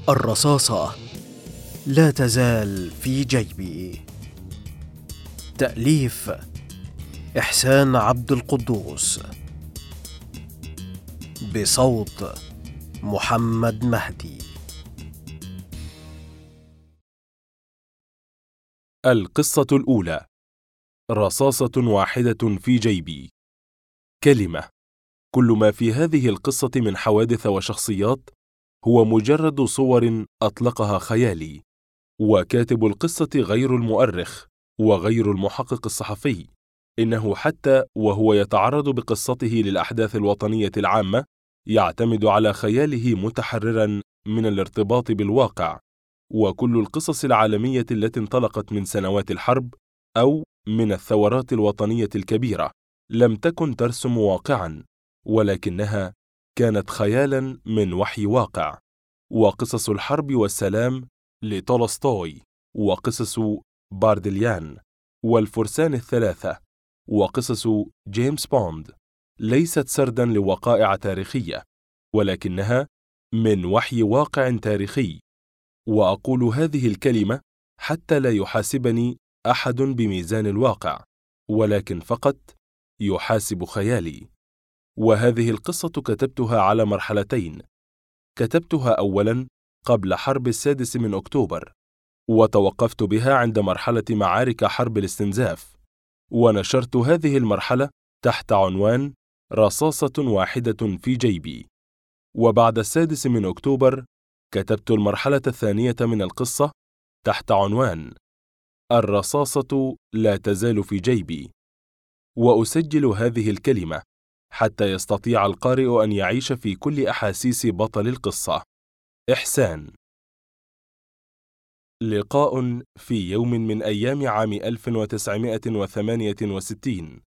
الرصاصة لا تزال في جيبي. تأليف إحسان عبد القدوس، بصوت محمد مهدي. القصة الأولى: رصاصة واحدة في جيبي. كلمة. كل ما في هذه القصة من حوادث وشخصيات هو مجرد صور أطلقها خيالي، وكاتب القصة غير المؤرخ وغير المحقق الصحفي. إنه حتى وهو يتعرض بقصته للأحداث الوطنية العامة يعتمد على خياله متحررا من الارتباط بالواقع. وكل القصص العالمية التي انطلقت من سنوات الحرب أو من الثورات الوطنية الكبيرة لم تكن ترسم واقعا، ولكنها كانت خيالا من وحي واقع. وقصص الحرب والسلام لتولستوي، وقصص باردليان والفرسان الثلاثة، وقصص جيمس بوند ليست سردا لوقائع تاريخية، ولكنها من وحي واقع تاريخي. وأقول هذه الكلمة حتى لا يحاسبني أحد بميزان الواقع، ولكن فقط يحاسب خيالي. وهذه القصة كتبتها على مرحلتين. كتبتها أولا قبل حرب 6 أكتوبر، وتوقفت بها عند مرحلة معارك حرب الاستنزاف، ونشرت هذه المرحلة تحت عنوان رصاصة واحدة في جيبي. وبعد 6 أكتوبر كتبت المرحلة الثانية من القصة تحت عنوان الرصاصة لا تزال في جيبي. وأسجل هذه الكلمة حتى يستطيع القارئ أن يعيش في كل أحاسيس بطل القصة. إحسان. لقاء في يوم من أيام عام 1968.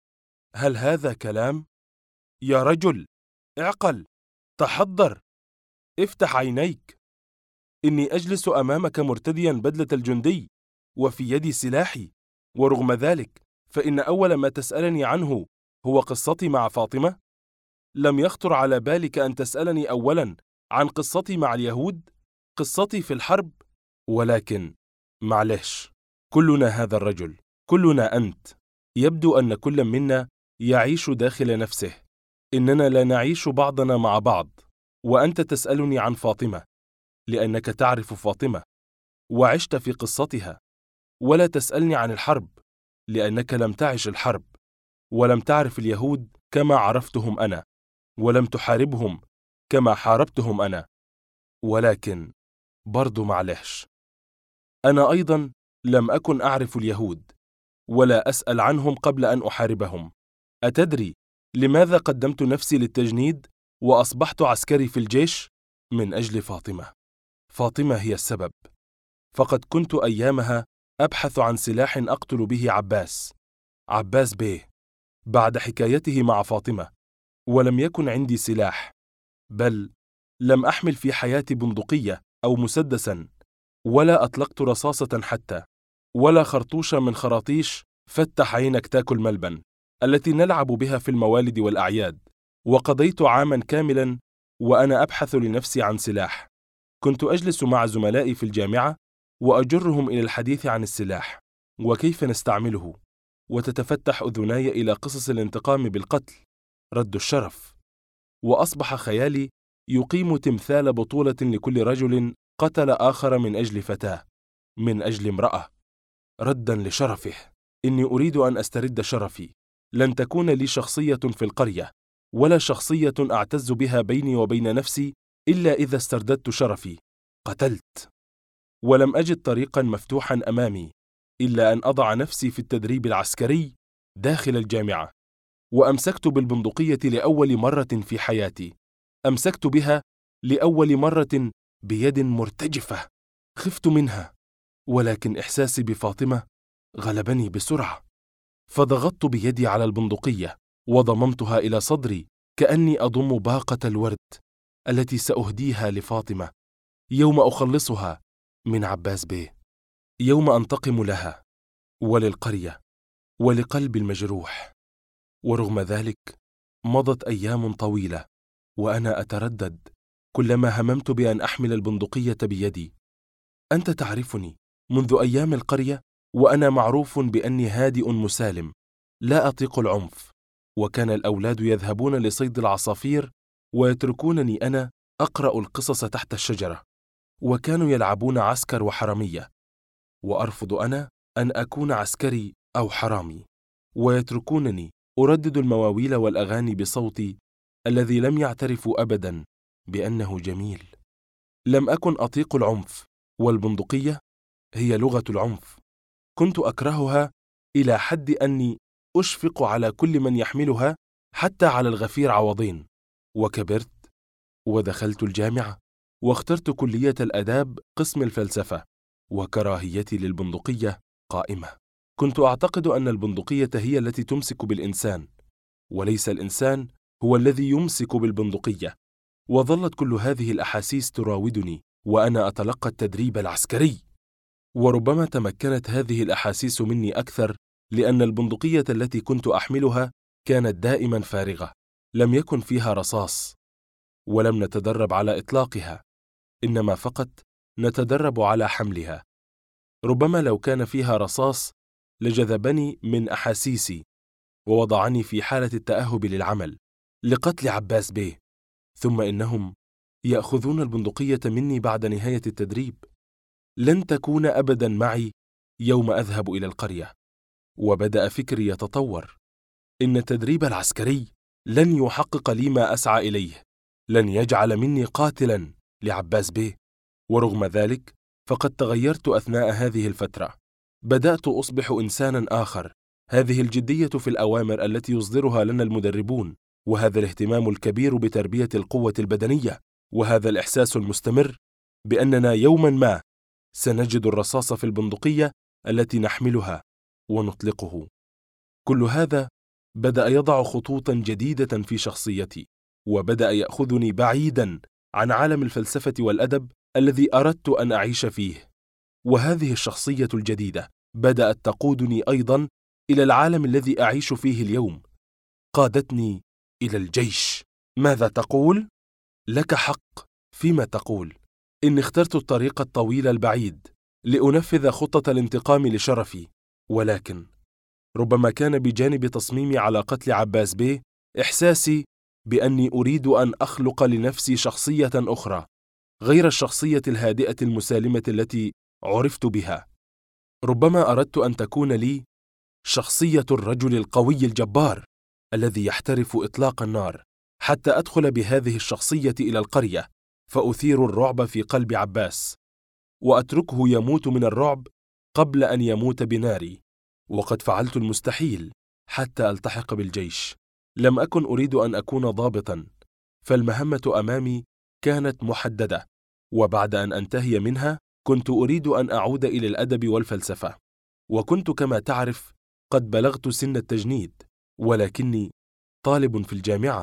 هل هذا كلام؟ يا رجل، اعقل، تحضر، افتح عينيك. إني أجلس أمامك مرتديا بدلة الجندي وفي يدي سلاحي، ورغم ذلك فإن أول ما تسألني عنه هو قصتي مع فاطمة. لم يخطر على بالك أن تسألني أولا عن قصتي مع اليهود، قصتي في الحرب؟ ولكن معلش، كلنا هذا الرجل، كلنا أنت. يبدو أن كل منا يعيش داخل نفسه، إننا لا نعيش بعضنا مع بعض. وأنت تسألني عن فاطمة لأنك تعرف فاطمة وعشت في قصتها، ولا تسألني عن الحرب لأنك لم تعش الحرب، ولم تعرف اليهود كما عرفتهم أنا، ولم تحاربهم كما حاربتهم أنا. ولكن برضو معلش، أنا أيضا لم أكن أعرف اليهود ولا أسأل عنهم قبل أن أحاربهم. أتدري لماذا قدمت نفسي للتجنيد وأصبحت عسكري في الجيش؟ من أجل فاطمة. فاطمة هي السبب. فقد كنت أيامها أبحث عن سلاح أقتل به عباس بيه بعد حكايته مع فاطمة، ولم يكن عندي سلاح، بل لم أحمل في حياتي بندقية أو مسدسا، ولا أطلقت رصاصة حتى، ولا خرطوشة من خراطيش فتح عينك تاكل ملبن التي نلعب بها في الموالد والأعياد. وقضيت عاما كاملا وأنا أبحث لنفسي عن سلاح. كنت أجلس مع زملائي في الجامعة وأجرهم إلى الحديث عن السلاح وكيف نستعمله، وتتفتح أذناي إلى قصص الانتقام بالقتل، رد الشرف. وأصبح خيالي يقيم تمثال بطولة لكل رجل قتل آخر من أجل فتاة، من أجل امرأة، ردا لشرفه. إني أريد أن أسترد شرفي. لن تكون لي شخصية في القرية، ولا شخصية أعتز بها بيني وبين نفسي، إلا إذا استرددت شرفي. قتلت. ولم أجد طريقا مفتوحا أمامي إلا أن أضع نفسي في التدريب العسكري داخل الجامعة. وأمسكت بالبندقية لأول مرة في حياتي. أمسكت بها لأول مرة بيد مرتجفة. خفت منها، ولكن إحساسي بفاطمة غلبني بسرعة، فضغطت بيدي على البندقية وضممتها إلى صدري كأني أضم باقة الورد التي سأهديها لفاطمة يوم أخلصها من عباس بيه، يوم أنتقم لها وللقرية ولقلبي المجروح. ورغم ذلك مضت أيام طويلة وأنا أتردد كلما هممت بأن أحمل البندقية بيدي. أنت تعرفني منذ أيام القرية، وأنا معروف بأني هادئ مسالم، لا أطيق العنف، وكان الأولاد يذهبون لصيد العصافير ويتركونني أنا أقرأ القصص تحت الشجرة، وكانوا يلعبون عسكر وحرامية، وأرفض أنا أن أكون عسكري أو حرامي، ويتركونني أردد المواويل والأغاني بصوتي الذي لم يعترفوا أبدا بأنه جميل. لم أكن أطيق العنف، والبندقية هي لغة العنف. كنت أكرهها إلى حد أني أشفق على كل من يحملها، حتى على الغفير عوضين. وكبرت ودخلت الجامعة، واخترت كلية الآداب قسم الفلسفة، وكراهيتي للبندقية قائمة. كنت أعتقد أن البندقية هي التي تمسك بالإنسان، وليس الإنسان هو الذي يمسك بالبندقية. وظلت كل هذه الأحاسيس تراودني وأنا أتلقى التدريب العسكري. وربما تمكنت هذه الأحاسيس مني أكثر لأن البندقية التي كنت أحملها كانت دائما فارغة، لم يكن فيها رصاص، ولم نتدرب على إطلاقها، إنما فقط نتدرب على حملها. ربما لو كان فيها رصاص لجذبني من أحاسيسي ووضعني في حالة التأهب للعمل لقتل عباس بيه، ثم إنهم يأخذون البندقية مني بعد نهاية التدريب. لن تكون أبدا معي يوم أذهب إلى القرية. وبدأ فكري يتطور. إن التدريب العسكري لن يحقق لي ما أسعى إليه، لن يجعل مني قاتلا لعباس بيه. ورغم ذلك فقد تغيرت أثناء هذه الفترة، بدأت أصبح إنسانا آخر. هذه الجدية في الأوامر التي يصدرها لنا المدربون، وهذا الاهتمام الكبير بتربية القوة البدنية، وهذا الإحساس المستمر بأننا يوما ما سنجد الرصاص في البندقية التي نحملها ونطلقه. كل هذا بدأ يضع خطوطا جديدة في شخصيتي، وبدأ يأخذني بعيدا عن عالم الفلسفة والأدب الذي أردت أن أعيش فيه. وهذه الشخصية الجديدة بدأت تقودني أيضا إلى العالم الذي أعيش فيه اليوم. قادتني إلى الجيش. ماذا تقول؟ لك حق فيما تقول. إني اخترت الطريق الطويل البعيد لأنفذ خطة الانتقام لشرفي، ولكن ربما كان بجانب تصميمي على قتل عباس بيه إحساسي بأني أريد أن أخلق لنفسي شخصية أخرى غير الشخصية الهادئة المسالمة التي عرفت بها. ربما أردت أن تكون لي شخصية الرجل القوي الجبار الذي يحترف إطلاق النار، حتى أدخل بهذه الشخصية إلى القرية فأثير الرعب في قلب عباس، وأتركه يموت من الرعب قبل أن يموت بناري. وقد فعلت المستحيل حتى ألتحق بالجيش. لم أكن أريد أن أكون ضابطا، فالمهمة أمامي كانت محددة، وبعد أن أنتهي منها كنت أريد أن أعود إلى الأدب والفلسفة. وكنت كما تعرف قد بلغت سن التجنيد، ولكني طالب في الجامعة،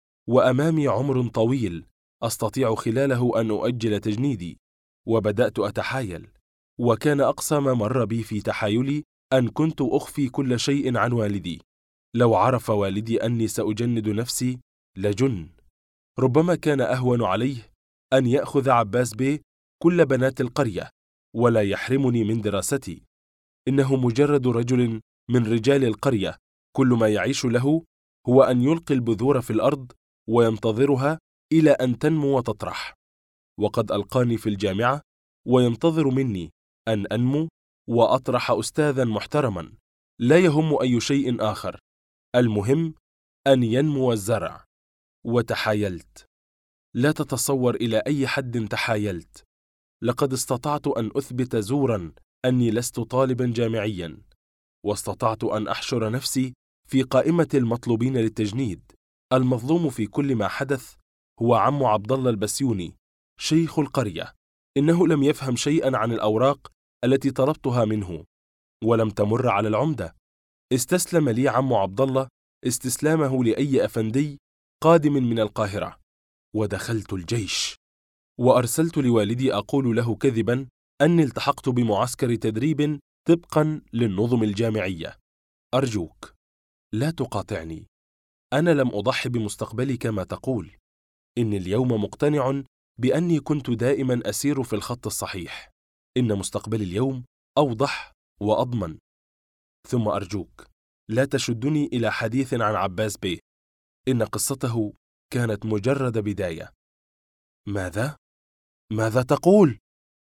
وأمامي عمر طويل أستطيع خلاله أن أؤجل تجنيدي. وبدأت أتحايل، وكان أقصى ما مر بي في تحايلي أن كنت أخفي كل شيء عن والدي. لو عرف والدي أني سأجند نفسي لجن. ربما كان أهون عليه أن يأخذ عباس بيه كل بنات القرية ولا يحرمني من دراستي. إنه مجرد رجل من رجال القرية، كل ما يعيش له هو أن يلقي البذور في الأرض وينتظرها إلى أن تنمو وتطرح. وقد ألقاني في الجامعة وينتظر مني أن أنمو وأطرح أستاذا محترما، لا يهم أي شيء آخر، المهم أن ينمو الزرع. وتحايلت. لا تتصور إلى أي حد تحايلت. لقد استطعت أن أثبت زورا أني لست طالبا جامعيا، واستطعت أن أحشر نفسي في قائمة المطلوبين للتجنيد. المظلوم في كل ما حدث هو عم عبد الله البسيوني شيخ القرية. إنه لم يفهم شيئا عن الأوراق التي طلبتها منه، ولم تمر على العمدة. استسلم لي عم عبد الله استسلامه لأي أفندي قادم من القاهرة، ودخلت الجيش. وأرسلت لوالدي أقول له كذبا أني التحقت بمعسكر تدريب طبقا للنظم الجامعية. أرجوك لا تقاطعني، أنا لم أضحي بمستقبلي كما تقول. إني اليوم مقتنع بأني كنت دائما أسير في الخط الصحيح، إن مستقبلي اليوم أوضح وأضمن. ثم أرجوك لا تشدني إلى حديث عن عباس بيه، إن قصته كانت مجرد بداية. ماذا؟ ماذا تقول؟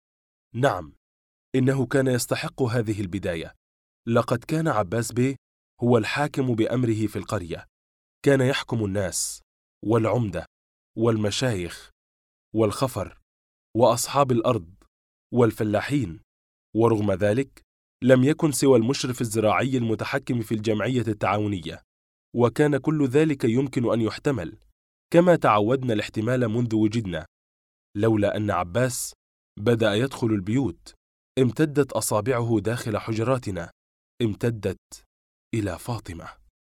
نعم، إنه كان يستحق هذه البداية. لقد كان عباس بيه هو الحاكم بأمره في القرية، كان يحكم الناس والعمدة والمشايخ والخفر وأصحاب الأرض والفلاحين، ورغم ذلك لم يكن سوى المشرف الزراعي المتحكم في الجمعية التعاونية، وكان كل ذلك يمكن أن يحتمل كما تعودنا الاحتمال منذ وجدنا، لولا أن عباس بدأ يدخل البيوت. امتدت أصابعه داخل حجراتنا، امتدت إلى فاطمة.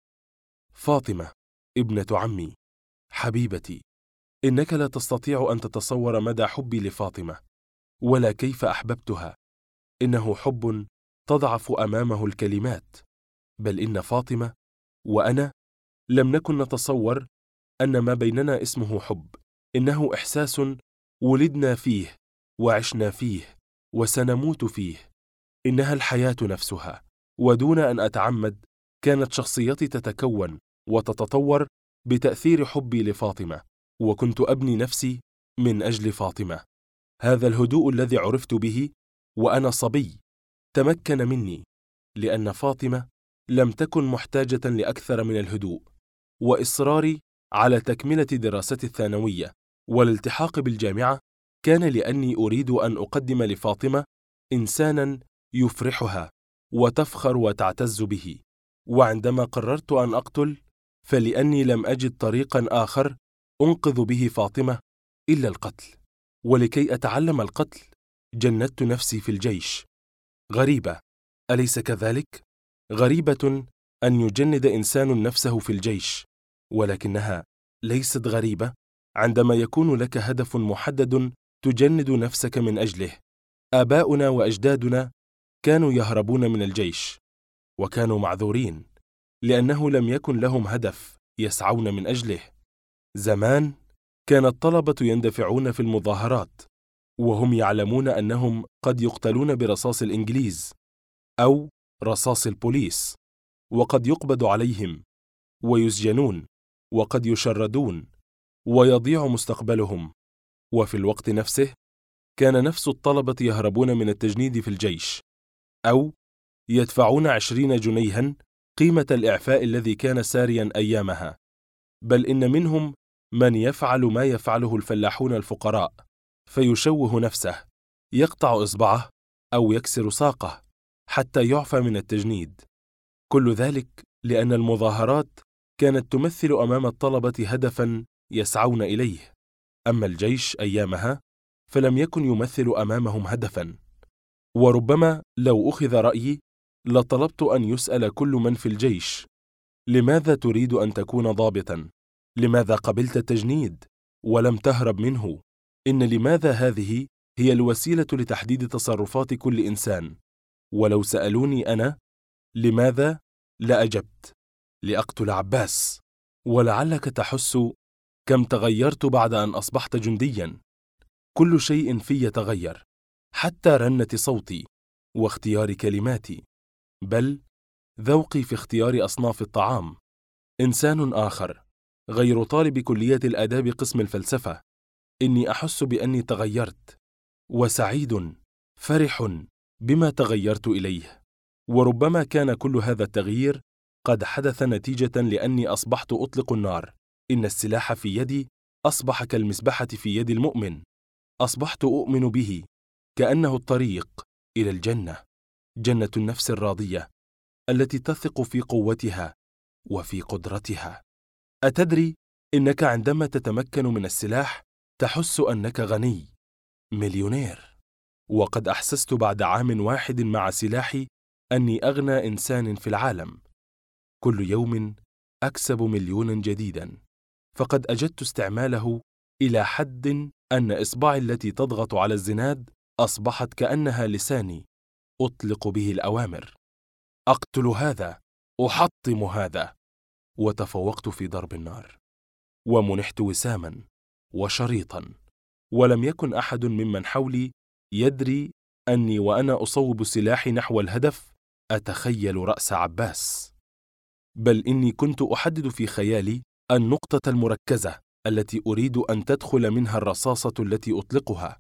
فاطمة ابنة عمي، حبيبتي، إنك لا تستطيع أن تتصور مدى حبي لفاطمة ولا كيف أحببتها. إنه حب تضعف أمامه الكلمات، بل إن فاطمة وأنا لم نكن نتصور أن ما بيننا اسمه حب. إنه إحساس ولدنا فيه وعشنا فيه وسنموت فيه. إنها الحياة نفسها، ودون أن أتعمد كانت شخصيتي تتكون وتتطور بتأثير حبي لفاطمة، وكنت أبني نفسي من أجل فاطمة. هذا الهدوء الذي عرفت به وأنا صبي تمكن مني لأن فاطمة لم تكن محتاجة لأكثر من الهدوء. وإصراري على تكملة دراستي الثانوية والالتحاق بالجامعة كان لأني أريد أن أقدم لفاطمة إنسانا يفرحها وتفخر وتعتز به. وعندما قررت أن أقتل فلأني لم أجد طريقا آخر أنقذ به فاطمة إلا القتل. ولكي أتعلم القتل جندت نفسي في الجيش. غريبة، أليس كذلك؟ غريبة أن يجند إنسان نفسه في الجيش، ولكنها ليست غريبة عندما يكون لك هدف محدد تجند نفسك من أجله. آباؤنا وأجدادنا كانوا يهربون من الجيش، وكانوا معذورين لأنه لم يكن لهم هدف يسعون من أجله. زمان كان الطلبة يندفعون في المظاهرات وهم يعلمون أنهم قد يقتلون برصاص الإنجليز أو رصاص البوليس، وقد يقبض عليهم ويسجنون، وقد يشردون ويضيع مستقبلهم. وفي الوقت نفسه كان نفس الطلبة يهربون من التجنيد في الجيش، أو يدفعون 20 جنيها قيمة الإعفاء الذي كان ساريا أيامها. بل إن منهم من يفعل ما يفعله الفلاحون الفقراء، فيشوه نفسه، يقطع إصبعه أو يكسر ساقه حتى يعفى من التجنيد. كل ذلك لأن المظاهرات كانت تمثل أمام الطلبة هدفا يسعون إليه، أما الجيش أيامها فلم يكن يمثل أمامهم هدفا. وربما لو أخذ رأيي لطلبت أن يسأل كل من في الجيش: لماذا تريد أن تكون ضابطا؟ لماذا قبلت التجنيد ولم تهرب منه؟ إن لماذا هذه هي الوسيلة لتحديد تصرفات كل إنسان. ولو سألوني أنا لماذا، لأجبت: لأقتل عباس. ولعلك تحس كم تغيرت بعد أن أصبحت جنديا. كل شيء في يتغير، حتى رنة صوتي واختيار كلماتي، بل ذوقي في اختيار أصناف الطعام. إنسان آخر غير طالب كلية الآداب قسم الفلسفة. إني أحس بأني تغيرت، وسعيد فرح بما تغيرت إليه. وربما كان كل هذا التغيير قد حدث نتيجة لأني أصبحت أطلق النار. إن السلاح في يدي أصبح كالمسبحة في يد المؤمن. أصبحت أؤمن به كأنه الطريق إلى الجنة، جنة النفس الراضية التي تثق في قوتها وفي قدرتها. أتدري إنك عندما تتمكن من السلاح تحس أنك غني، مليونير. وقد أحسست بعد عام واحد مع سلاحي أني أغنى إنسان في العالم. كل يوم أكسب مليونا جديدا، فقد أجدت استعماله إلى حد أن إصبعي التي تضغط على الزناد أصبحت كأنها لساني أطلق به الأوامر. أقتل هذا، أحطم هذا. وتفوقت في ضرب النار، ومنحت وساما وشريطا ولم يكن أحد ممن حولي يدري أني وأنا أصوب سلاحي نحو الهدف أتخيل رأس عباس، بل إني كنت أحدد في خيالي النقطة المركزة التي أريد أن تدخل منها الرصاصة التي أطلقها: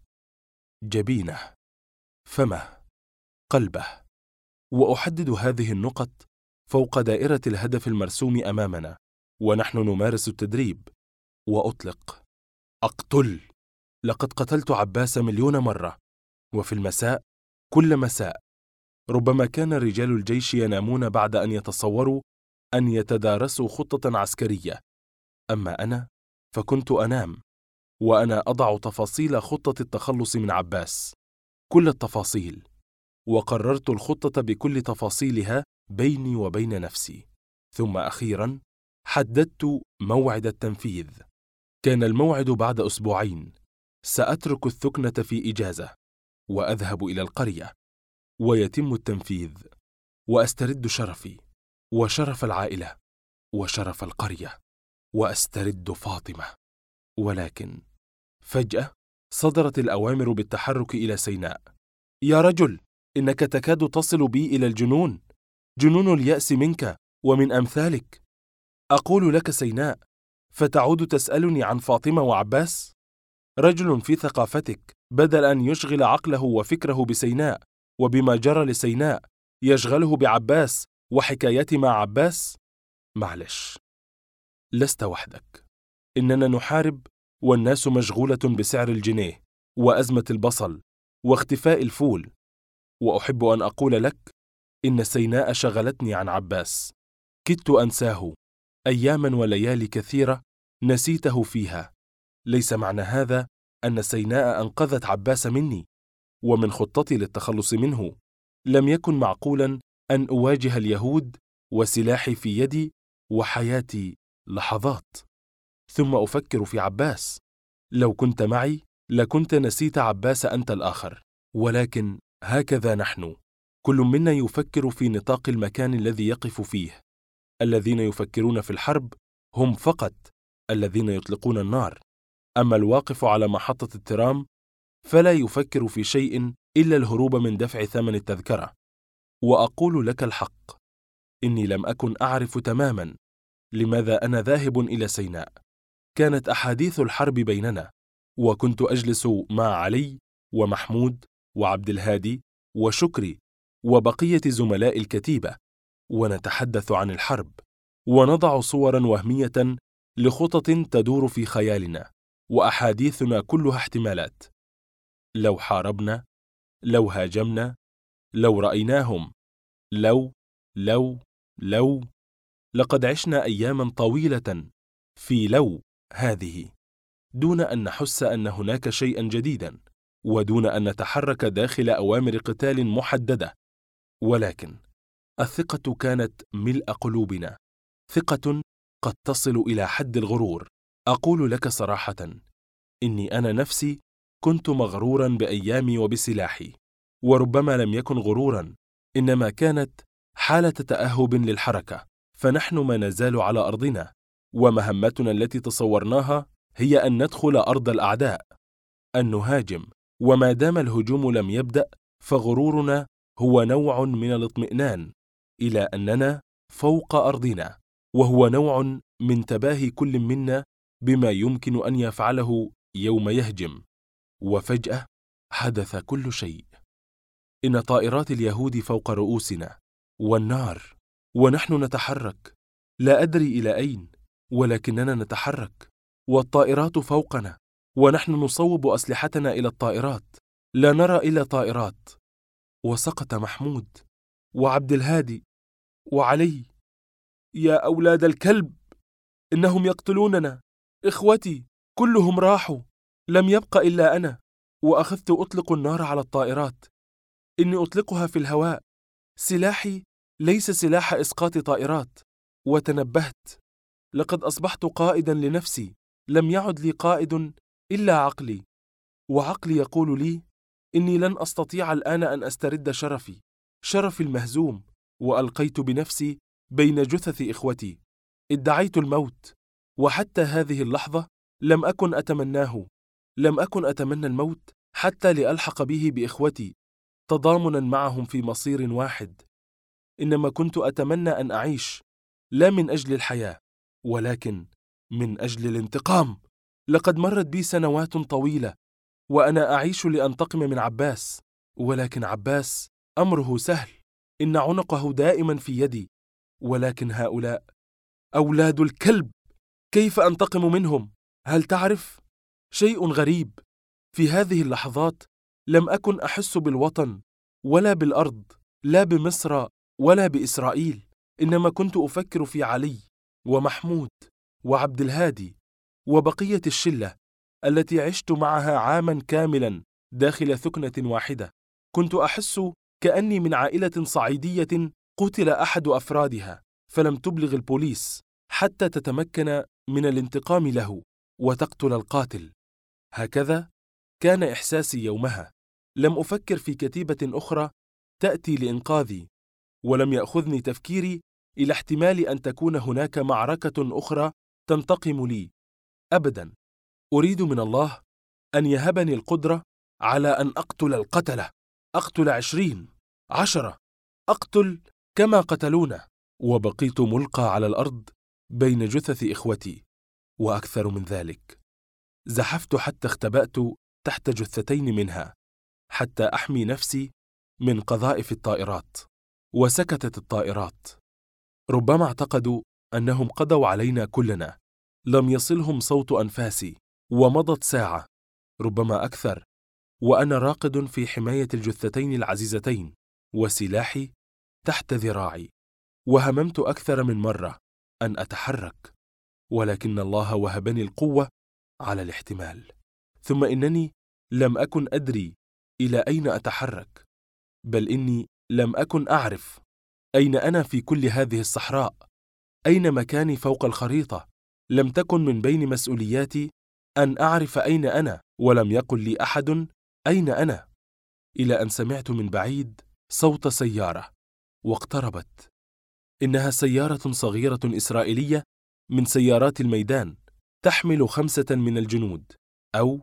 جبينه، فمه، قلبه، وأحدد هذه النقط فوق دائرة الهدف المرسوم أمامنا ونحن نمارس التدريب، وأطلق: أقتل. لقد قتلت عباس 1,000,000 مرة، وفي المساء، كل مساء. ربما كان رجال الجيش ينامون بعد أن يتصوروا أن يتدارسوا خطة عسكرية، أما أنا فكنت أنام وأنا أضع تفاصيل خطة التخلص من عباس، كل التفاصيل، وقررت الخطة بكل تفاصيلها بيني وبين نفسي. ثم أخيراً حددت موعد التنفيذ. كان الموعد بعد 2 أسبوع. سأترك الثكنة في إجازة وأذهب إلى القرية، ويتم التنفيذ، وأسترد شرفي وشرف العائلة وشرف القرية، وأسترد فاطمة. ولكن فجأة صدرت الأوامر بالتحرك إلى سيناء. يا رجل، إنك تكاد تصل بي إلى الجنون، جنون اليأس منك ومن أمثالك. أقول لك سيناء، فتعود تسألني عن فاطمة وعباس؟ رجل في ثقافتك بدل أن يشغل عقله وفكره بسيناء وبما جرى لسيناء يشغله بعباس وحكايتي مع عباس؟ معلش، لست وحدك. إننا نحارب والناس مشغولة بسعر الجنيه وأزمة البصل واختفاء الفول. وأحب أن أقول لك إن سيناء شغلتني عن عباس، كدت أنساه، أياما وليالي كثيرة نسيته فيها. ليس معنى هذا أن سيناء أنقذت عباس مني ومن خطتي للتخلص منه. لم يكن معقولا أن أواجه اليهود وسلاحي في يدي وحياتي لحظات ثم أفكر في عباس. لو كنت معي لكنت نسيت عباس أنت الآخر، ولكن هكذا نحن، كل منا يفكر في نطاق المكان الذي يقف فيه. الذين يفكرون في الحرب هم فقط الذين يطلقون النار، أما الواقف على محطة الترام فلا يفكر في شيء إلا الهروب من دفع ثمن التذكرة. وأقول لك الحق، إني لم أكن أعرف تماما لماذا أنا ذاهب إلى سيناء. كانت أحاديث الحرب بيننا، وكنت أجلس مع علي ومحمود وعبد الهادي وشكري وبقية زملاء الكتيبة، ونتحدث عن الحرب ونضع صورا وهمية لخطط تدور في خيالنا، وأحاديثنا كلها احتمالات. لو حاربنا، لو هاجمنا، لو رأيناهم، لو لقد عشنا أياما طويلة في لو هذه، دون أن نحس أن هناك شيئا جديدا، ودون أن نتحرك داخل أوامر قتال محددة. ولكن الثقة كانت ملء قلوبنا، ثقة قد تصل إلى حد الغرور. أقول لك صراحة، إني أنا نفسي كنت مغرورا بأيامي وبسلاحي، وربما لم يكن غرورا، إنما كانت حالة تأهب للحركة. فنحن ما نزال على أرضنا، ومهمتنا التي تصورناها هي أن ندخل أرض الأعداء، أن نهاجم. وما دام الهجوم لم يبدأ فغرورنا هو نوع من الاطمئنان إلى أننا فوق أرضنا، وهو نوع من تباهي كل منا بما يمكن أن يفعله يوم يهجم. وفجأة حدث كل شيء. إن طائرات اليهود فوق رؤوسنا، والنار، ونحن نتحرك، لا أدري إلى أين، ولكننا نتحرك، والطائرات فوقنا، ونحن نصوب أسلحتنا إلى الطائرات، لا نرى إلا طائرات. وسقط محمود وعبد الهادي وعلي. يا أولاد الكلب، إنهم يقتلوننا، إخوتي كلهم راحوا، لم يبق إلا أنا. وأخذت أطلق النار على الطائرات، إني أطلقها في الهواء. سلاحي ليس سلاح إسقاط طائرات. وتنبهت، لقد أصبحت قائدا لنفسي، لم يعد لي قائد إلا عقلي، وعقلي يقول لي إني لن أستطيع الآن أن أسترد شرفي المهزوم. وألقيت بنفسي بين جثث إخوتي، ادعيت الموت، وحتى هذه اللحظة لم أكن أتمناه. لم أكن أتمنى الموت حتى لألحق به بإخوتي تضامنا معهم في مصير واحد، إنما كنت أتمنى أن أعيش لا من أجل الحياة ولكن من أجل الانتقام. لقد مرت بي سنوات طويلة وأنا أعيش لأنتقم من عباس، ولكن عباس أمره سهل، إن عنقه دائما في يدي، ولكن هؤلاء أولاد الكلب كيف أنتقم منهم؟ هل تعرف؟ شيء غريب، في هذه اللحظات لم أكن أحس بالوطن ولا بالأرض، لا بمصر ولا بإسرائيل، إنما كنت أفكر في علي ومحمود وعبد الهادي وبقية الشلة التي عشت معها عاما كاملا داخل ثكنة واحدة. كنت أحس كأني من عائلة صعيدية قتل أحد أفرادها فلم تبلغ البوليس حتى تتمكن من الانتقام له وتقتل القاتل. هكذا كان إحساسي يومها. لم أفكر في كتيبة أخرى تأتي لإنقاذي، ولم يأخذني تفكيري إلى احتمال أن تكون هناك معركة أخرى تنتقم لي. أبدا، أريد من الله أن يهبني القدرة على أن أقتل القتلة، أقتل 20 10، أقتل كما قتلونا. وبقيت ملقى على الأرض بين جثث إخوتي، وأكثر من ذلك زحفت حتى اختبأت تحت جثتين منها حتى أحمي نفسي من قذائف الطائرات. وسكتت الطائرات. ربما اعتقدوا أنهم قضوا علينا كلنا، لم يصلهم صوت أنفاسي، ومضت ساعة ربما أكثر وأنا راقد في حماية الجثتين العزيزتين وسلاحي تحت ذراعي. وهممت أكثر من مرة أن أتحرك، ولكن الله وهبني القوة على الاحتمال. ثم إنني لم أكن أدري إلى أين أتحرك، بل إني لم أكن أعرف أين أنا في كل هذه الصحراء، أين مكاني فوق الخريطة. لم تكن من بين مسؤولياتي أن أعرف أين أنا، ولم يقل لي أحد أين أنا، إلى أن سمعت من بعيد صوت سيارة واقتربت. إنها سيارة صغيرة إسرائيلية من سيارات الميدان، تحمل 5 من الجنود، أو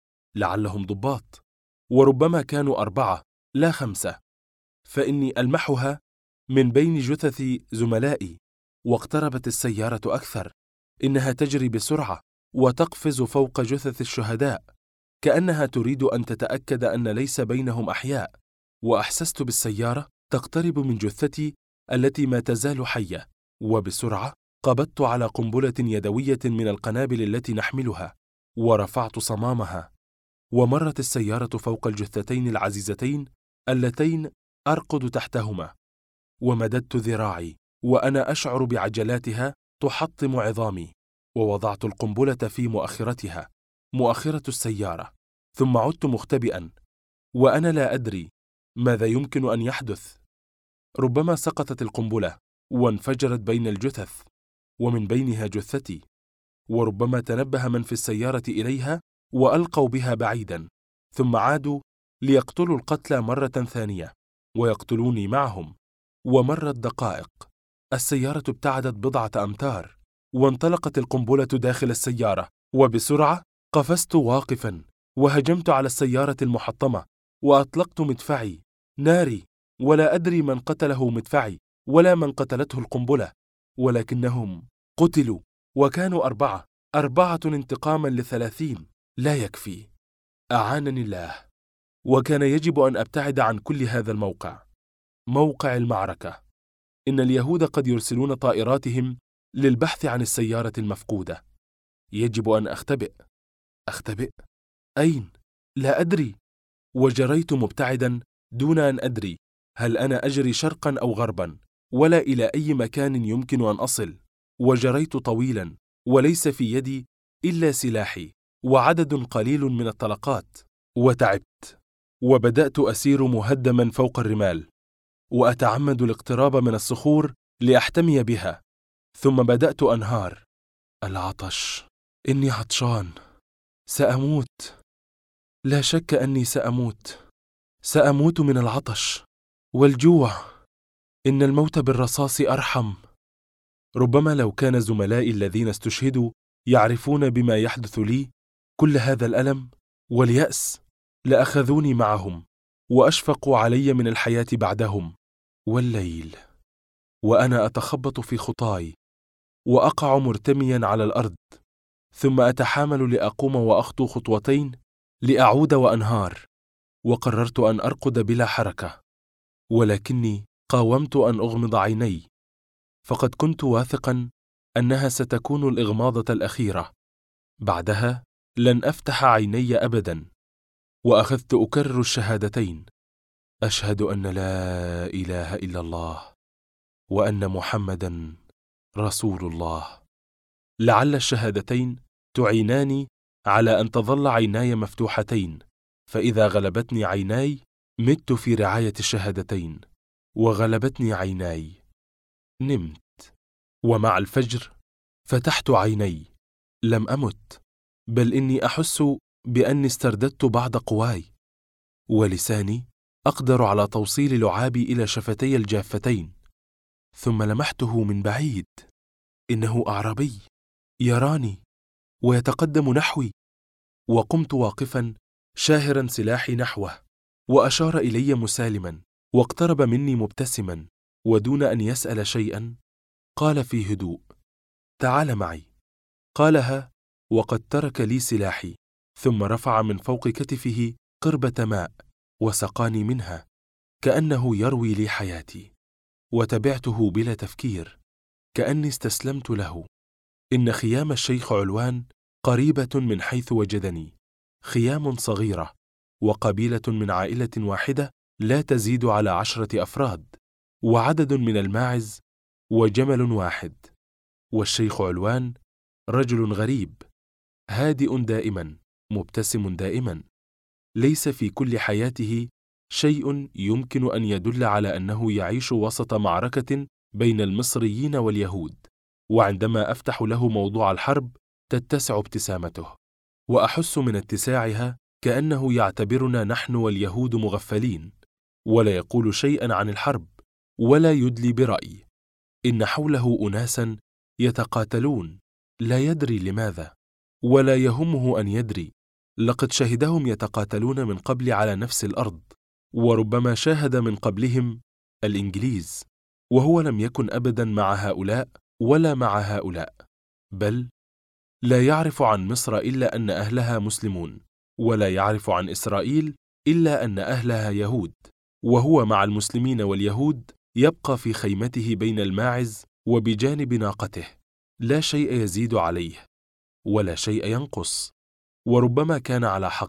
لعلهم ضباط، وربما كانوا 4 لا 5، فإني ألمحها من بين جثث زملائي. واقتربت السيارة أكثر، إنها تجري بسرعة وتقفز فوق جثث الشهداء، كأنها تريد أن تتأكد أن ليس بينهم أحياء. وأحسست بالسيارة تقترب من جثتي التي ما تزال حية، وبسرعة قبضت على قنبلة يدوية من القنابل التي نحملها ورفعت صمامها. ومرت السيارة فوق الجثتين العزيزتين اللتين أرقد تحتهما، ومددت ذراعي وأنا أشعر بعجلاتها تحطم عظامي، ووضعت القنبلة في مؤخرتها، مؤخرة السيارة، ثم عدت مختبئا وأنا لا أدري ماذا يمكن أن يحدث. ربما سقطت القنبلة وانفجرت بين الجثث ومن بينها جثتي، وربما تنبه من في السيارة إليها وألقوا بها بعيدا، ثم عادوا ليقتلوا القتلى مرة ثانية ويقتلوني معهم. ومرت دقائق، السيارة ابتعدت 10 أمتار وانطلقت القنبلة داخل السيارة، وبسرعة قفزت واقفا وهجمت على السيارة المحطمة وأطلقت مدفعي ناري، ولا أدري من قتله مدفعي ولا من قتلته القنبلة، ولكنهم قتلوا، وكانوا 4 انتقاما ل30 لا يكفي. أعانني الله، وكان يجب أن أبتعد عن كل هذا الموقع، موقع المعركة. إن اليهود قد يرسلون طائراتهم للبحث عن السيارة المفقودة. يجب أن أختبئ. أين؟ لا أدري. وجريت مبتعدا دون أن أدري هل أنا أجري شرقا أو غربا، ولا إلى أي مكان يمكن أن أصل. وجريت طويلا وليس في يدي إلا سلاحي وعدد قليل من الطلقات، وتعبت وبدأت أسير مهدما فوق الرمال، وأتعمد الاقتراب من الصخور لأحتمي بها. ثم بدأت أنهار. العطش، إني عطشان، سأموت، لا شك أني سأموت من العطش والجوع. إن الموت بالرصاص أرحم. ربما لو كان زملائي الذين استشهدوا يعرفون بما يحدث لي كل هذا الألم واليأس لأخذوني معهم وأشفقوا علي من الحياة بعدهم. والليل وأنا أتخبط في خطاي وأقع مرتميا على الأرض، ثم أتحامل لأقوم وأخطو خطوتين لأعود وأنهار، وقررت أن أرقد بلا حركة، ولكني قاومت أن أغمض عيني، فقد كنت واثقا أنها ستكون الإغماضة الأخيرة. بعدها لن أفتح عيني أبدا، وأخذت أكرر الشهادتين: أشهد أن لا إله إلا الله وأن محمدا رسول الله. لعل الشهادتين تعيناني على أن تظل عيناي مفتوحتين، فإذا غلبتني عيناي مت في رعاية الشهادتين، وغلبتني عيناي نمت. ومع الفجر فتحت عيني، لم أمت، بل إني أحس بأني استرددت بعض قواي، ولساني أقدر على توصيل لعابي إلى شفتي الجافتين. ثم لمحته من بعيد، إنه أعرابي يراني ويتقدم نحوي، وقمت واقفا شاهرا سلاحي نحوه، وأشار إلي مسالما، واقترب مني مبتسما، ودون أن يسأل شيئا قال في هدوء: تعال معي. قالها وقد ترك لي سلاحي، ثم رفع من فوق كتفه قربة ماء وسقاني منها كأنه يروي لي حياتي، وتبعته بلا تفكير كأني استسلمت له. إن خيام الشيخ علوان قريبة من حيث وجدني، خيام صغيرة وقبيلة من عائلة واحدة لا تزيد على 10 أفراد، وعدد من الماعز وجمل واحد. والشيخ علوان رجل غريب، هادئ دائما، مبتسم دائما، ليس في كل حياته شيء يمكن أن يدل على أنه يعيش وسط معركة بين المصريين واليهود. وعندما أفتح له موضوع الحرب تتسع ابتسامته، وأحس من اتساعها كأنه يعتبرنا نحن واليهود مغفلين، ولا يقول شيئا عن الحرب ولا يدلي برأي. إن حوله أناسا يتقاتلون، لا يدري لماذا ولا يهمه أن يدري. لقد شهدهم يتقاتلون من قبل على نفس الأرض، وربما شاهد من قبلهم الإنجليز، وهو لم يكن أبدا مع هؤلاء ولا مع هؤلاء، بل لا يعرف عن مصر إلا أن أهلها مسلمون، ولا يعرف عن إسرائيل إلا أن أهلها يهود، وهو مع المسلمين واليهود يبقى في خيمته بين الماعز وبجانب ناقته، لا شيء يزيد عليه ولا شيء ينقص. وربما كان على حق،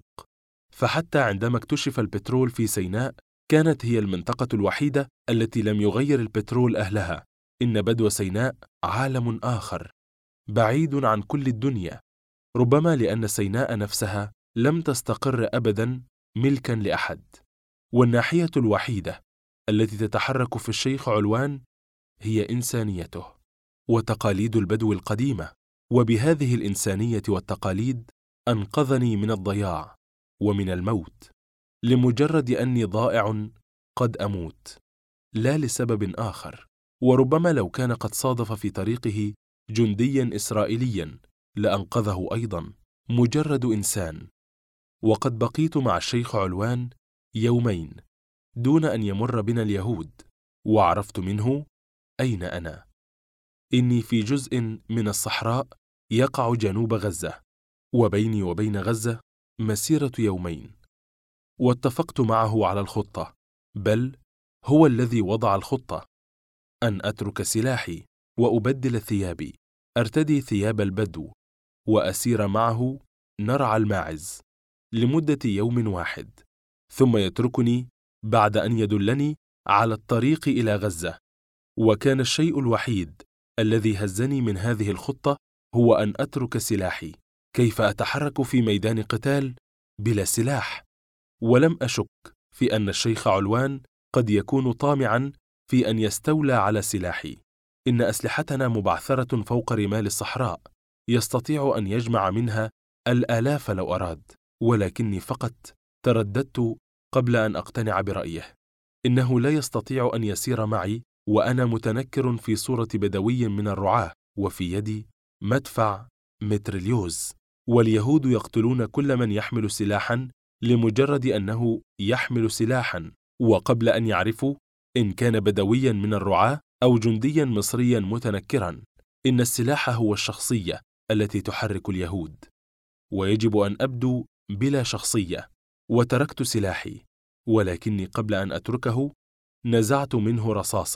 فحتى عندما اكتشف البترول في سيناء كانت هي المنطقة الوحيدة التي لم يغير البترول أهلها. إن بدو سيناء عالم آخر بعيد عن كل الدنيا، ربما لأن سيناء نفسها لم تستقر أبدا ملكا لأحد. والناحية الوحيدة التي تتحرك في الشيخ علوان هي إنسانيته وتقاليد البدو القديمة، وبهذه الإنسانية والتقاليد أنقذني من الضياع ومن الموت، لمجرد أني ضائع قد أموت، لا لسبب آخر. وربما لو كان قد صادف في طريقه جنديا إسرائيليا لأنقذه أيضا، مجرد إنسان. وقد بقيت مع الشيخ علوان يومين دون أن يمر بنا اليهود، وعرفت منه أين أنا. إني في جزء من الصحراء يقع جنوب غزة، وبيني وبين غزة مسيرة يومين. واتفقت معه على الخطة، بل هو الذي وضع الخطة: أن أترك سلاحي وأبدل ثيابي، أرتدي ثياب البدو، وأسير معه نرعى الماعز لمدة يوم واحد، ثم يتركني بعد أن يدلني على الطريق إلى غزة. وكان الشيء الوحيد الذي هزني من هذه الخطة هو أن أترك سلاحي. كيف أتحرك في ميدان قتال بلا سلاح؟ ولم أشك في أن الشيخ علوان قد يكون طامعا في أن يستولى على سلاحي. إن أسلحتنا مبعثرة فوق رمال الصحراء، يستطيع أن يجمع منها الآلاف لو أراد، ولكني فقط ترددت قبل أن أقتنع برأيه. إنه لا يستطيع أن يسير معي وأنا متنكر في صورة بدوي من الرعاة، وفي يدي مدفع متريليوز واليهود يقتلون كل من يحمل سلاحا لمجرد أنه يحمل سلاحا، وقبل أن يعرفوا إن كان بدويا من الرعاة أو جنديا مصريا متنكرا. إن السلاح هو الشخصية التي تحرك اليهود، ويجب أن أبدو بلا شخصية. وتركت سلاحي، ولكني قبل أن أتركه نزعت منه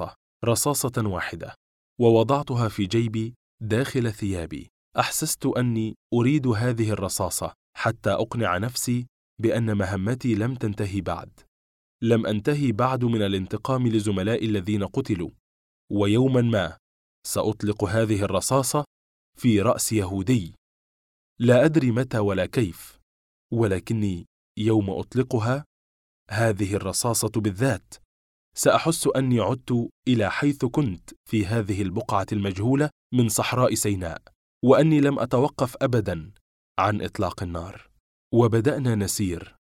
رصاصة واحدة، ووضعتها في جيبي داخل ثيابي. أحسست أني أريد هذه الرصاصة حتى أقنع نفسي بأن مهمتي لم تنتهي بعد. لم أنتهي بعد من الانتقام لزملائي الذين قتلوا، ويوما ما سأطلق هذه الرصاصة في رأس يهودي. لا أدري متى ولا كيف، ولكني يوم أطلقها هذه الرصاصة بالذات سأحس أني عدت إلى حيث كنت في هذه البقعة المجهولة من صحراء سيناء، وأني لم أتوقف أبدا عن إطلاق النار. وبدأنا نسير،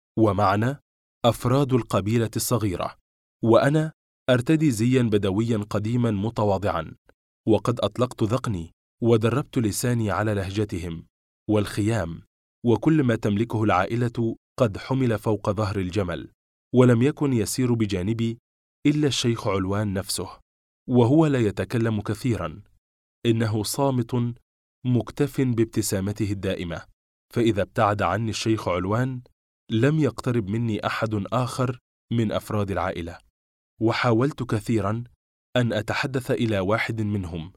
ومعنا أفراد القبيلة الصغيرة، وأنا أرتدي زيا بدويا قديما متواضعا، وقد أطلقت ذقني ودربت لساني على لهجتهم والخيام، وكل ما تملكه العائلة قد حمل فوق ظهر الجمل، ولم يكن يسير بجانبي إلا الشيخ علوان نفسه، وهو لا يتكلم كثيرا، إنه صامت مكتف بابتسامته الدائمة. فإذا ابتعد عني الشيخ علوان لم يقترب مني أحد آخر من أفراد العائلة. وحاولت كثيرا أن أتحدث إلى واحد منهم،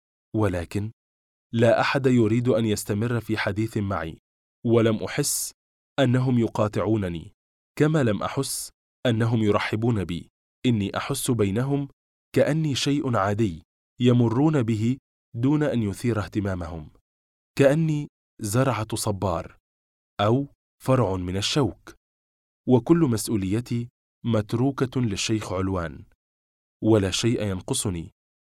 ولكن لا أحد يريد أن يستمر في حديث معي، ولم أحس أنهم يقاطعونني، كما لم أحس أنهم يرحبون بي. إني أحس بينهم كأني شيء عادي يمرون به دون أن يثير اهتمامهم، كأني زرعة صبار أو فرع من الشوك، وكل مسؤوليتي متروكة للشيخ علوان، ولا شيء ينقصني.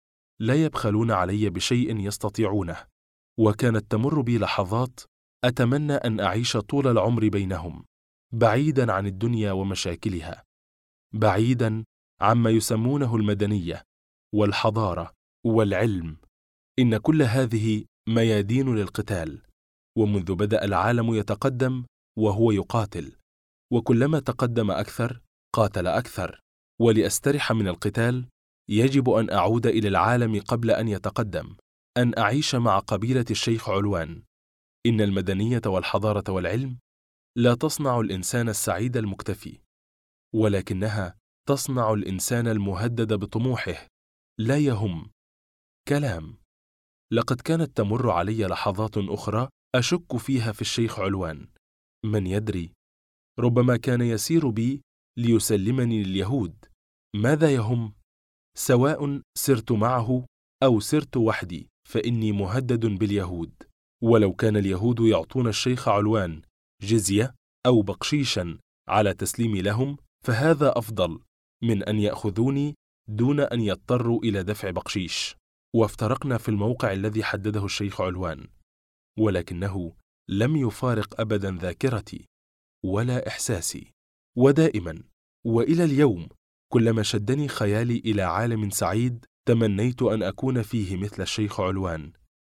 لا يبخلون علي بشيء يستطيعونه، وكانت تمر بي لحظات أتمنى أن أعيش طول العمر بينهم، بعيدا عن الدنيا ومشاكلها، بعيدا عما يسمونه المدنية والحضارة والعلم. إن كل هذه ميادين للقتال، ومنذ بدأ العالم يتقدم وهو يقاتل، وكلما تقدم أكثر قاتل أكثر. ولأسترح من القتال يجب أن أعود إلى العالم قبل أن يتقدم، أن أعيش مع قبيلة الشيخ علوان. إن المدنية والحضارة والعلم لا تصنع الإنسان السعيد المكتفي، ولكنها تصنع الإنسان المهدد بطموحه لا يهم. كلام. لقد كانت تمر علي لحظات أخرى أشك فيها في الشيخ علوان. من يدري، ربما كان يسير بي ليسلمني لليهود. ماذا يهم؟ سواء سرت معه أو سرت وحدي فإني مهدد باليهود. ولو كان اليهود يعطون الشيخ علوان جزية أو بقشيشا على تسليمي لهم فهذا أفضل من أن يأخذوني دون أن يضطروا إلى دفع بقشيش. وافترقنا في الموقع الذي حدده الشيخ علوان، ولكنه لم يفارق أبدا ذاكرتي ولا إحساسي. ودائما وإلى اليوم كلما شدني خيالي إلى عالم سعيد تمنيت أن أكون فيه مثل الشيخ علوان،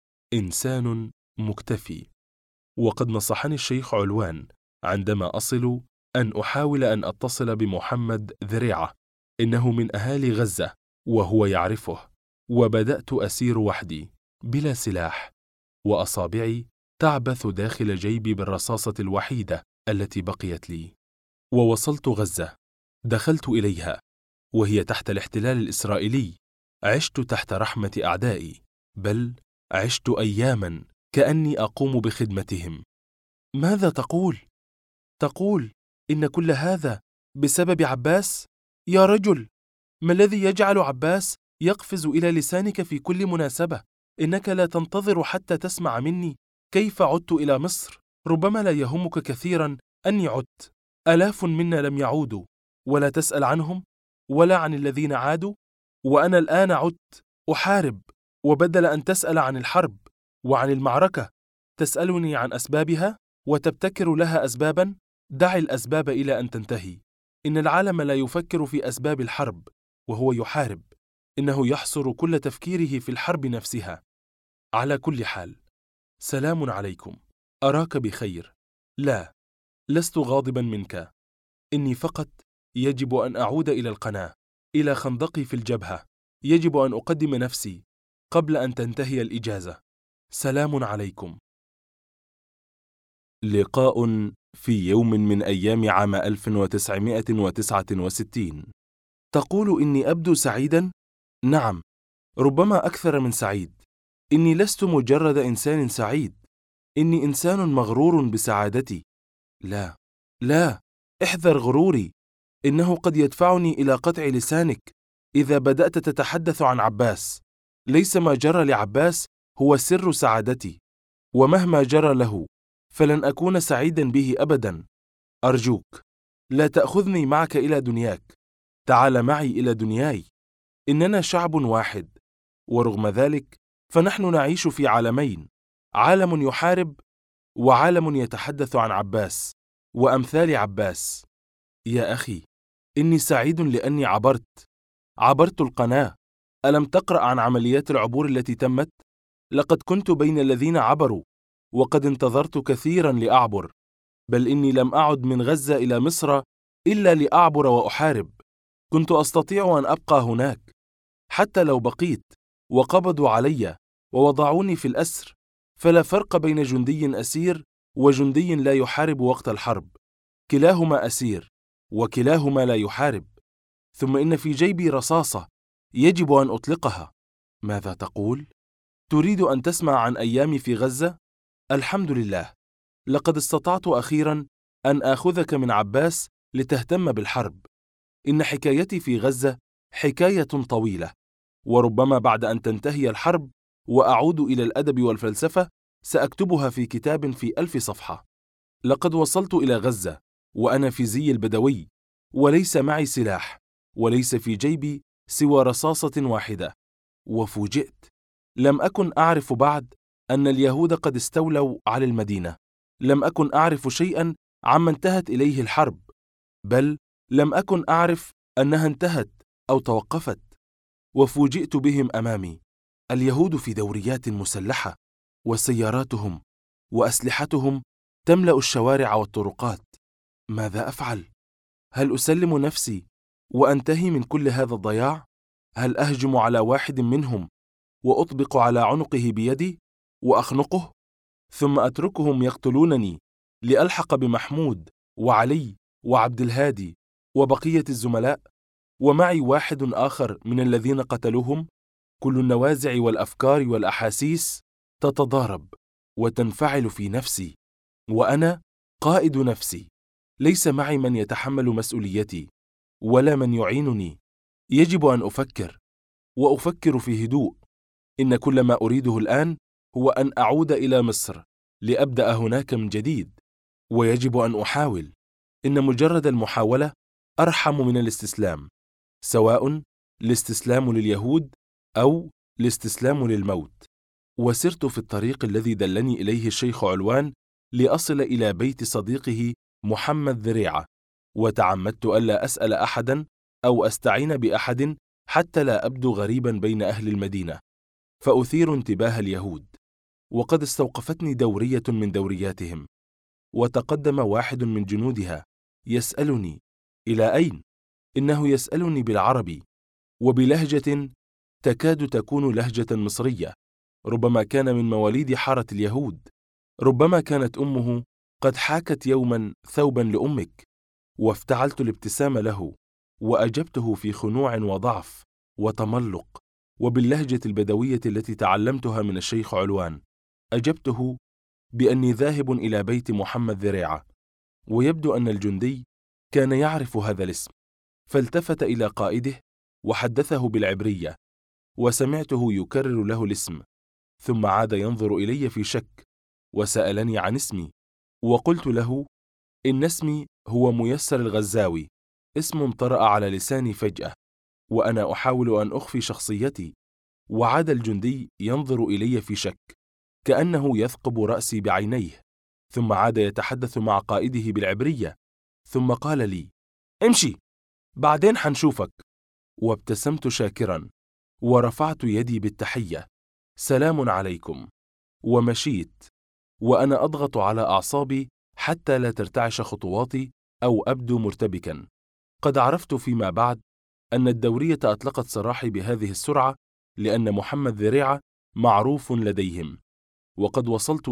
إنسان مكتفي. وقد نصحني الشيخ علوان عندما أصل أن أحاول أن أتصل بمحمد ذريعة، إنه من أهالي غزة وهو يعرفه. وبدأت أسير وحدي بلا سلاح، وأصابعي تعبث داخل جيبي بالرصاصة الوحيدة التي بقيت لي. ووصلت غزة، دخلت إليها وهي تحت الاحتلال الإسرائيلي. عشت تحت رحمة أعدائي، بل عشت أياما كأني أقوم بخدمتهم. ماذا تقول؟ تقول إن كل هذا بسبب عباس؟ يا رجل، ما الذي يجعل عباس يقفز إلى لسانك في كل مناسبة؟ إنك لا تنتظر حتى تسمع مني كيف عدت إلى مصر. ربما لا يهمك كثيرا أني عدت، آلاف منا لم يعودوا، ولا تسأل عنهم ولا عن الذين عادوا. وأنا الآن عدت أحارب، وبدل أن تسأل عن الحرب وعن المعركة تسألني عن أسبابها وتبتكر لها أسبابا. دع الأسباب إلى أن تنتهي. إن العالم لا يفكر في أسباب الحرب وهو يحارب، إنه يحصر كل تفكيره في الحرب نفسها. على كل حال، سلام عليكم. أراك بخير. لا، لست غاضبا منك. إني فقط يجب أن أعود إلى القناة، إلى خندقي في الجبهة. يجب أن أقدم نفسي قبل أن تنتهي الإجازة. سلام عليكم. لقاء في يوم من أيام عام 1969. تقول إني أبدو سعيدا؟ نعم، ربما أكثر من سعيد. إني لست مجرد إنسان سعيد، إني إنسان مغرور بسعادتي. لا، لا، احذر غروري، إنه قد يدفعني إلى قطع لسانك إذا بدأت تتحدث عن عباس. ليس ما جرى لعباس هو سر سعادتي، ومهما جرى له فلن أكون سعيدا به أبدا. أرجوك لا تأخذني معك إلى دنياك، تعال معي إلى دنياي. إننا شعب واحد، ورغم ذلك فنحن نعيش في عالمين، عالم يحارب وعالم يتحدث عن عباس وأمثال عباس. يا أخي، إني سعيد لأني عبرت القناة. ألم تقرأ عن عمليات العبور التي تمت؟ لقد كنت بين الذين عبروا، وقد انتظرت كثيرا لأعبر، بل إني لم أعد من غزة إلى مصر إلا لأعبر وأحارب. كنت أستطيع أن أبقى هناك حتى لو بقيت وقبضوا علي ووضعوني في الأسر، فلا فرق بين جندي أسير وجندي لا يحارب وقت الحرب. كلاهما أسير وكلاهما لا يحارب. ثم إن في جيبي رصاصة يجب أن أطلقها. ماذا تقول؟ تريد أن تسمع عن أيامي في غزة؟ الحمد لله، لقد استطعت أخيرا أن آخذك من عباس لتهتم بالحرب. إن حكايتي في غزة حكاية طويلة، وربما بعد أن تنتهي الحرب وأعود إلى الأدب والفلسفة سأكتبها في كتاب في 1000 صفحة. لقد وصلت إلى غزة وأنا في زي البدوي، وليس معي سلاح، وليس في جيبي سوى رصاصة واحدة. وفوجئت، لم أكن أعرف بعد أن اليهود قد استولوا على المدينة. لم أكن أعرف شيئا عما انتهت إليه الحرب، بل لم أكن أعرف أنها انتهت أو توقفت. وفوجئت بهم أمامي، اليهود في دوريات مسلحة، وسياراتهم وأسلحتهم تملأ الشوارع والطرقات. ماذا أفعل؟ هل أسلم نفسي وأنتهي من كل هذا الضياع؟ هل أهجم على واحد منهم وأطبق على عنقه بيدي وأخنقه، ثم أتركهم يقتلونني لألحق بمحمود وعلي وعبد الهادي وبقية الزملاء، ومعي واحد آخر من الذين قتلوهم؟ كل النوازع والأفكار والأحاسيس تتضارب وتنفعل في نفسي، وأنا قائد نفسي. ليس معي من يتحمل مسؤوليتي ولا من يعينني. يجب أن أفكر، وأفكر في هدوء. إن كل ما أريده الآن هو أن أعود إلى مصر لأبدأ هناك من جديد، ويجب أن أحاول. إن مجرد المحاولة أرحم من الاستسلام، سواء الاستسلام لليهود أو الاستسلام للموت. وسرت في الطريق الذي دلني إليه الشيخ علوان لأصل إلى بيت صديقه محمد ذريعة، وتعمدت ألا أسأل أحدا أو أستعين بأحد حتى لا أبدو غريبا بين أهل المدينة، فأثير انتباه اليهود. وقد استوقفتني دورية من دورياتهم، وتقدم واحد من جنودها يسألني: إلى أين؟ إنه يسألني بالعربي وبلهجة تكاد تكون لهجة مصرية. ربما كان من مواليد حارة اليهود، ربما كانت أمه قد حاكت يوما ثوبا لأمك. وافتعلت الابتسام له، وأجبته في خنوع وضعف وتملق، وباللهجة البدوية التي تعلمتها من الشيخ علوان. أجبته بأني ذاهب إلى بيت محمد ذريعة. ويبدو أن الجندي كان يعرف هذا الاسم، فالتفت إلى قائده وحدثه بالعبرية، وسمعته يكرر له الاسم، ثم عاد ينظر إلي في شك وسألني عن اسمي. وقلت له إن اسمي هو ميسر الغزاوي، اسم طرأ على لساني فجأة وأنا أحاول أن أخفي شخصيتي. وعاد الجندي ينظر إلي في شك كأنه يثقب رأسي بعينيه، ثم عاد يتحدث مع قائده بالعبرية، ثم قال لي: امشي، بعدين حنشوفك. وابتسمت شاكرا ورفعت يدي بالتحية: سلام عليكم. ومشيت، وأنا أضغط على أعصابي حتى لا ترتعش خطواتي أو أبدو مرتبكا. قد عرفت فيما بعد أن الدورية أطلقت سراحي بهذه السرعة لأن محمد ذريعة معروف لديهم، وقد وصلت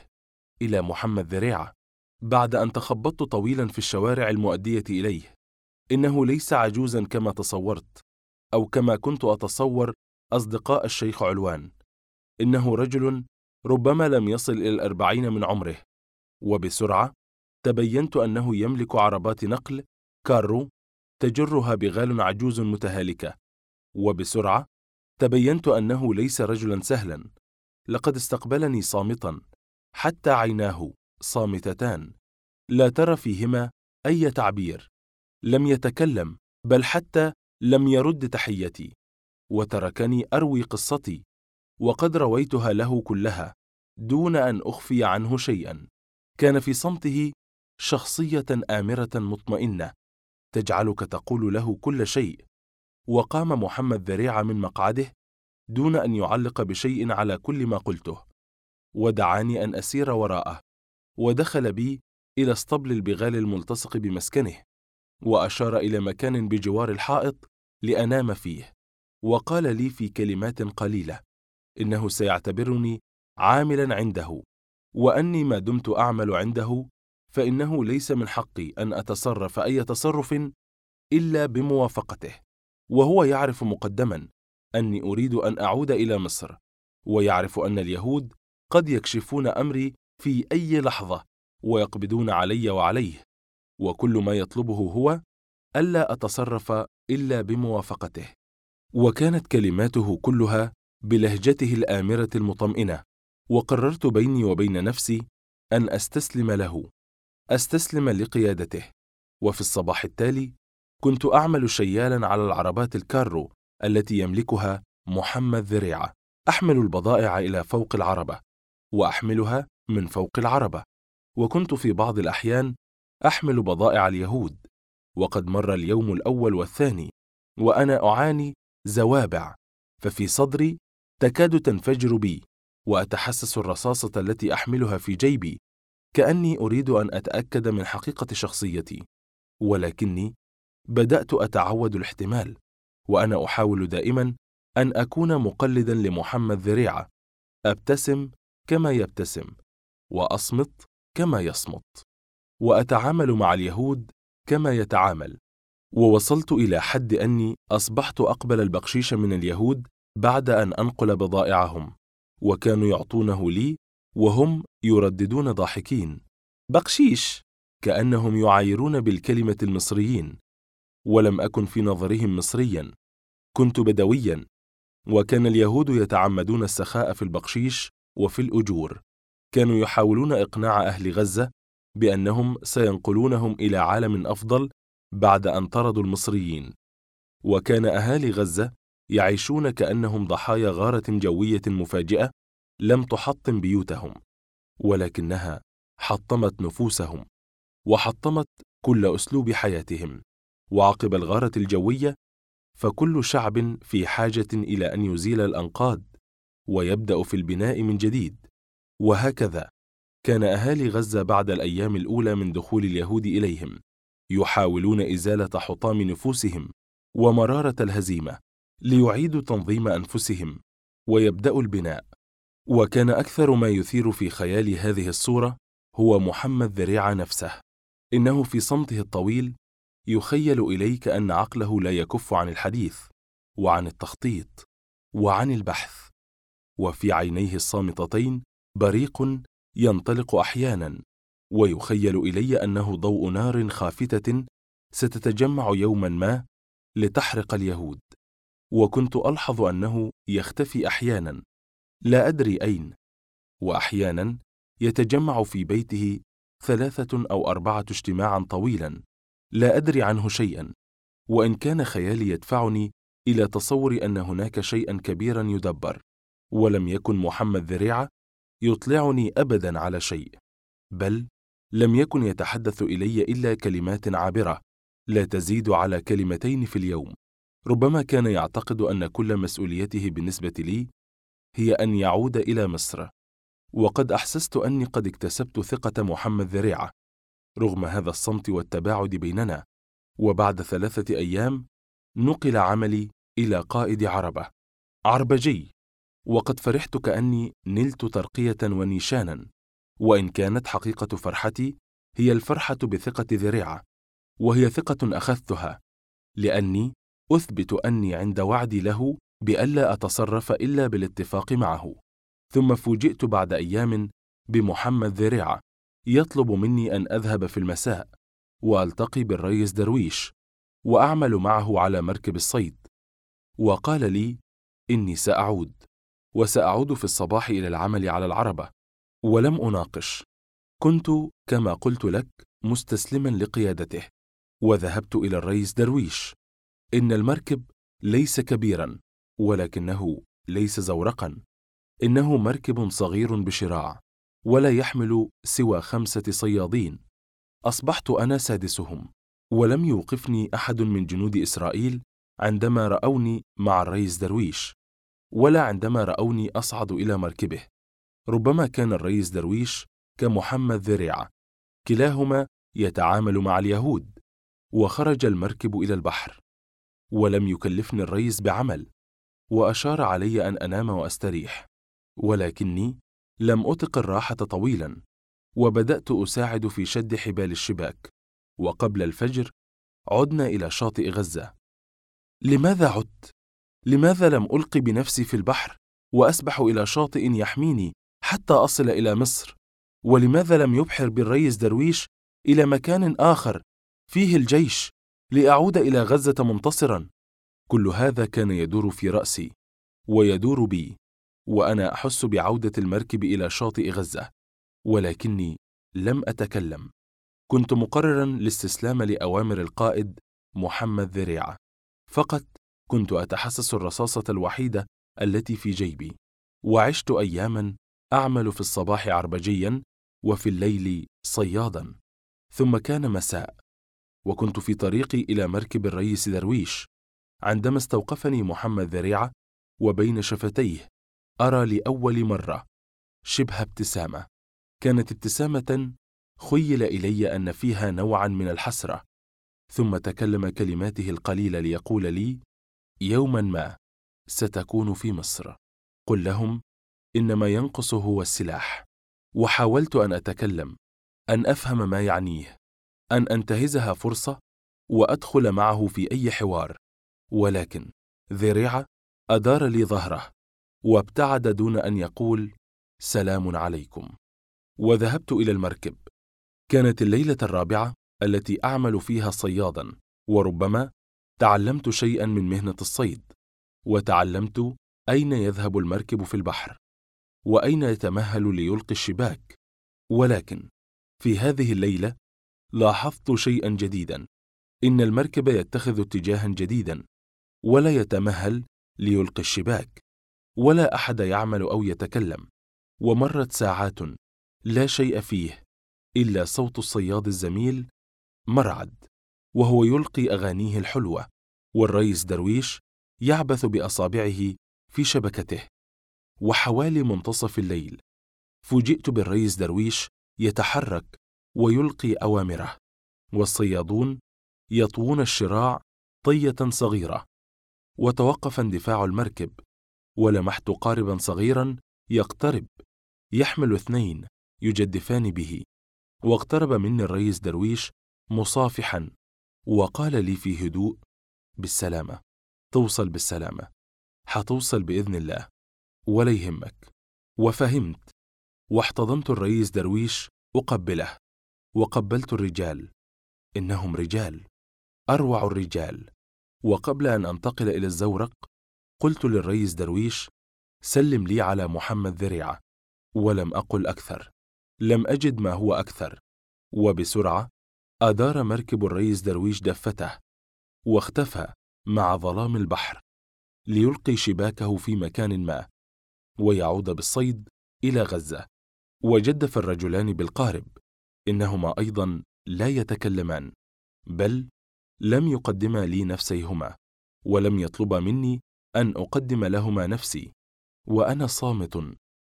إلى محمد ذريعة بعد أن تخبطت طويلا في الشوارع المؤدية إليه. إنه ليس عجوزا كما تصورت أو كما كنت أتصور أصدقاء الشيخ علوان. إنه رجل ربما لم يصل إلى 40 من عمره، وبسرعة تبينت أنه يملك عربات نقل كارو تجرها بغال عجوز متهالكة. وبسرعة تبينت أنه ليس رجلا سهلا. لقد استقبلني صامتا، حتى عيناه صامتتان لا ترى فيهما أي تعبير. لم يتكلم، بل حتى لم يرد تحيتي، وتركني أروي قصتي، وقد رويتها له كلها دون أن أخفي عنه شيئا. كان في صمته شخصية آمرة مطمئنة تجعلك تقول له كل شيء. وقام محمد ذريعة من مقعده دون أن يعلق بشيء على كل ما قلته، ودعاني أن أسير وراءه، ودخل بي إلى اسطبل البغال الملتصق بمسكنه، وأشار إلى مكان بجوار الحائط لأنام فيه، وقال لي في كلمات قليلة إنه سيعتبرني عاملا عنده، وأني ما دمت أعمل عنده فإنه ليس من حقي أن أتصرف أي تصرف إلا بموافقته. وهو يعرف مقدما أني أريد أن أعود إلى مصر، ويعرف أن اليهود قد يكشفون أمري في أي لحظة ويقبضون علي وعليه، وكل ما يطلبه هو ألا أتصرف إلا بموافقته. وكانت كلماته كلها بلهجته الآمرة المطمئنة. وقررت بيني وبين نفسي أن أستسلم له، أستسلم لقيادته. وفي الصباح التالي كنت أعمل شيالا على العربات الكارو التي يملكها محمد ذريعة. أحمل البضائع إلى فوق العربة، وأحملها من فوق العربة. وكنت في بعض الأحيان أحمل بضائع اليهود. وقد مر اليوم الأول والثاني وأنا أعاني زوابع، ففي صدري تكاد تنفجر بي، وأتحسس الرصاصة التي أحملها في جيبي، كأني أريد أن أتأكد من حقيقة شخصيتي. ولكني بدأت أتعود الاحتمال، وأنا أحاول دائما أن أكون مقلدا لمحمد ذريعة، أبتسم كما يبتسم، وأصمت كما يصمت، وأتعامل مع اليهود كما يتعامل. ووصلت إلى حد أني أصبحت أقبل البقشيش من اليهود بعد أن أنقل بضائعهم، وكانوا يعطونه لي وهم يرددون ضاحكين: بقشيش، كأنهم يعايرون بالكلمة المصريين. ولم أكن في نظرهم مصريا، كنت بدويا. وكان اليهود يتعمدون السخاء في البقشيش وفي الأجور. كانوا يحاولون إقناع أهل غزة بأنهم سينقلونهم إلى عالم أفضل بعد أن طردوا المصريين. وكان أهالي غزة يعيشون كأنهم ضحايا غارة جوية مفاجئة لم تحطم بيوتهم، ولكنها حطمت نفوسهم وحطمت كل أسلوب حياتهم. وعقب الغارة الجوية فكل شعب في حاجة إلى أن يزيل الأنقاض ويبدأ في البناء من جديد. وهكذا كان أهالي غزة بعد الأيام الأولى من دخول اليهود إليهم يحاولون إزالة حطام نفوسهم ومرارة الهزيمة ليعيدوا تنظيم أنفسهم ويبدأوا البناء. وكان أكثر ما يثير في خيالي هذه الصورة هو محمد ذريعة نفسه. إنه في صمته الطويل يخيل إليك أن عقله لا يكف عن الحديث وعن التخطيط وعن البحث، وفي عينيه الصامتتين بريق ينطلق أحيانا، ويخيل إلي أنه ضوء نار خافتة ستتجمع يوما ما لتحرق اليهود. وكنت ألحظ أنه يختفي أحيانا لا أدري أين، وأحيانا يتجمع في بيته 3 أو 4 اجتماعا طويلا لا أدري عنه شيئا. وإن كان خيالي يدفعني إلى تصور أن هناك شيئا كبيرا يدبر، ولم يكن محمد ذريعة يطلعني أبدا على شيء، بل لم يكن يتحدث إلي إلا كلمات عابرة لا تزيد على 2 كلمات في اليوم. ربما كان يعتقد أن كل مسؤوليته بالنسبة لي هي أن يعود إلى مصر، وقد أحسست أني قد اكتسبت ثقة محمد ذريعة رغم هذا الصمت والتباعد بيننا. وبعد 3 أيام نقل عملي إلى قائد عربة عربجي، وقد فرحت كأني نلت ترقية ونيشانا، وإن كانت حقيقة فرحتي هي الفرحة بثقة ذريعة، وهي ثقة أخذتها لأني أثبت أني عند وعدي له بألا أتصرف إلا بالاتفاق معه. ثم فوجئت بعد أيام بمحمد ذريعة يطلب مني أن أذهب في المساء وألتقي بالريس درويش وأعمل معه على مركب الصيد، وقال لي إني سأعود، وسأعود في الصباح إلى العمل على العربة. ولم أناقش، كنت كما قلت لك مستسلما لقيادته. وذهبت إلى الريس درويش. إن المركب ليس كبيرا، ولكنه ليس زورقا، إنه مركب صغير بشراع، ولا يحمل سوى 5 صيادين. أصبحت أنا سادسهم، ولم يوقفني أحد من جنود إسرائيل عندما رأوني مع الريس درويش، ولا عندما رأوني أصعد إلى مركبه. ربما كان الريس درويش كمحمد ذريعة، كلاهما يتعامل مع اليهود. وخرج المركب إلى البحر، ولم يكلفني الريس بعمل، وأشار علي أن أنام وأستريح، ولكني لم أطق الراحة طويلا، وبدأت أساعد في شد حبال الشباك. وقبل الفجر عدنا إلى شاطئ غزة. لماذا عدت؟ لماذا لم ألقي بنفسي في البحر وأسبح إلى شاطئ يحميني حتى أصل إلى مصر؟ ولماذا لم يبحر بالريس درويش إلى مكان آخر فيه الجيش لأعود إلى غزة منتصرا؟ كل هذا كان يدور في رأسي ويدور بي، وأنا أحس بعودة المركب إلى شاطئ غزة، ولكني لم أتكلم. كنت مقررا الاستسلام لأوامر القائد محمد ذريعة. فقط كنت أتحسس الرصاصة الوحيدة التي في جيبي. وعشت أياما أعمل في الصباح عربجيا وفي الليل صيادا. ثم كان مساء، وكنت في طريقي إلى مركب الريس درويش عندما استوقفني محمد ذريعة، وبين شفتيه أرى لأول مرة شبه ابتسامة. كانت ابتسامة خيل إلي أن فيها نوعا من الحسرة. ثم تكلم كلماته القليلة ليقول لي: يوما ما ستكون في مصر، قل لهم إن ما ينقص هو السلاح. وحاولت أن أتكلم، أن أفهم ما يعنيه، أن أنتهزها فرصة وأدخل معه في أي حوار، ولكن ذريعة أدار لي ظهره وابتعد دون أن يقول سلام عليكم. وذهبت إلى المركب. كانت الليلة الرابعة التي أعمل فيها صيادا، وربما تعلمت شيئا من مهنة الصيد، وتعلمت أين يذهب المركب في البحر، وأين يتمهل ليلقي الشباك. ولكن في هذه الليلة لاحظت شيئا جديدا: إن المركب يتخذ اتجاها جديدا، ولا يتمهل ليلقي الشباك، ولا أحد يعمل أو يتكلم. ومرت ساعات لا شيء فيه إلا صوت الصياد الزميل مرعد وهو يلقي أغانيه الحلوة، والريس درويش يعبث بأصابعه في شبكته. وحوالي منتصف الليل فوجئت بالريس درويش يتحرك ويلقي أوامره، والصيادون يطوون الشراع طية صغيرة. وتوقف اندفاع المركب، ولمحت قاربا صغيرا يقترب يحمل 2 يجدفان به. واقترب مني الريس درويش مصافحا، وقال لي في هدوء: بالسلامة، توصل بالسلامة، حتوصل بإذن الله، ولا يهمك. وفهمت، واحتضنت الريس درويش أقبله، وقبلت الرجال، إنهم رجال، أروع الرجال. وقبل أن أنتقل إلى الزورق قلت للريس درويش: سلم لي على محمد ذريعة. ولم أقل أكثر، لم أجد ما هو أكثر. وبسرعة أدار مركب الريس درويش دفته، واختفى مع ظلام البحر ليلقي شباكه في مكان ما، ويعود بالصيد إلى غزة. وجدف الرجلان بالقارب، إنهما أيضا لا يتكلمان، بل لم يقدما لي نفسيهما، ولم يطلبا مني أن أقدم لهما نفسي. وأنا صامت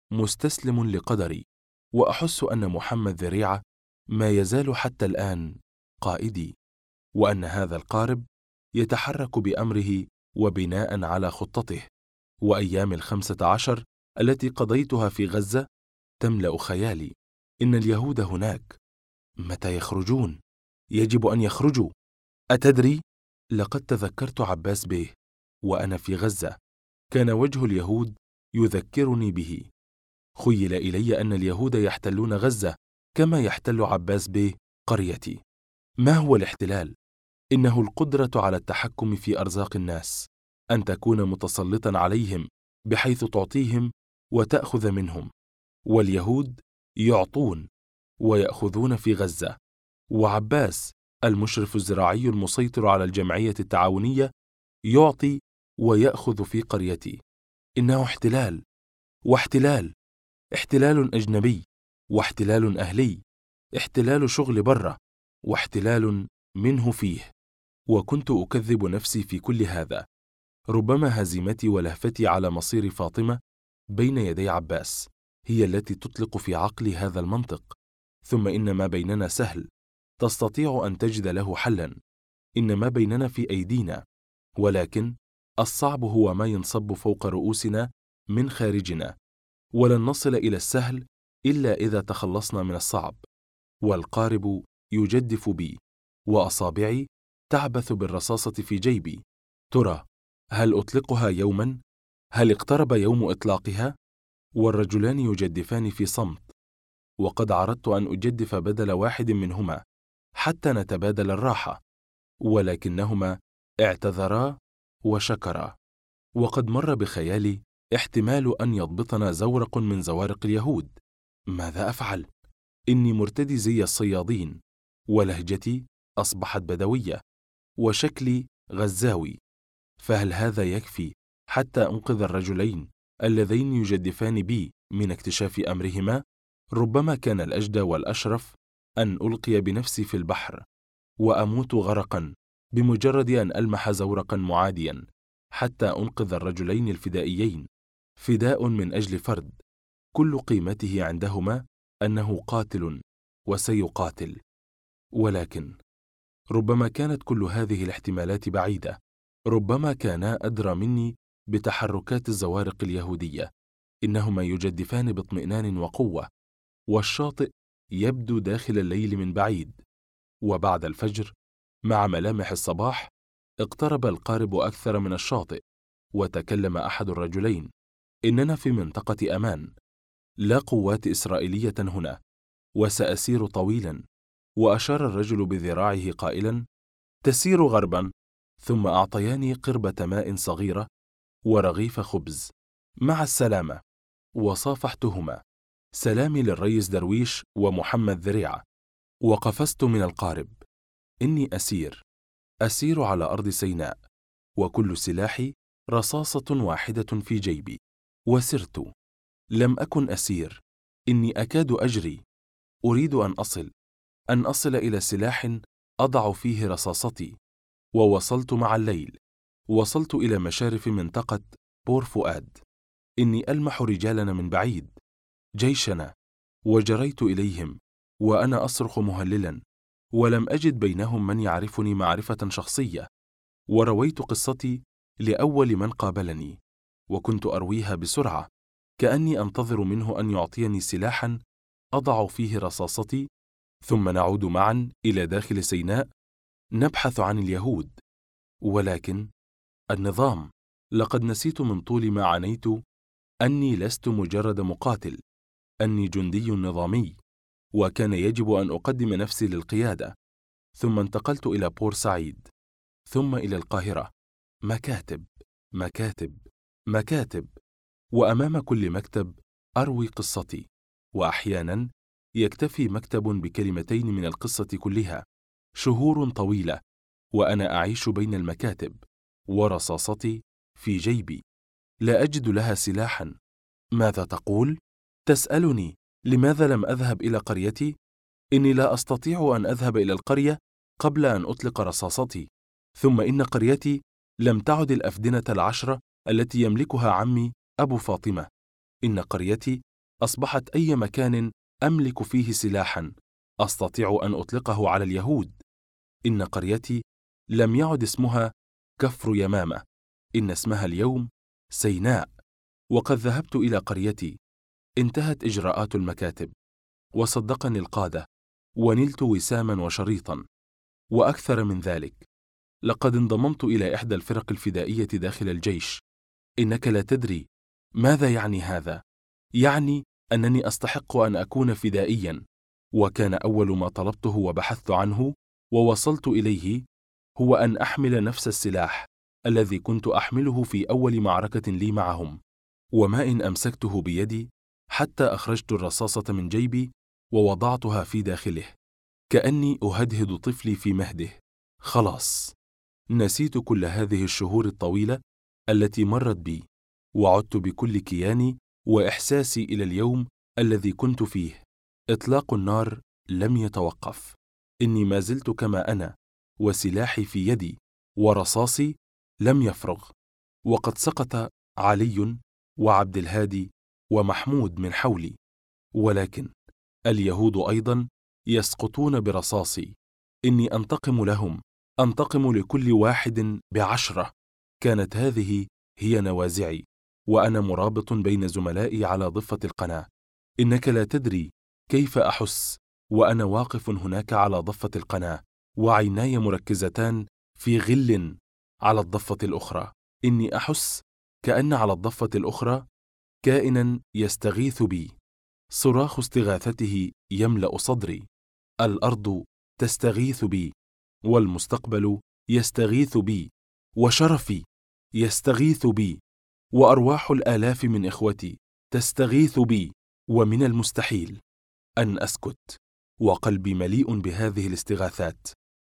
مستسلم لقدري، وأحس أن محمد ذريعة ما يزال حتى الآن قائدي، وأن هذا القارب يتحرك بأمره وبناء على خطته. وأيام 15 التي قضيتها في غزة تملأ خيالي. إن اليهود هناك، متى يخرجون؟ يجب أن يخرجوا. أتدري؟ لقد تذكرت عباس بيه وأنا في غزة، كان وجه اليهود يذكرني به. خيل إلي أن اليهود يحتلون غزة كما يحتل عباس بيه قريتي. ما هو الاحتلال؟ إنه القدرة على التحكم في أرزاق الناس، أن تكون متسلطا عليهم بحيث تعطيهم وتأخذ منهم. واليهود يعطون ويأخذون في غزة، وعباس المشرف الزراعي المسيطر على الجمعية التعاونية يعطي ويأخذ في قريتي. إنه احتلال، واحتلال، احتلال أجنبي، واحتلال أهلي، احتلال شغل برة، واحتلال منه فيه. وكنت أكذب نفسي في كل هذا. ربما هزيمتي ولهفتي على مصير فاطمة بين يدي عباس هي التي تطلق في عقلي هذا المنطق. ثم إن ما بيننا سهل، تستطيع أن تجد له حلا. إن ما بيننا في أيدينا، ولكن الصعب هو ما ينصب فوق رؤوسنا من خارجنا، ولن نصل إلى السهل إلا إذا تخلصنا من الصعب. والقارب يجدف بي، وأصابعي تعبث بالرصاصة في جيبي. ترى هل أطلقها يوما؟ هل اقترب يوم إطلاقها؟ والرجلان يجدفان في صمت، وقد عرضت أن أجدف بدل واحد منهما حتى نتبادل الراحة، ولكنهما اعتذرا وشكرا. وقد مر بخيالي احتمال أن يضبطنا زورق من زوارق اليهود. ماذا أفعل؟ إني مرتدي زي الصيادين، ولهجتي أصبحت بدوية، وشكلي غزاوي. فهل هذا يكفي حتى أنقذ الرجلين اللذين يجدفان بي من اكتشاف أمرهما؟ ربما كان الأجدى والأشرف أن ألقي بنفسي في البحر وأموت غرقا بمجرد أن ألمح زورقا معاديا، حتى أنقذ الرجلين الفدائيين. فداء من أجل فرد كل قيمته عندهما أنه قاتل وسيقاتل. ولكن ربما كانت كل هذه الاحتمالات بعيدة. ربما كانا أدرى مني بتحركات الزوارق اليهودية. إنهما يجدفان باطمئنان وقوة، والشاطئ يبدو داخل الليل من بعيد. وبعد الفجر مع ملامح الصباح اقترب القارب أكثر من الشاطئ، وتكلم أحد الرجلين: إننا في منطقة أمان، لا قوات إسرائيلية هنا، وسأسير طويلا. وأشار الرجل بذراعه قائلا: تسير غربا. ثم أعطياني قربة ماء صغيرة ورغيف خبز. مع السلامة. وصافحتهما. سلامي للريس درويش ومحمد ذريعة. وقفزت من القارب. إني أسير على أرض سيناء، وكل سلاحي رصاصة واحدة في جيبي. وسرت. لم أكن أسير، إني أكاد أجري. أريد أن أصل إلى سلاح أضع فيه رصاصتي. ووصلت مع الليل. وصلت إلى مشارف منطقة بور فؤاد. إني ألمح رجالنا من بعيد، جيشنا، وجريت إليهم وأنا أصرخ مهللا، ولم أجد بينهم من يعرفني معرفة شخصية. ورويت قصتي لأول من قابلني، وكنت أرويها بسرعة، كأني أنتظر منه أن يعطيني سلاحا أضع فيه رصاصتي. ثم نعود معا إلى داخل سيناء نبحث عن اليهود. ولكن النظام، لقد نسيت من طول ما عانيت أني لست مجرد مقاتل، أني جندي نظامي، وكان يجب أن أقدم نفسي للقيادة. ثم انتقلت إلى بورسعيد، ثم إلى القاهرة. مكاتب، مكاتب، مكاتب، وأمام كل مكتب أروي قصتي. وأحيانا يكتفي مكتب بكلمتين من القصة كلها. شهور طويلة وأنا أعيش بين المكاتب، ورصاصتي في جيبي، لا أجد لها سلاحا. ماذا تقول؟ تسألني لماذا لم أذهب إلى قريتي؟ إني لا أستطيع أن أذهب إلى القرية قبل أن أطلق رصاصتي. ثم إن قريتي لم تعد الأفدنة 10 التي يملكها عمي أبو فاطمة. إن قريتي أصبحت أي مكان أملك فيه سلاحا أستطيع أن أطلقه على اليهود. إن قريتي لم يعد اسمها كفر يمامة، إن اسمها اليوم سيناء. وقد ذهبت إلى قريتي، انتهت إجراءات المكاتب، وصدقني القادة، ونلت وساما وشريطا. وأكثر من ذلك، لقد انضممت إلى إحدى الفرق الفدائية داخل الجيش. إنك لا تدري ماذا يعني هذا. يعني أنني أستحق أن أكون فدائيا. وكان أول ما طلبته وبحثت عنه ووصلت إليه هو أن أحمل نفس السلاح الذي كنت أحمله في أول معركة لي معهم، وما إن أمسكته بيدي حتى أخرجت الرصاصة من جيبي ووضعتها في داخله، كأني أهدهد طفلي في مهده. خلاص، نسيت كل هذه الشهور الطويلة التي مرت بي، وعدت بكل كياني وإحساسي إلى اليوم الذي كنت فيه. إطلاق النار لم يتوقف. إني ما زلت كما أنا، وسلاحي في يدي، ورصاصي لم يفرغ. وقد سقط علي وعبد الهادي ومحمود من حولي، ولكن اليهود أيضا يسقطون برصاصي. إني أنتقم لهم، أنتقم لكل واحد ب10. كانت هذه هي نوازعي، وأنا مرابط بين زملائي على ضفة القناة. إنك لا تدري كيف أحس وأنا واقف هناك على ضفة القناة، وعيناي مركزتان في غل على الضفة الأخرى. إني أحس كأن على الضفة الأخرى كائنا يستغيث بي. صراخ استغاثته يملأ صدري. الأرض تستغيث بي، والمستقبل يستغيث بي، وشرفي يستغيث بي، وأرواح الآلاف من إخوتي تستغيث بي. ومن المستحيل أن أسكت، وقلبي مليء بهذه الاستغاثات.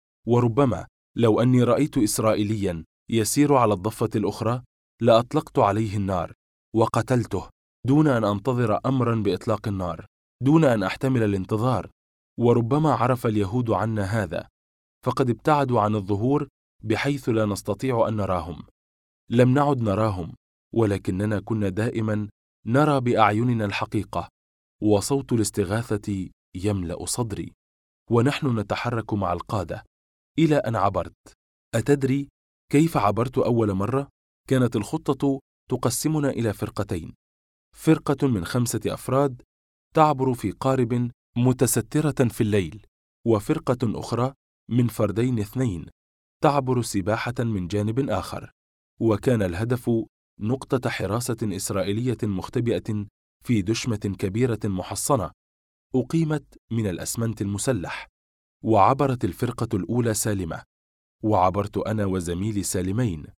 وربما لو أني رأيت إسرائيليا يسير على الضفة الأخرى لأطلقت عليه النار وقتلته دون أن أنتظر أمرا بإطلاق النار، دون أن أحتمل الانتظار. وربما عرف اليهود عنا هذا، فقد ابتعدوا عن الظهور بحيث لا نستطيع أن نراهم. لم نعد نراهم، ولكننا كنا دائما نرى بأعيننا الحقيقة. وصوت الاستغاثة يملأ صدري، ونحن نتحرك مع القادة إلى أن عبرت. أتدري كيف عبرت أول مرة؟ كانت الخطة تقسمنا إلى فرقتين، فرقة من 5 أفراد تعبر في قارب متسترة في الليل، وفرقة أخرى من 2 تعبر سباحة من جانب آخر. وكان الهدف نقطة حراسة إسرائيلية مختبئة في دشمة كبيرة محصنة أقيمت من الأسمنت المسلح. وعبرت الفرقة الأولى سالمة، وعبرت أنا وزميلي سالمين،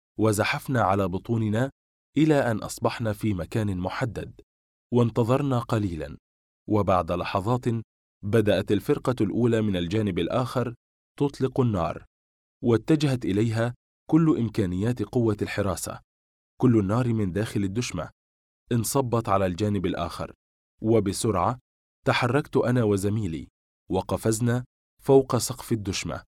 وزحفنا على بطوننا إلى أن أصبحنا في مكان محدد، وانتظرنا قليلا. وبعد لحظات بدأت الفرقة الأولى من الجانب الآخر تطلق النار، واتجهت إليها كل إمكانيات قوة الحراسة. كل النار من داخل الدشمة انصبت على الجانب الآخر، وبسرعة تحركت أنا وزميلي، وقفزنا فوق سقف الدشمة،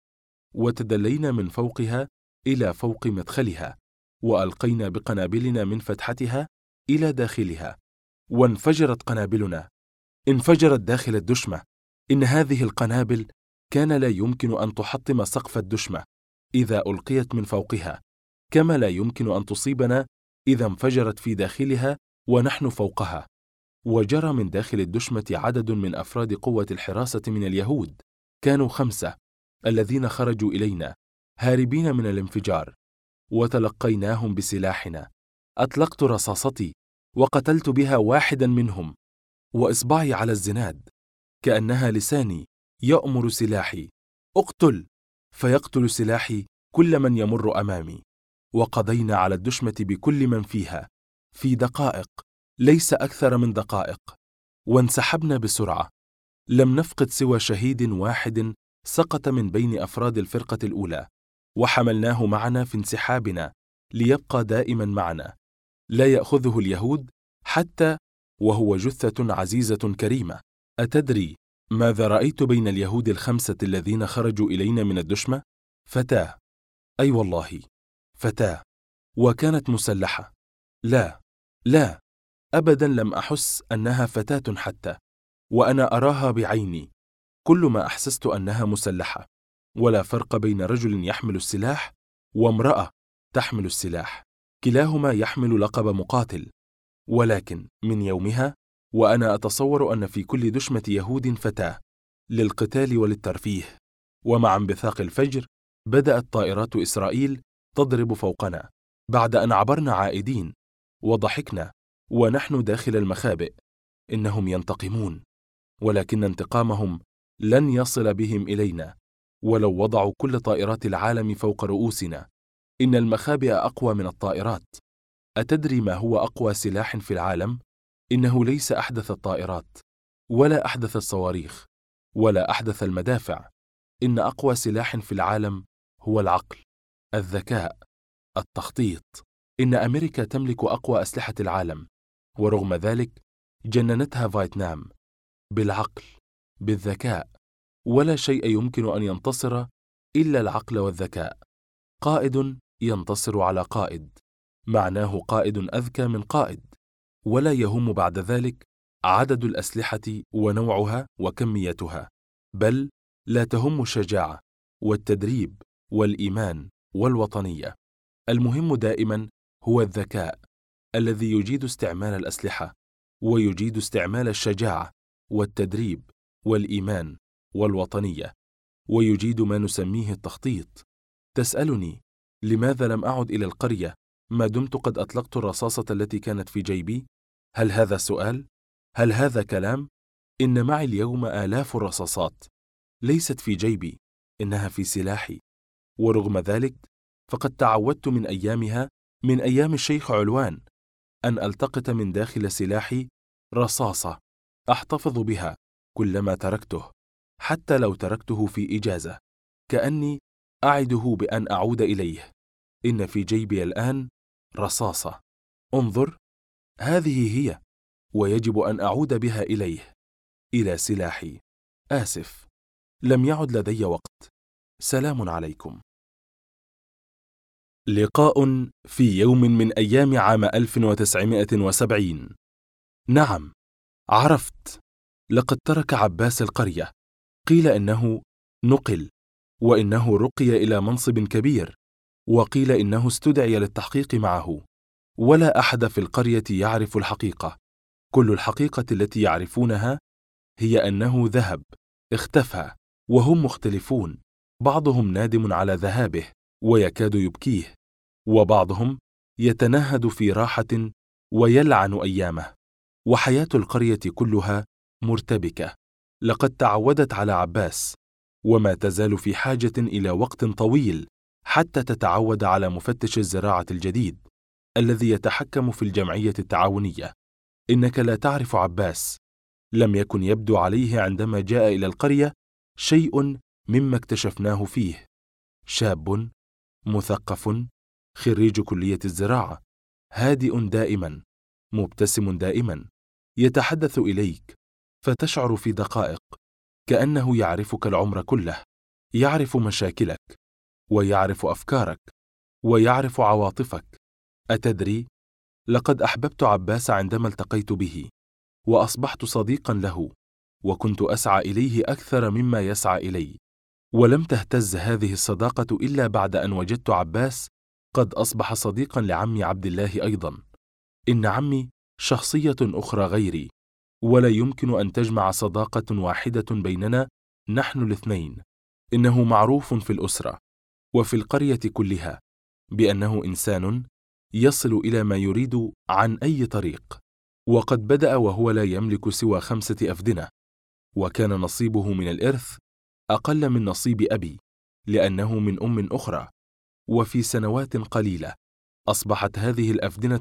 وتدلينا من فوقها إلى فوق مدخلها، وألقينا بقنابلنا من فتحتها إلى داخلها. وانفجرت قنابلنا، انفجرت داخل الدشمة. إن هذه القنابل كان لا يمكن أن تحطم سقف الدشمة إذا ألقيت من فوقها، كما لا يمكن أن تصيبنا إذا انفجرت في داخلها ونحن فوقها. وجرى من داخل الدشمة عدد من أفراد قوة الحراسة من اليهود، كانوا 5 الذين خرجوا إلينا هاربين من الانفجار، وتلقيناهم بسلاحنا. أطلقت رصاصتي وقتلت بها واحدا منهم، وإصبعي على الزناد كأنها لساني يأمر سلاحي: اقتل! فيقتل سلاحي كل من يمر أمامي. وقضينا على الدشمة بكل من فيها في دقائق، ليس أكثر من دقائق، وانسحبنا بسرعة. لم نفقد سوى شهيد واحد سقط من بين أفراد الفرقة الأولى، وحملناه معنا في انسحابنا ليبقى دائما معنا، لا يأخذه اليهود حتى وهو جثة عزيزة كريمة. أتدري ماذا رأيت بين اليهود ال5 الذين خرجوا إلينا من الدشمة؟ فتاة، أي والله فتاة، وكانت مسلحة. لا، أبدا لم أحس أنها فتاة حتى، وأنا أراها بعيني. كل ما أحسست أنها مسلحة، ولا فرق بين رجل يحمل السلاح وامرأة تحمل السلاح، كلاهما يحمل لقب مقاتل. ولكن من يومها وأنا أتصور أن في كل دشمة يهود فتاة للقتال وللترفيه. ومع انبثاق الفجر بدأت طائرات إسرائيل تضرب فوقنا بعد أن عبرنا عائدين، وضحكنا ونحن داخل المخابئ. إنهم ينتقمون، ولكن انتقامهم لن يصل بهم إلينا ولو وضعوا كل طائرات العالم فوق رؤوسنا. إن المخابئ أقوى من الطائرات. أتدري ما هو أقوى سلاح في العالم؟ إنه ليس أحدث الطائرات، ولا أحدث الصواريخ، ولا أحدث المدافع. إن أقوى سلاح في العالم هو العقل، الذكاء، التخطيط. إن أمريكا تملك أقوى أسلحة العالم، ورغم ذلك جننتها فيتنام. بالعقل، بالذكاء، ولا شيء يمكن أن ينتصر إلا العقل والذكاء. قائد ينتصر على قائد، معناه قائد أذكى من قائد، ولا يهم بعد ذلك عدد الأسلحة ونوعها وكميتها، بل لا تهم الشجاعة والتدريب والإيمان والوطنية. المهم دائما هو الذكاء الذي يجيد استعمال الأسلحة، ويجيد استعمال الشجاعة والتدريب والإيمان والوطنية، ويجيد ما نسميه التخطيط. تسألني لماذا لم أعد إلى القرية ما دمت قد أطلقت الرصاصة التي كانت في جيبي؟ هل هذا سؤال؟ هل هذا كلام؟ إن معي اليوم آلاف الرصاصات، ليست في جيبي، إنها في سلاحي. ورغم ذلك فقد تعودت من أيامها، من أيام الشيخ علوان، أن ألتقط من داخل سلاحي رصاصة أحتفظ بها كلما تركته، حتى لو تركته في إجازة، كأني أعده بأن أعود إليه. إن في جيبي الآن رصاصة، انظر، هذه هي، ويجب أن أعود بها إليه، إلى سلاحي. آسف، لم يعد لدي وقت. سلام عليكم. لقاء في يوم من أيام عام 1970. نعم، عرفت، لقد ترك عباس القرية. قيل إنه نقل، وإنه رقي إلى منصب كبير، وقيل إنه استدعي للتحقيق معه. ولا أحد في القرية يعرف الحقيقة. كل الحقيقة التي يعرفونها هي أنه ذهب، اختفى، وهم مختلفون. بعضهم نادم على ذهابه ويكاد يبكيه، وبعضهم يتنهد في راحة ويلعن أيامه. وحياة القرية كلها مرتبكة. لقد تعودت على عباس، وما تزال في حاجة إلى وقت طويل حتى تتعود على مفتش الزراعة الجديد الذي يتحكم في الجمعية التعاونية. إنك لا تعرف عباس. لم يكن يبدو عليه عندما جاء إلى القرية شيء مما اكتشفناه فيه. شاب مثقف، خريج كلية الزراعة، هادئ دائما، مبتسم دائما، يتحدث إليك فتشعر في دقائق كأنه يعرفك العمر كله. يعرف مشاكلك، ويعرف أفكارك، ويعرف عواطفك. أتدري، لقد أحببت عباس عندما التقيت به، وأصبحت صديقا له، وكنت أسعى إليه أكثر مما يسعى إلي. ولم تهتز هذه الصداقة إلا بعد أن وجدت عباس قد أصبح صديقا لعمي عبد الله أيضا. إن عمي شخصية أخرى غيري، ولا يمكن أن تجمع صداقة واحدة بيننا نحن الاثنين. إنه معروف في الأسرة وفي القرية كلها بأنه إنسان يصل إلى ما يريد عن أي طريق. وقد بدأ وهو لا يملك سوى 5 أفدنة، وكان نصيبه من الإرث أقل من نصيب أبي لأنه من أم أخرى. وفي سنوات قليلة أصبحت هذه الأفدنة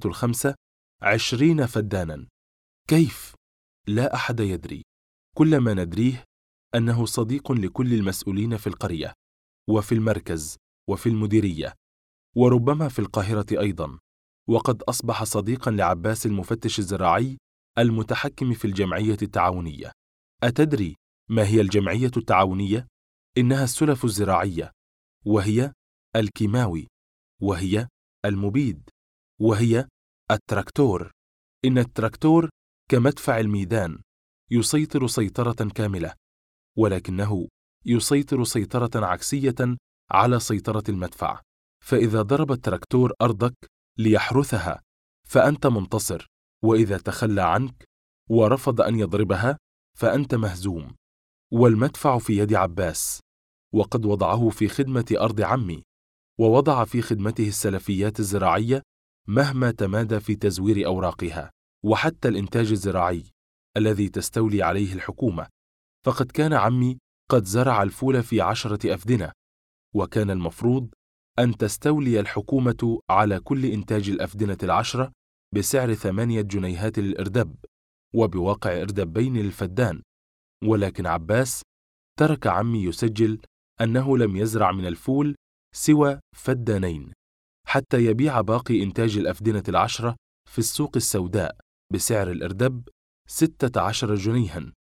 25 فدانا. كيف؟ لا أحد يدري. كل ما ندريه أنه صديق لكل المسؤولين في القرية، وفي المركز، وفي المديرية، وربما في القاهرة أيضا. وقد أصبح صديقا لعباس المفتش الزراعي المتحكم في الجمعية التعاونية. أتدري ما هي الجمعية التعاونية؟ إنها السلف الزراعية، وهي الكيماوي، وهي المبيد، وهي التراكتور، إن التراكتور كمدفع الميدان، يسيطر سيطرة كاملة، ولكنه يسيطر سيطرة عكسية على سيطرة المدفع. فإذا ضرب التراكتور أرضك ليحرثها فأنت منتصر، وإذا تخلى عنك ورفض أن يضربها فأنت مهزوم. والمدفع في يد عباس، وقد وضعه في خدمة أرض عمي، ووضع في خدمته السلفيات الزراعية مهما تمادى في تزوير أوراقها، وحتى الإنتاج الزراعي الذي تستولي عليه الحكومة. فقد كان عمي قد زرع الفول في 10 أفدنة، وكان المفروض أن تستولي الحكومة على كل إنتاج الأفدنة 10 بسعر 8 جنيهات للإردب، وبواقع إردبين للفدان. ولكن عباس ترك عمي يسجل أنه لم يزرع من الفول سوى فدانين، حتى يبيع باقي إنتاج الأفدنة 10 في السوق السوداء بسعر الإردب 16 جنيها.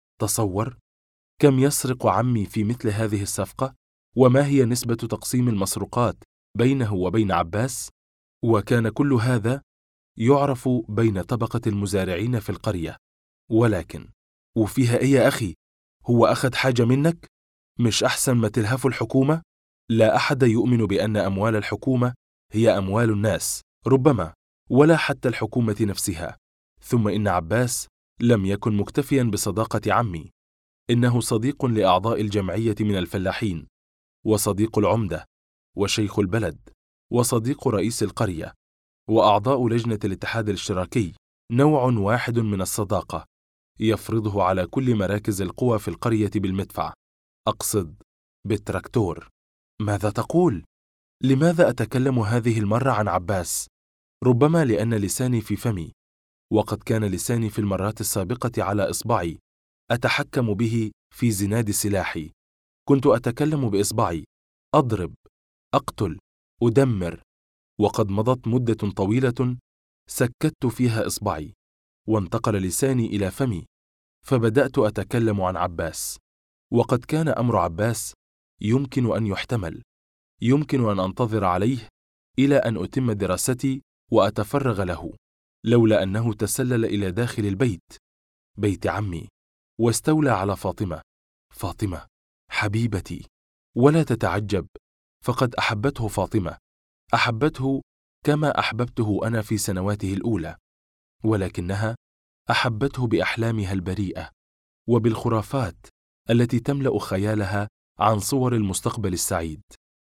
تصور كم يسرق عمي في مثل هذه الصفقة، وما هي نسبة تقسيم المسروقات بينه وبين عباس. وكان كل هذا يعرف بين طبقة المزارعين في القرية. ولكن وفيها إيه يا أخي؟ هو أخذ حاجة منك؟ مش أحسن ما تلهف الحكومة؟ لا أحد يؤمن بأن أموال الحكومة هي أموال الناس، ربما ولا حتى الحكومة نفسها. ثم إن عباس لم يكن مكتفيا بصداقة عمي، إنه صديق لأعضاء الجمعية من الفلاحين، وصديق العمدة، وشيخ البلد، وصديق رئيس القرية، وأعضاء لجنة الاتحاد الاشتراكي. نوع واحد من الصداقة يفرضه على كل مراكز القوى في القرية بالمدفع، أقصد بالتراكتور. ماذا تقول؟ لماذا أتكلم هذه المرة عن عباس؟ ربما لأن لساني في فمي، وقد كان لساني في المرات السابقة على إصبعي أتحكم به في زناد سلاحي. كنت أتكلم بإصبعي، أضرب، أقتل، أدمر، وقد مضت مدة طويلة سكت فيها إصبعي، وانتقل لساني إلى فمي، فبدأت أتكلم عن عباس. وقد كان أمر عباس يمكن أن يحتمل، يمكن أن أنتظر عليه إلى أن أتم دراستي وأتفرغ له، لولا أنه تسلل إلى داخل البيت، بيت عمي، واستولى على فاطمة. فاطمة حبيبتي، ولا تتعجب، فقد أحبته فاطمة، أحبته كما أحببته أنا في سنواته الأولى، ولكنها أحبته بأحلامها البريئة وبالخرافات التي تملأ خيالها عن صور المستقبل السعيد،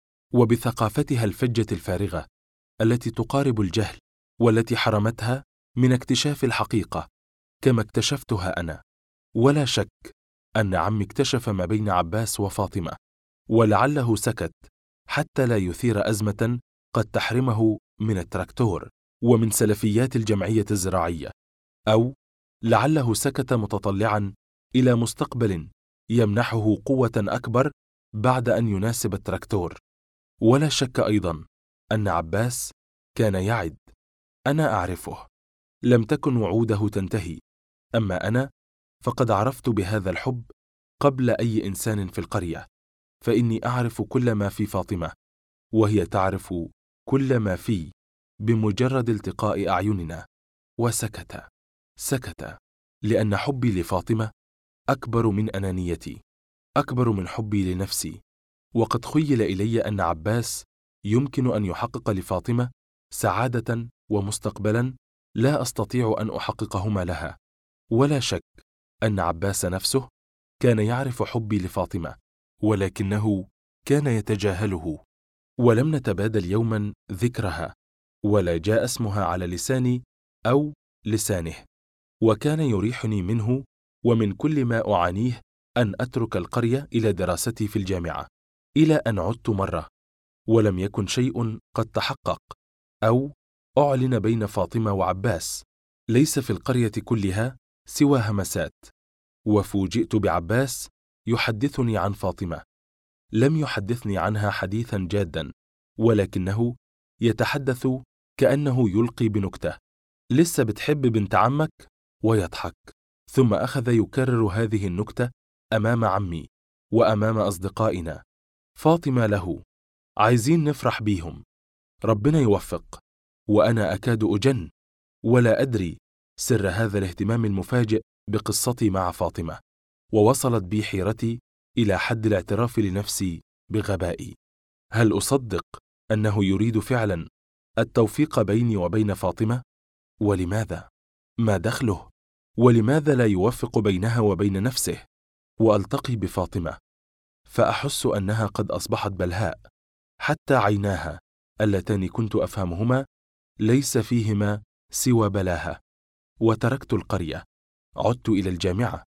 وبثقافتها الفجة الفارغة التي تقارب الجهل، والتي حرمتها من اكتشاف الحقيقة كما اكتشفتها أنا. ولا شك أن عمي اكتشف ما بين عباس وفاطمة، ولعله سكت حتى لا يثير أزمة قد تحرمه من التراكتور ومن سلفيات الجمعية الزراعية، أو لعله سكت متطلعا إلى مستقبل يمنحه قوة أكبر بعد أن يناسب التراكتور. ولا شك أيضا أن عباس كان يعد. أنا أعرفه، لم تكن وعوده تنتهي، أما أنا فقد عرفت بهذا الحب قبل أي إنسان في القرية، فإني أعرف كل ما في فاطمة، وهي تعرف كل ما في، بمجرد التقاء أعيننا. وسكت، سكت، لأن حبي لفاطمة أكبر من أنانيتي، أكبر من حبي لنفسي. وقد خيل إلي أن عباس يمكن أن يحقق لفاطمة سعادة ومستقبلا لا أستطيع أن أحققهما لها. ولا شك أن عباس نفسه كان يعرف حبي لفاطمة، ولكنه كان يتجاهله، ولم نتبادل يوما ذكرها، ولا جاء اسمها على لساني أو لسانه. وكان يريحني منه ومن كل ما أعانيه أن أترك القرية إلى دراستي في الجامعة، إلى أن عدت مرة ولم يكن شيء قد تحقق أو أعلن بين فاطمة وعباس، ليس في القرية كلها سوى همسات. وفوجئت بعباس يحدثني عن فاطمة، لم يحدثني عنها حديثا جادا، ولكنه يتحدث كأنه يلقي بنكتة: لسه بتحب بنت عمك؟ ويضحك، ثم أخذ يكرر هذه النكتة أمام عمي وأمام أصدقائنا: فاطمة له، عايزين نفرح بيهم، ربنا يوفق. وأنا أكاد أجن، ولا أدري سر هذا الاهتمام المفاجئ بقصتي مع فاطمة، ووصلت بي حيرتي إلى حد الاعتراف لنفسي بغبائي. هل أصدق أنه يريد فعلا التوفيق بيني وبين فاطمة؟ ولماذا؟ ما دخله؟ ولماذا لا يوفق بينها وبين نفسه وألتقي بفاطمة؟ فأحس أنها قد أصبحت بلهاء، حتى عيناها اللتان كنت أفهمهما ليس فيهما سوى بلاهة. وتركت القرية، عدت إلى الجامعة،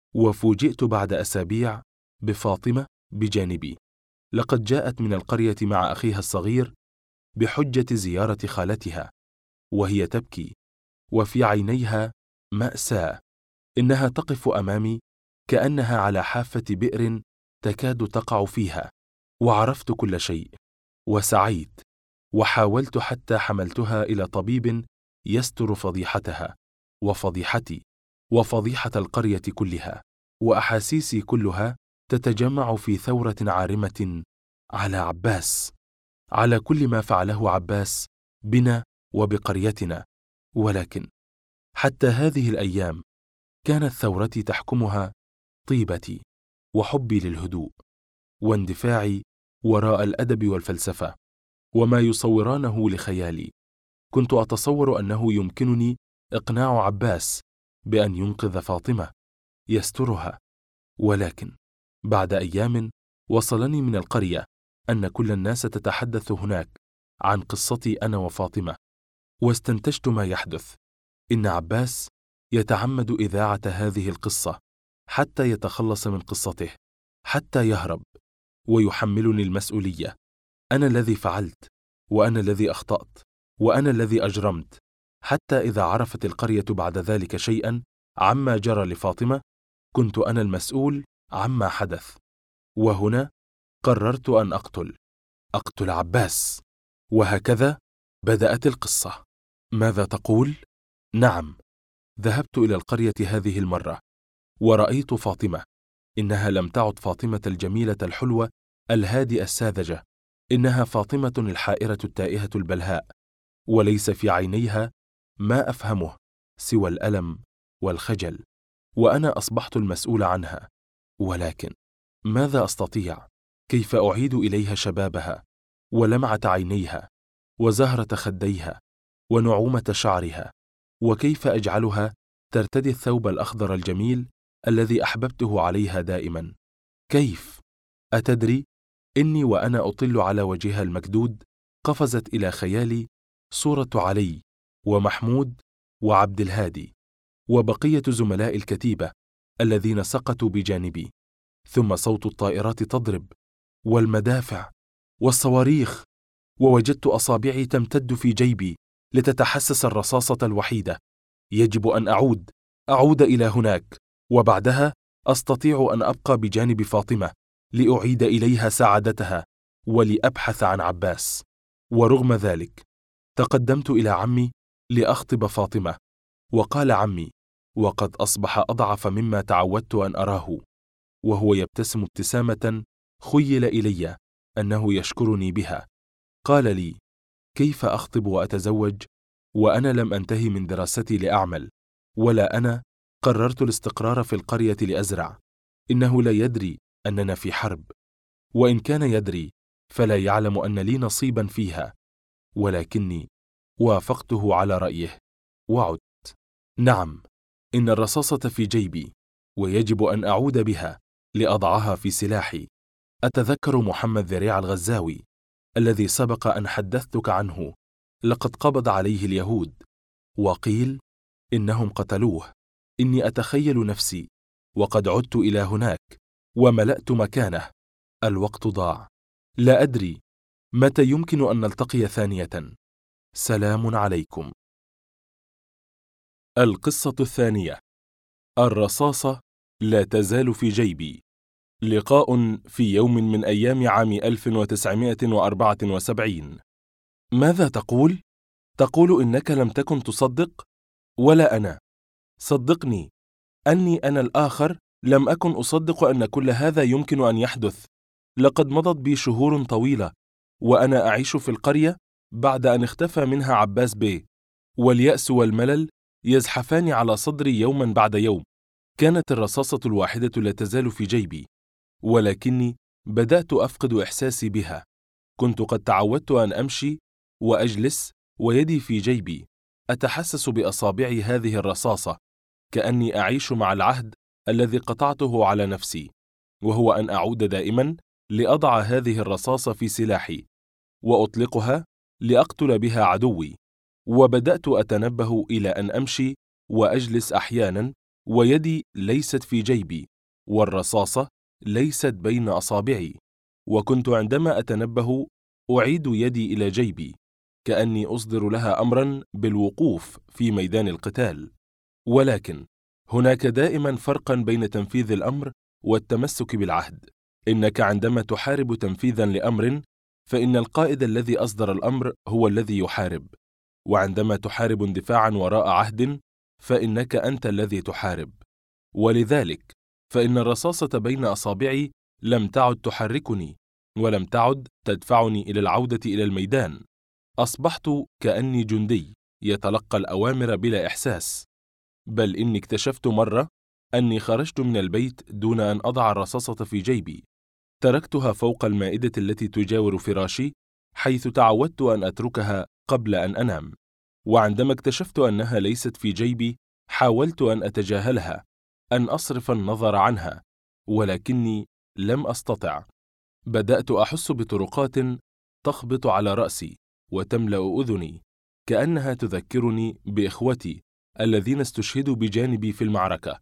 وفوجئت بعد أسابيع بفاطمة بجانبي. لقد جاءت من القرية مع أخيها الصغير بحجة زيارة خالتها، وهي تبكي، وفي عينيها مأساة. إنها تقف أمامي كأنها على حافة بئر تكاد تقع فيها. وعرفت كل شيء، وسعيت، وحاولت حتى حملتها إلى طبيب يستر فضيحتها وفضيحتي وفضيحة القرية كلها. وأحاسيسي كلها تتجمع في ثورة عارمة على عباس، على كل ما فعله عباس بنا وبقريتنا. ولكن حتى هذه الأيام كانت ثورتي تحكمها طيبتي وحبي للهدوء واندفاعي وراء الأدب والفلسفة وما يصورانه لخيالي. كنت أتصور أنه يمكنني إقناع عباس بأن ينقذ فاطمة يسترها. ولكن بعد أيام وصلني من القرية أن كل الناس تتحدث هناك عن قصتي أنا وفاطمة، واستنتجت ما يحدث. إن عباس يتعمد إذاعة هذه القصة حتى يتخلص من قصته، حتى يهرب ويحملني المسؤولية. أنا الذي فعلت، وأنا الذي أخطأت، وأنا الذي أجرمت. حتى إذا عرفت القرية بعد ذلك شيئا عما جرى لفاطمة، كنت أنا المسؤول عما حدث. وهنا قررت أن أقتل عباس. وهكذا بدأت القصة. ماذا تقول؟ نعم، ذهبت إلى القرية هذه المرة ورأيت فاطمة. إنها لم تعد فاطمة الجميلة الحلوة الهادئة الساذجة، إنها فاطمة الحائرة التائهة البلهاء، وليس في عينيها ما أفهمه سوى الألم والخجل. وأنا أصبحت المسؤول عنها. ولكن ماذا أستطيع؟ كيف أعيد إليها شبابها ولمعة عينيها وزهرة خديها ونعومة شعرها؟ وكيف أجعلها ترتدي الثوب الأخضر الجميل الذي أحببته عليها دائما؟ كيف؟ أتدري إني وأنا أطل على وجهها المكدود قفزت إلى خيالي صورة علي ومحمود وعبد الهادي وبقية زملاء الكتيبة الذين سقطوا بجانبي، ثم صوت الطائرات تضرب والمدافع والصواريخ، ووجدت أصابعي تمتد في جيبي لتتحسس الرصاصة الوحيدة. يجب أن أعود إلى هناك، وبعدها أستطيع أن أبقى بجانب فاطمة لأعيد إليها سعادتها ولأبحث عن عباس. ورغم ذلك تقدمت إلى عمي لأخطب فاطمة، وقال عمي وقد أصبح أضعف مما تعودت أن أراه، وهو يبتسم ابتسامة خيل إلي أنه يشكرني بها. قال لي: كيف أخطب وأتزوج وأنا لم أنتهي من دراستي لأعمل، ولا أنا قررت الاستقرار في القرية لأزرع؟ إنه لا يدري أننا في حرب، وإن كان يدري فلا يعلم أن لي نصيبا فيها. ولكني وافقته على رأيه وعدت. نعم، إن الرصاصة في جيبي، ويجب أن أعود بها لأضعها في سلاحي. أتذكر محمد ذريع الغزاوي الذي سبق أن حدثتك عنه، لقد قبض عليه اليهود وقيل إنهم قتلوه. إني أتخيل نفسي وقد عدت إلى هناك وملأت مكانه. الوقت ضاع، لا أدري متى يمكن أن نلتقي ثانية. سلام عليكم. القصة الثانية: الرصاصة لا تزال في جيبي. لقاء في يوم من أيام عام 1974. ماذا تقول؟ تقول إنك لم تكن تصدق؟ ولا أنا. صدقني أني أنا الآخر لم أكن أصدق أن كل هذا يمكن أن يحدث. لقد مضت بي شهور طويلة وأنا أعيش في القرية بعد أن اختفى منها عباس بيه، واليأس والملل يزحفان على صدري يوما بعد يوم. كانت الرصاصة الواحدة لا تزال في جيبي، ولكني بدأت أفقد إحساسي بها. كنت قد تعودت أن أمشي وأجلس ويدي في جيبي، أتحسس بأصابعي هذه الرصاصة، كأني أعيش مع العهد الذي قطعته على نفسي، وهو أن أعود دائما لأضع هذه الرصاصة في سلاحي وأطلقها لأقتل بها عدوي. وبدأت أتنبه إلى أن أمشي وأجلس أحيانا ويدي ليست في جيبي والرصاصة ليست بين أصابعي، وكنت عندما أتنبه أعيد يدي إلى جيبي كأني أصدر لها أمرا بالوقوف في ميدان القتال. ولكن هناك دائما فرقا بين تنفيذ الأمر والتمسك بالعهد. إنك عندما تحارب تنفيذا لأمر فإن القائد الذي أصدر الأمر هو الذي يحارب، وعندما تحارب اندفاعا وراء عهد فإنك أنت الذي تحارب. ولذلك فإن الرصاصة بين أصابعي لم تعد تحركني ولم تعد تدفعني إلى العودة إلى الميدان. أصبحت كأني جندي يتلقى الأوامر بلا إحساس. بل إني اكتشفت مرة أني خرجت من البيت دون أن أضع الرصاصة في جيبي، تركتها فوق المائدة التي تجاور فراشي، حيث تعودت أن أتركها قبل أن أنام. وعندما اكتشفت أنها ليست في جيبي حاولت أن أتجاهلها، أن أصرف النظر عنها، ولكني لم أستطع. بدأت أحس بطرقات تخبط على رأسي وتملأ أذني، كأنها تذكرني بإخوتي الذين استشهدوا بجانبي في المعركة،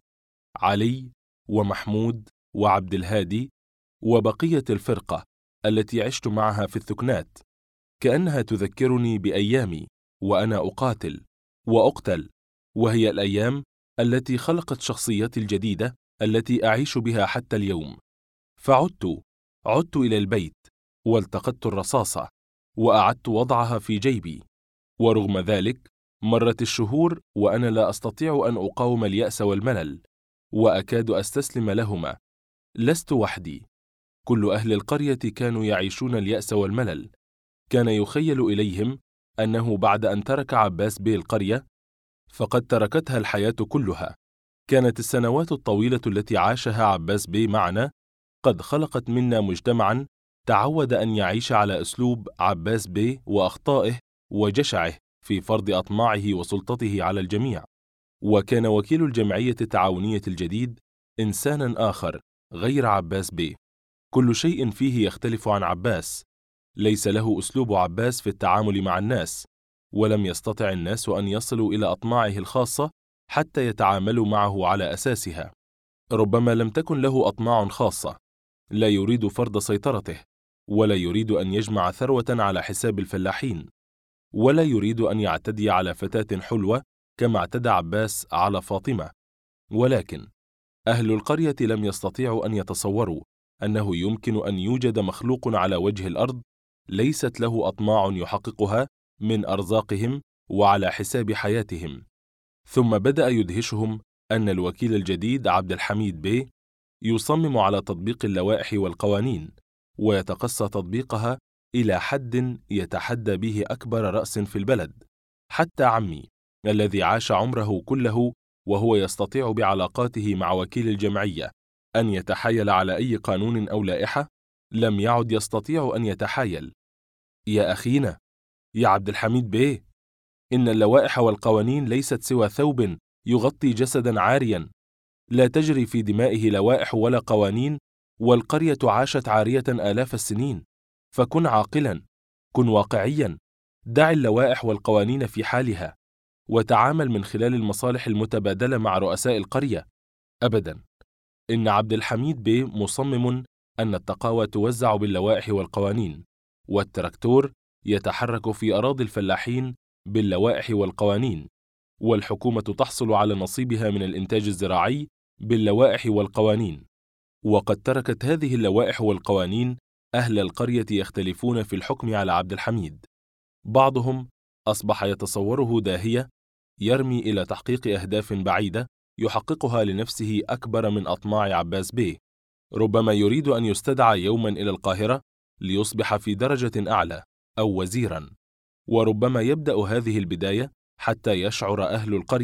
علي ومحمود وعبد الهادي وبقية الفرقة التي عشت معها في الثكنات. كأنها تذكرني بأيامي وأنا أقاتل وأقتل، وهي الأيام التي خلقت شخصيتي الجديدة التي أعيش بها حتى اليوم. عدت إلى البيت والتقطت الرصاصة وأعدت وضعها في جيبي، ورغم ذلك مرت الشهور وأنا لا أستطيع أن أقاوم اليأس والملل، وأكاد أستسلم لهما. لست وحدي، كل أهل القرية كانوا يعيشون اليأس والملل. كان يخيل إليهم أنه بعد أن ترك عباس بيه القرية فقد تركتها الحياة كلها. كانت السنوات الطويلة التي عاشها عباس بيه معنا قد خلقت منا مجتمعا تعود أن يعيش على أسلوب عباس بيه وأخطائه وجشعه في فرض أطماعه وسلطته على الجميع. وكان وكيل الجمعية التعاونية الجديد إنسانا آخر غير عباس بيه، كل شيء فيه يختلف عن عباس. ليس له أسلوب عباس في التعامل مع الناس، ولم يستطع الناس أن يصلوا إلى أطماعه الخاصة حتى يتعاملوا معه على أساسها. ربما لم تكن له أطماع خاصة، لا يريد فرض سيطرته، ولا يريد أن يجمع ثروة على حساب الفلاحين، ولا يريد أن يعتدي على فتاة حلوة كما اعتدى عباس على فاطمة. ولكن أهل القرية لم يستطيعوا أن يتصوروا أنه يمكن أن يوجد مخلوق على وجه الأرض ليست له أطماع يحققها من أرزاقهم وعلى حساب حياتهم. ثم بدأ يدهشهم أن الوكيل الجديد عبد الحميد بيه يصمم على تطبيق اللوائح والقوانين، ويتقصى تطبيقها إلى حد يتحدى به أكبر رأس في البلد. حتى عمي الذي عاش عمره كله وهو يستطيع بعلاقاته مع وكيل الجمعية أن يتحايل على أي قانون أو لائحة، لم يعد يستطيع أن يتحايل. يا أخينا، يا عبد الحميد بيه، إن اللوائح والقوانين ليست سوى ثوب يغطي جسدا عاريا، لا تجري في دمائه لوائح ولا قوانين، والقرية عاشت عارية آلاف السنين. فكن عاقلا، كن واقعيا، دع اللوائح والقوانين في حالها، وتعامل من خلال المصالح المتبادلة مع رؤساء القرية. أبدا، إن عبد الحميد بيه مصمم أن التقاوى توزع باللوائح والقوانين، والتراكتور يتحرك في أراضي الفلاحين باللوائح والقوانين، والحكومة تحصل على نصيبها من الإنتاج الزراعي باللوائح والقوانين. وقد تركت هذه اللوائح والقوانين أهل القرية يختلفون في الحكم على عبد الحميد. بعضهم أصبح يتصوره داهية يرمي إلى تحقيق أهداف بعيدة يحققها لنفسه أكبر من أطماع عباس بيه. ربما يريد أن يستدعى يوما إلى القاهرة ليصبح في درجة أعلى أو وزيرا، وربما يبدأ هذه البداية حتى يشعر أهل القرية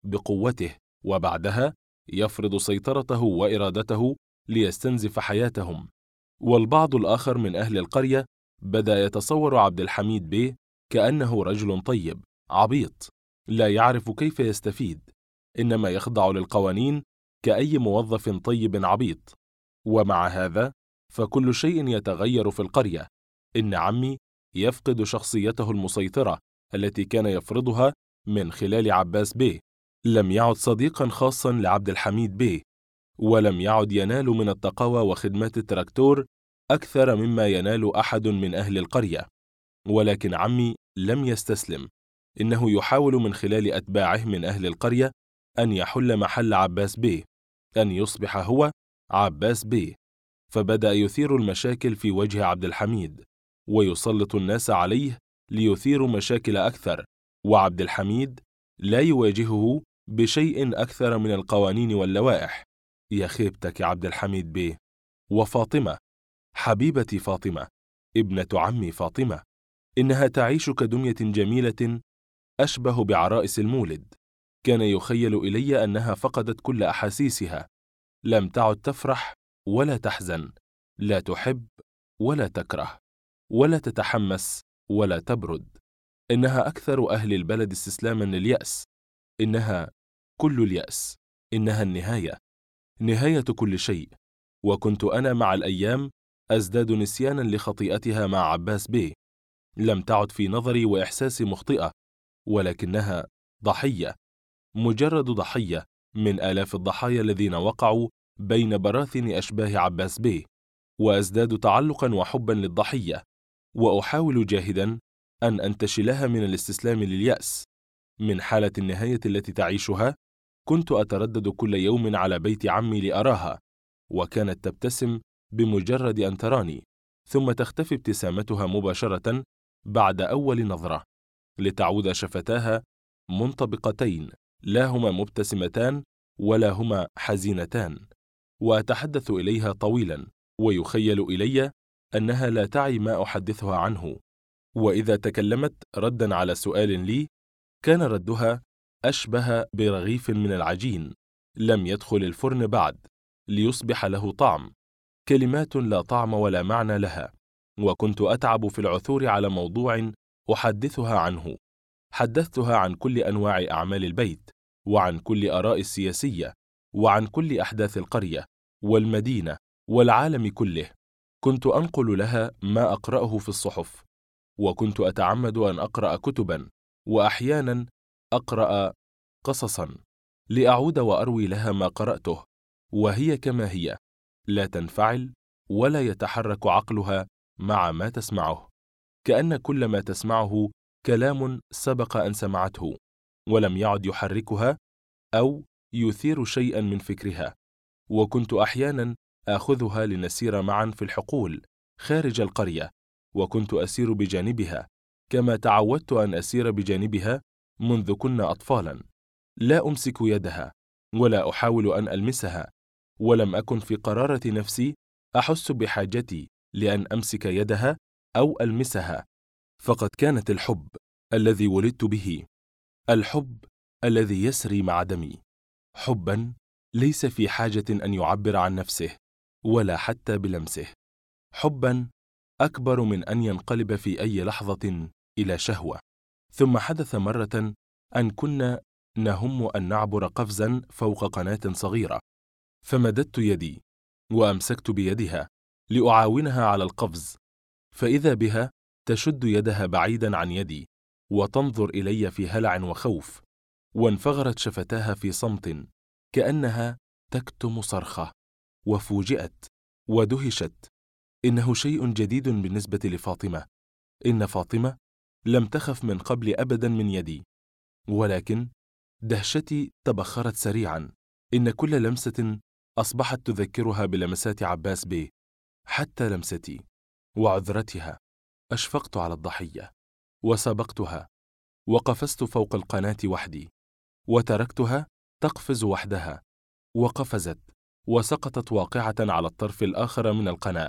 بقوته، وبعدها يفرض سيطرته وإرادته ليستنزف حياتهم. والبعض الآخر من أهل القرية بدأ يتصور عبد الحميد بيه كأنه رجل طيب عبيط لا يعرف كيف يستفيد، إنما يخضع للقوانين كأي موظف طيب عبيط. ومع هذا فكل شيء يتغير في القرية. إن عمي يفقد شخصيته المسيطرة التي كان يفرضها من خلال عباس بيه. لم يعد صديقا خاصا لعبد الحميد بيه، ولم يعد ينال من التقوى وخدمات التراكتور أكثر مما ينال أحد من أهل القرية. ولكن عمي لم يستسلم، إنه يحاول من خلال أتباعه من أهل القرية أن يحل محل عباس بيه، أن يصبح هو عباس بيه. فبدأ يثير المشاكل في وجه عبد الحميد، ويسلط الناس عليه ليثيروا مشاكل أكثر، وعبد الحميد لا يواجهه بشيء أكثر من القوانين واللوائح. يا خيبتك يا عبد الحميد بيه. وفاطمة، حبيبتي فاطمة، ابنة عمي فاطمة، إنها تعيش كدمية جميلة أشبه بعرائس المولد. كان يخيل إلي أنها فقدت كل أحاسيسها، لم تعد تفرح ولا تحزن، لا تحب ولا تكره، ولا تتحمس ولا تبرد. إنها أكثر أهل البلد استسلاما لليأس. إنها كل اليأس، إنها النهاية، نهاية كل شيء. وكنت أنا مع الأيام أزداد نسيانا لخطيئتها مع عباس بيه. لم تعد في نظري وإحساسي مخطئة، ولكنها ضحية، مجرد ضحية من آلاف الضحايا الذين وقعوا بين براثن أشباه عباس بيه. وأزداد تعلقا وحبا للضحية، وأحاول جاهدا أن أنتشلها من الاستسلام لليأس. من حالة النهاية التي تعيشها كنت أتردد كل يوم على بيت عمي لأراها، وكانت تبتسم بمجرد أن تراني، ثم تختفي ابتسامتها مباشرة بعد أول نظرة، لتعود شفتاها منطبقتين، لا هما مبتسمتان ولا هما حزينتان. وأتحدث إليها طويلا، ويخيل إلي أنها لا تعي ما أحدثها عنه. وإذا تكلمت ردا على سؤال لي كان ردها أشبه برغيف من العجين لم يدخل الفرن بعد ليصبح له طعم، كلمات لا طعم ولا معنى لها. وكنت أتعب في العثور على موضوع أحدثها عنه. حدثتها عن كل أنواع أعمال البيت، وعن كل آراء السياسية، وعن كل أحداث القرية والمدينة والعالم كله. كنت أنقل لها ما أقرأه في الصحف، وكنت أتعمد أن أقرأ كتبا، وأحيانا أقرأ قصصا، لأعود وأروي لها ما قرأته، وهي كما هي، لا تنفعل ولا يتحرك عقلها مع ما تسمعه، كأن كل ما تسمعه كلام سبق أن سمعته، ولم يعد يحركها أو يثير شيئا من فكرها. وكنت أحيانا آخذها لنسير معا في الحقول خارج القرية، وكنت أسير بجانبها كما تعودت أن أسير بجانبها منذ كنا أطفالا. لا أمسك يدها ولا أحاول أن ألمسها، ولم أكن في قرارة نفسي أحس بحاجتي لأن أمسك يدها أو ألمسها. فقد كانت الحب الذي ولدت به، الحب الذي يسري مع دمي، حبا ليس في حاجة أن يعبر عن نفسه ولا حتى بلمسه، حبا أكبر من أن ينقلب في أي لحظة إلى شهوة. ثم حدث مرة أن كنا نهم أن نعبر قفزا فوق قناة صغيرة، فمددت يدي وأمسكت بيدها لأعاونها على القفز، فإذا بها تشد يدها بعيدا عن يدي وتنظر إلي في هلع وخوف، وانفغرت شفتاها في صمت كأنها تكتم صرخة، وفوجئت ودهشت. إنه شيء جديد بالنسبة لفاطمة. إن فاطمة لم تخف من قبل أبدا من يدي، ولكن دهشتي تبخرت سريعا. إن كل لمسة أصبحت تذكرها بلمسات عباس بيه، حتى لمستي وعذرتها. أشفقت على الضحية وسبقتها وقفزت فوق القناة وحدي، وتركتها تقفز وحدها، وقفزت وسقطت واقعة على الطرف الآخر من القناة،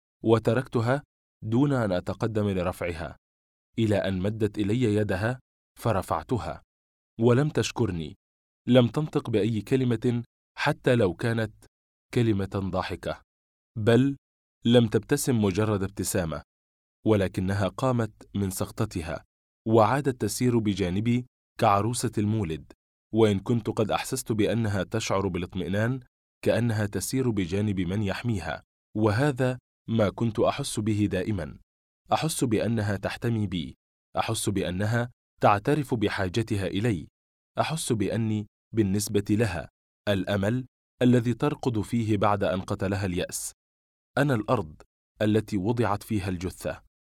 وتركتها دون أن أتقدم لرفعها، إلى أن مدت إلي يدها فرفعتها، ولم تشكرني لم تنطق بأي كلمة حتى لو كانت كلمة ضاحكة، بل لم تبتسم مجرد ابتسامة، ولكنها قامت من سقطتها وعادت تسير بجانبي كعروسة المولد، وإن كنت قد أحسست بأنها تشعر بالاطمئنان كأنها تسير بجانب من يحميها، وهذا ما كنت أحس به دائما. أحس بأنها تحتمي بي، أحس بأنها تعترف بحاجتها إلي، أحس بأني بالنسبة لها الأمل الذي ترقد فيه بعد أن قتلها اليأس. أنا الأرض التي وضعت فيها الجثة.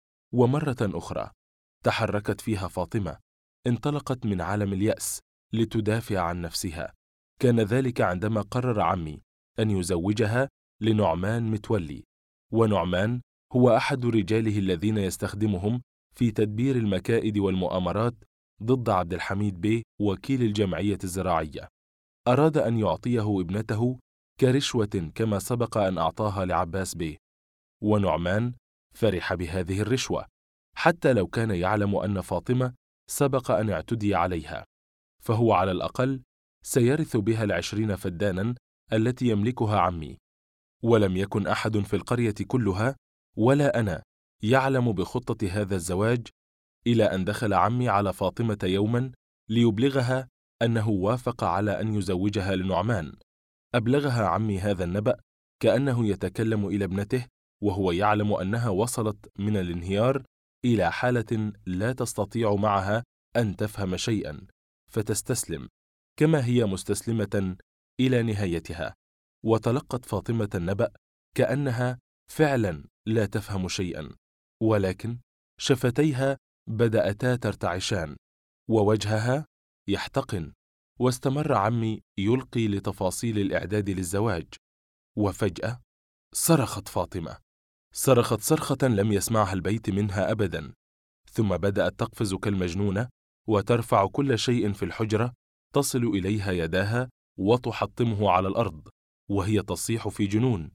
ومرة أخرى تحركت فيها فاطمة، انطلقت من عالم اليأس لتدافع عن نفسها. كان ذلك عندما قرر عمي أن يزوجها لنعمان متولي، ونعمان هو أحد رجاله الذين يستخدمهم في تدبير المكائد والمؤامرات ضد عبد الحميد بيه وكيل الجمعية الزراعية. أراد أن يعطيه ابنته كرشوة كما سبق أن أعطاها لعباس بيه، ونعمان فرح بهذه الرشوة حتى لو كان يعلم أن فاطمة سبق أن اعتدي عليها، فهو على الأقل سيرث بها 20 فدانا التي يملكها عمي. ولم يكن أحد في القرية كلها ولا أنا يعلم بخطة هذا الزواج، إلى أن دخل عمي على فاطمة يوما ليبلغها أنه وافق على أن يزوجها لنعمان. أبلغها عمي هذا النبأ كأنه يتكلم إلى ابنته، وهو يعلم أنها وصلت من الانهيار إلى حالة لا تستطيع معها أن تفهم شيئا، فتستسلم كما هي مستسلمة إلى نهايتها. وتلقت فاطمة النبأ كأنها فعلا لا تفهم شيئا، ولكن شفتيها بدأتا ترتعشان ووجهها يحتقن. واستمر عمي يلقي لتفاصيل الإعداد للزواج، وفجأة صرخت فاطمة، صرخت صرخة لم يسمعها البيت منها أبدا، ثم بدأت تقفز كالمجنونة وترفع كل شيء في الحجرة تصل إليها يداها وتحطمه على الأرض، وهي تصيح في جنون: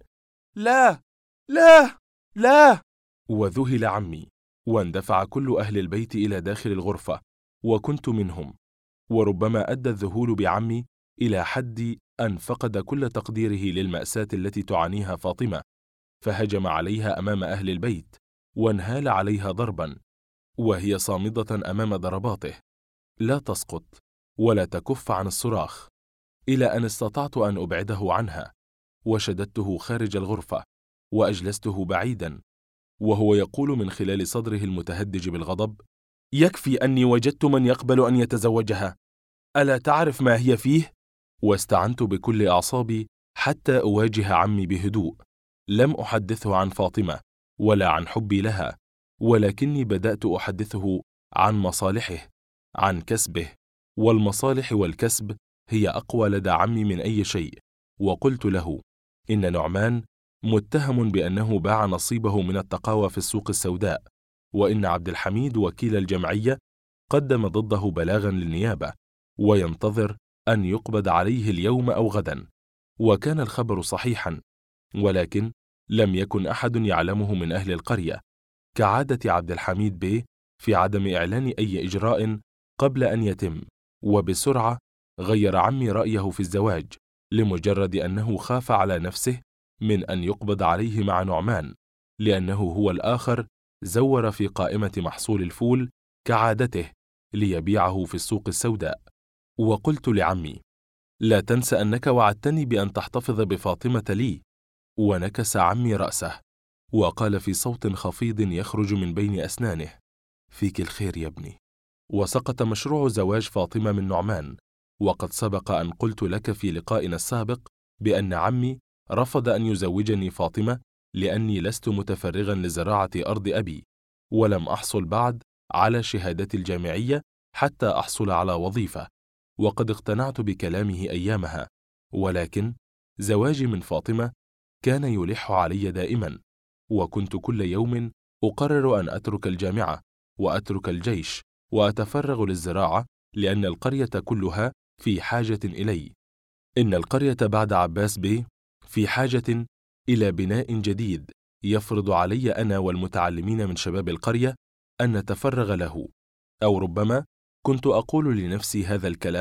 لا لا لا! وذهل عمي، واندفع كل أهل البيت إلى داخل الغرفة، وكنت منهم. وربما أدى الذهول بعمي إلى حد أن فقد كل تقديره للمأساة التي تعانيها فاطمة، فهجم عليها أمام أهل البيت وانهال عليها ضربا، وهي صامدة أمام ضرباته، لا تسقط ولا تكف عن الصراخ، إلى أن استطعت أن أبعده عنها، وشددته خارج الغرفة وأجلسته بعيدا، وهو يقول من خلال صدره المتهدج بالغضب: يكفي أني وجدت من يقبل أن يتزوجها، ألا تعرف ما هي فيه؟ واستعنت بكل أعصابي حتى أواجه عمي بهدوء. لم أحدثه عن فاطمة ولا عن حبي لها، ولكني بدأت أحدثه عن مصالحه، عن كسبه، والمصالح والكسب هي أقوى لدى عمي من أي شيء. وقلت له إن نعمان متهم بأنه باع نصيبه من التقاوى في السوق السوداء، وإن عبد الحميد وكيل الجمعية قدم ضده بلاغا للنيابة، وينتظر أن يقبض عليه اليوم أو غدا. وكان الخبر صحيحا، ولكن لم يكن أحد يعلمه من أهل القرية، كعادة عبد الحميد بيه في عدم إعلان أي إجراء قبل أن يتم. وبسرعة غير عمي رأيه في الزواج لمجرد أنه خاف على نفسه من أن يقبض عليه مع نعمان، لأنه هو الآخر زور في قائمة محصول الفول كعادته ليبيعه في السوق السوداء. وقلت لعمي: لا تنس أنك وعدتني بأن تحتفظ بفاطمة لي. ونكس عمي رأسه وقال في صوت خفيض يخرج من بين أسنانه: فيك الخير يا ابني. وسقط مشروع زواج فاطمة من نعمان، وقد سبق أن قلت لك في لقائنا السابق بأن عمي رفض أن يزوجني فاطمة لأني لست متفرغا لزراعة أرض أبي، ولم أحصل بعد على شهادتي الجامعية حتى أحصل على وظيفة، وقد اقتنعت بكلامه أيامها. ولكن زواجي من فاطمة كان يلح علي دائما، وكنت كل يوم أقرر أن أترك الجامعة وأترك الجيش وأتفرغ للزراعة، لأن القرية كلها في حاجة إلي. إن القرية بعد عباس بيه في حاجة إلى بناء جديد يفرض علي أنا والمتعلمين من شباب القرية أن نتفرغ له. أو ربما كنت أقول لنفسي هذا الكلام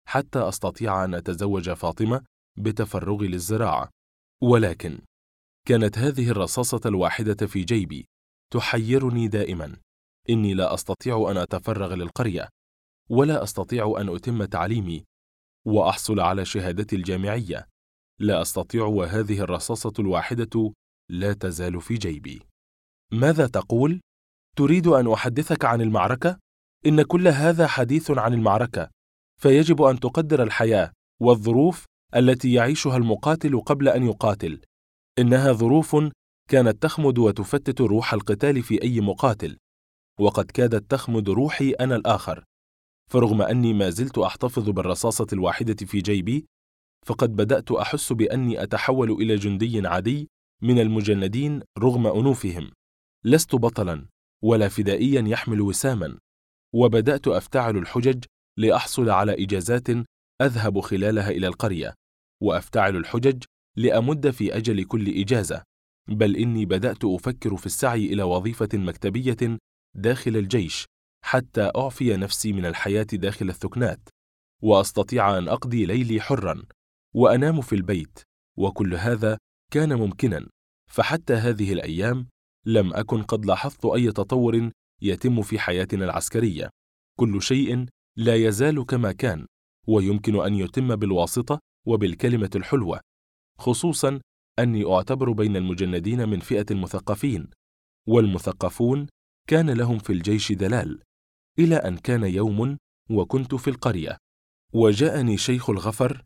حتى أستطيع أن أتزوج فاطمة بتفرغي للزراعة. ولكن كانت هذه الرصاصة الواحدة في جيبي تحيرني دائما. إني لا أستطيع أن أتفرغ للقرية، ولا أستطيع أن أتم تعليمي وأحصل على شهادتي الجامعية. لا أستطيع وهذه الرصاصة الواحدة لا تزال في جيبي. ماذا تقول؟ تريد أن أحدثك عن المعركة؟ إن كل هذا حديث عن المعركة، فيجب أن تقدر الحياة والظروف التي يعيشها المقاتل قبل أن يقاتل. إنها ظروف كانت تخمد وتفتت روح القتال في أي مقاتل، وقد كادت تخمد روحي أنا الآخر. فرغم أني ما زلت أحتفظ بالرصاصة الواحدة في جيبي، فقد بدأت أحس بأني أتحول إلى جندي عادي من المجندين رغم أنوفهم. لست بطلا ولا فدائيا يحمل وساما، وبدأت أفتعل الحجج لأحصل على إجازات أذهب خلالها إلى القرية، وأفتعل الحجج لأمد في أجل كل إجازة. بل إني بدأت أفكر في السعي إلى وظيفة مكتبية داخل الجيش حتى أعفي نفسي من الحياة داخل الثكنات، وأستطيع أن أقضي ليلي حرا وأنام في البيت. وكل هذا كان ممكنا، فحتى هذه الأيام لم أكن قد لاحظت أي تطور يتم في حياتنا العسكرية. كل شيء لا يزال كما كان، ويمكن أن يتم بالواسطة وبالكلمة الحلوة، خصوصا أني أعتبر بين المجندين من فئة المثقفين، والمثقفون كان لهم في الجيش دلال. إلى أن كان يوم وكنت في القرية، وجاءني شيخ الغفر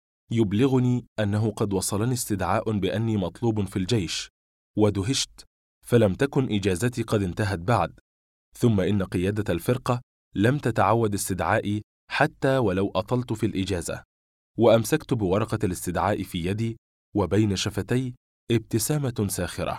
يبلغني أنه قد وصلني استدعاء بأني مطلوب في الجيش، ودهشت، فلم تكن إجازتي قد انتهت بعد. ثم إن قيادة الفرقة لم تتعود استدعائي حتى ولو أطلت في الإجازة. وأمسكت بورقة الاستدعاء في يدي، وبين شفتي ابتسامة ساخرة.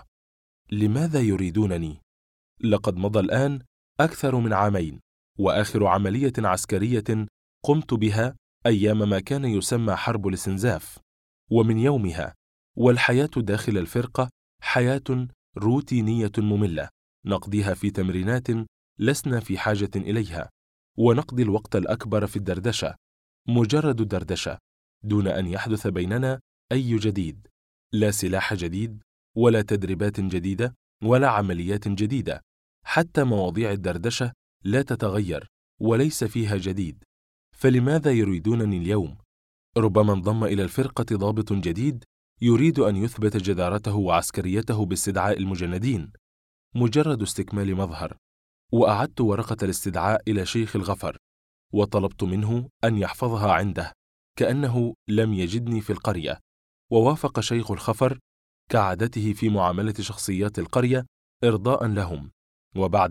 لماذا يريدونني؟ لقد مضى الآن أكثر من عامين، وآخر عملية عسكرية قمت بها أيام ما كان يسمى حرب الاستنزاف، ومن يومها والحياة داخل الفرقة حياة روتينية مملة، نقضيها في تمرينات لسنا في حاجة إليها، ونقضي الوقت الأكبر في الدردشة، مجرد دردشة، دون أن يحدث بيننا أي جديد. لا سلاح جديد، ولا تدريبات جديدة، ولا عمليات جديدة. حتى مواضيع الدردشة لا تتغير وليس فيها جديد. فلماذا يريدونني اليوم؟ ربما انضم إلى الفرقة ضابط جديد يريد أن يثبت جدارته وعسكريته باستدعاء المجندين. مجرد استكمال مظهر. وأعدت ورقة الاستدعاء إلى شيخ الغفر، وطلبت منه أن يحفظها عنده كأنه لم يجدني في القرية. ووافق شيخ الخفر كعادته في معاملة شخصيات القرية إرضاء لهم. وبعد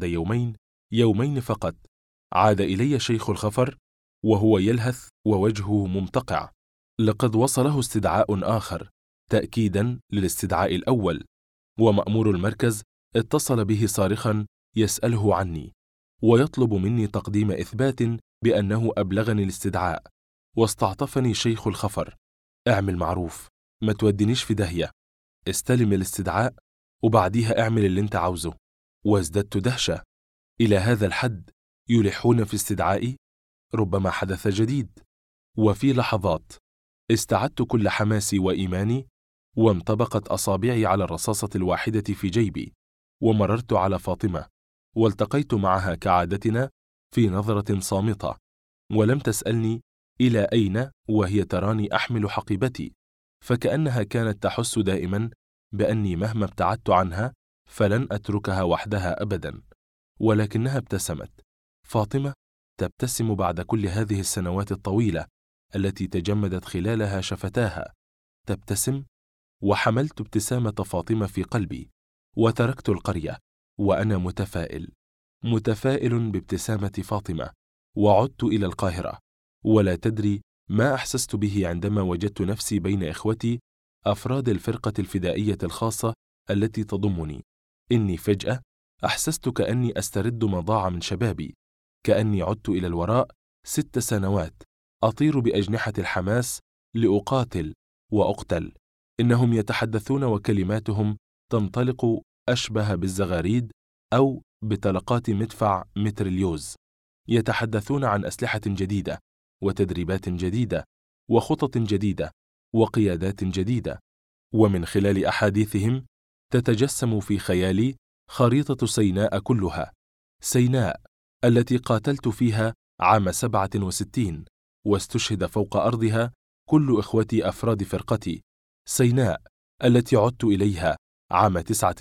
يومين فقط عاد إلي شيخ الخفر وهو يلهث ووجهه ممتقع. لقد وصله استدعاء آخر تأكيدا للاستدعاء الأول، ومأمور المركز اتصل به صارخا يسأله عني، ويطلب مني تقديم إثبات بأنه أبلغني الاستدعاء. واستعطفني شيخ الخفر: اعمل معروف، ما تودنيش في داهية، استلم الاستدعاء وبعديها اعمل اللي انت عاوزه. وازددت دهشة. إلى هذا الحد يلحون في استدعائي؟ ربما حدث جديد. وفي لحظات استعدت كل حماسي وإيماني، وانطبقت أصابعي على الرصاصة الواحدة في جيبي، ومررت على فاطمة، والتقيت معها كعادتنا في نظرة صامتة، ولم تسألني إلى أين وهي تراني أحمل حقيبتي، فكأنها كانت تحس دائما بأني مهما ابتعدت عنها فلن أتركها وحدها أبدا. ولكنها ابتسمت. فاطمة تبتسم بعد كل هذه السنوات الطويلة التي تجمدت خلالها شفتاها، تبتسم. وحملت ابتسامة فاطمة في قلبي، وتركت القرية وأنا متفائل بابتسامة فاطمة. وعدت إلى القاهرة، ولا تدري ما أحسست به عندما وجدت نفسي بين إخوتي أفراد الفرقة الفدائية الخاصة التي تضمني. إني فجأة أحسست كأني أسترد ما ضاع من شبابي، كأني عدت إلى الوراء 6 سنوات أطير بأجنحة الحماس لأقاتل وأقتل. إنهم يتحدثون وكلماتهم تنطلق أشبه بالزغاريد أو بطلقات مدفع متريليوز. يتحدثون عن أسلحة جديدة وتدريبات جديدة وخطط جديدة وقيادات جديدة. ومن خلال أحاديثهم تتجسم في خيالي خريطة سيناء كلها، سيناء التي قاتلت فيها عام 67 واستشهد فوق أرضها كل إخوتي أفراد فرقتي، سيناء التي عدت إليها عام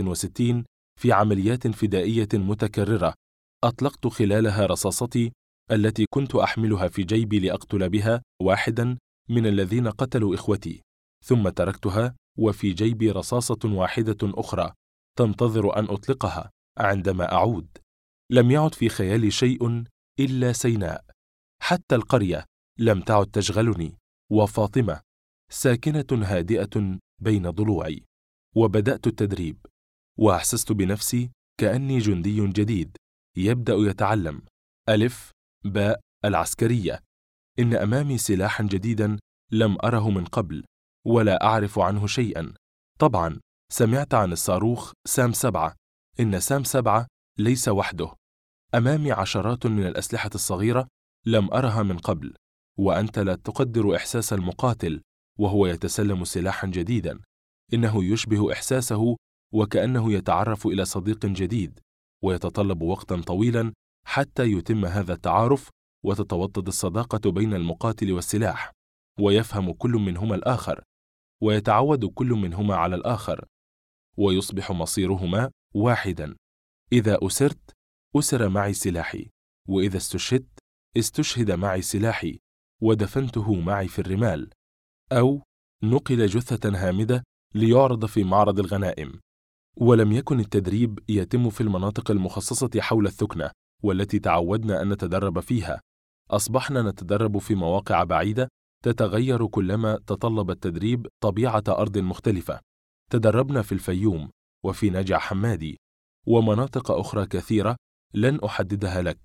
69 في عمليات فدائية متكررة أطلقت خلالها رصاصتي التي كنت أحملها في جيبي لأقتل بها واحدا من الذين قتلوا إخوتي، ثم تركتها وفي جيبي رصاصة واحدة أخرى تنتظر أن أطلقها عندما أعود. لم يعد في خيالي شيء إلا سيناء، حتى القرية لم تعد تشغلني، وفاطمة ساكنة هادئة بين ضلوعي. وبدأت التدريب، وأحسست بنفسي كأني جندي جديد يبدأ يتعلم ألف باء العسكرية. إن أمامي سلاحا جديدا لم أره من قبل ولا أعرف عنه شيئا. طبعا سمعت عن الصاروخ سام 7. إن سام 7 ليس وحده، أمامي عشرات من الأسلحة الصغيرة لم أرها من قبل، وأنت لا تقدر إحساس المقاتل وهو يتسلم سلاحا جديدا. إنه يشبه إحساسه وكأنه يتعرف إلى صديق جديد، ويتطلب وقتا طويلا حتى يتم هذا التعارف وتتوطد الصداقة بين المقاتل والسلاح، ويفهم كل منهما الآخر، ويتعود كل منهما على الآخر، ويصبح مصيرهما واحدا. إذا أسرت أسر معي سلاحي، وإذا استشهدت استشهد معي سلاحي ودفنته معي في الرمال، أو نقل جثة هامدة ليعرض في معرض الغنائم. ولم يكن التدريب يتم في المناطق المخصصة حول الثكنة والتي تعودنا أن نتدرب فيها. أصبحنا نتدرب في مواقع بعيدة تتغير كلما تطلب التدريب طبيعة أرض مختلفة. تدربنا في الفيوم وفي نجع حمادي ومناطق أخرى كثيرة لن أحددها لك،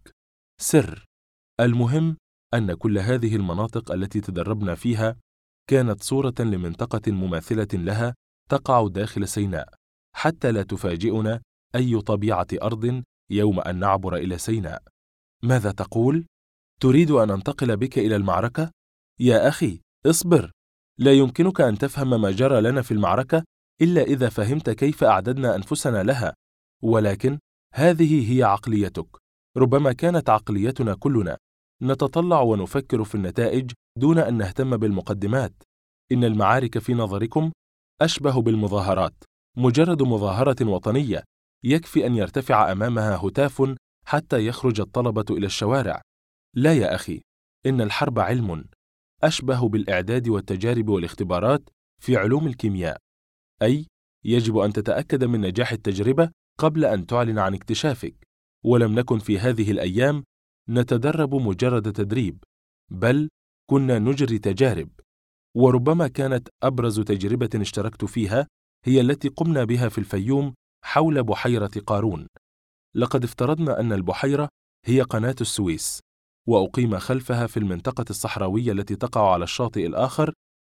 سر. المهم أن كل هذه المناطق التي تدربنا فيها كانت صورة لمنطقة مماثلة لها تقع داخل سيناء، حتى لا تفاجئنا أي طبيعة أرض يوم أن نعبر إلى سيناء. ماذا تقول؟ تريد أن أنتقل بك إلى المعركة؟ يا أخي اصبر، لا يمكنك أن تفهم ما جرى لنا في المعركة إلا إذا فهمت كيف أعددنا أنفسنا لها. ولكن هذه هي عقليتك، ربما كانت عقليتنا كلنا، نتطلع ونفكر في النتائج دون أن نهتم بالمقدمات. إن المعارك في نظركم أشبه بالمظاهرات، مجرد مظاهرة وطنية يكفي أن يرتفع أمامها هتاف حتى يخرج الطلبة إلى الشوارع. لا يا أخي، إن الحرب علم أشبه بالإعداد والتجارب والاختبارات في علوم الكيمياء، أي يجب أن تتأكد من نجاح التجربة قبل أن تعلن عن اكتشافك. ولم نكن في هذه الأيام نتدرب مجرد تدريب، بل كنا نجري تجارب. وربما كانت أبرز تجربة اشتركت فيها هي التي قمنا بها في الفيوم حول بحيرة قارون. لقد افترضنا أن البحيرة هي قناة السويس، وأقيم خلفها في المنطقة الصحراوية التي تقع على الشاطئ الآخر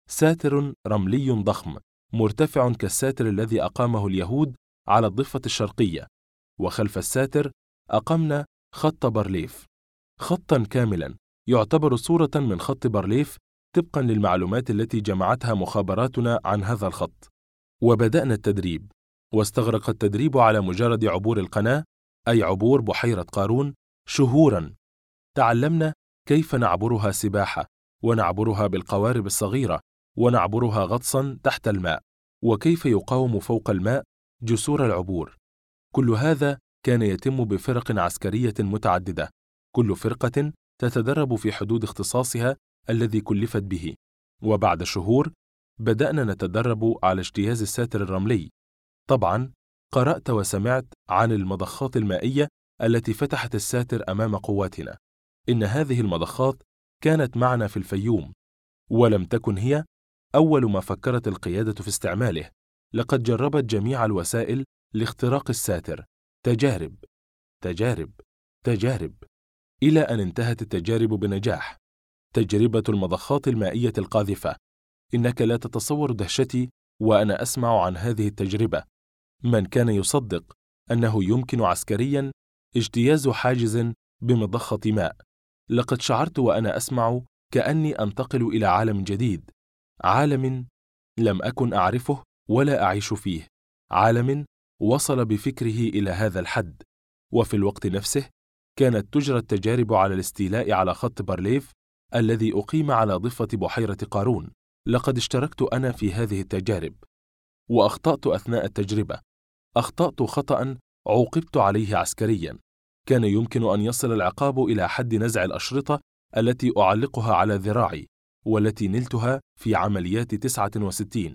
ساتر رملي ضخم مرتفع كالساتر الذي أقامه اليهود على الضفة الشرقية، وخلف الساتر أقمنا خط بارليف، خطا كاملا يعتبر صورة من خط بارليف طبقا للمعلومات التي جمعتها مخابراتنا عن هذا الخط. وبدأنا التدريب، واستغرق التدريب على مجرد عبور القناة، أي عبور بحيرة قارون، شهورا. تعلمنا كيف نعبرها سباحة، ونعبرها بالقوارب الصغيرة، ونعبرها غطسا تحت الماء، وكيف يقاوم فوق الماء جسور العبور. كل هذا كان يتم بفرق عسكرية متعددة، كل فرقة تتدرب في حدود اختصاصها الذي كلفت به. وبعد شهور بدأنا نتدرب على اجتياز الساتر الرملي. طبعا قرأت وسمعت عن المضخات المائية التي فتحت الساتر أمام قواتنا. إن هذه المضخات كانت معنا في الفيوم، ولم تكن هي أول ما فكرت القيادة في استعماله. لقد جربت جميع الوسائل لاختراق الساتر، تجارب تجارب تجارب، إلى أن انتهت التجارب بنجاح. تجربة المضخات المائية القاذفة، إنك لا تتصور دهشتي وأنا أسمع عن هذه التجربة. من كان يصدق أنه يمكن عسكريا اجتياز حاجز بمضخة ماء؟ لقد شعرت وأنا أسمع كأني أنتقل إلى عالم جديد، عالم لم أكن أعرفه ولا أعيش فيه، عالم وصل بفكره إلى هذا الحد. وفي الوقت نفسه كانت تجرى التجارب على الاستيلاء على خط بارليف الذي أقيم على ضفة بحيرة قارون. لقد اشتركت أنا في هذه التجارب، وأخطأت أثناء التجربة. أخطأت خطأ عوقبت عليه عسكريا. كان يمكن أن يصل العقاب إلى حد نزع الأشرطة التي أعلقها على ذراعي، والتي نلتها في عمليات 69.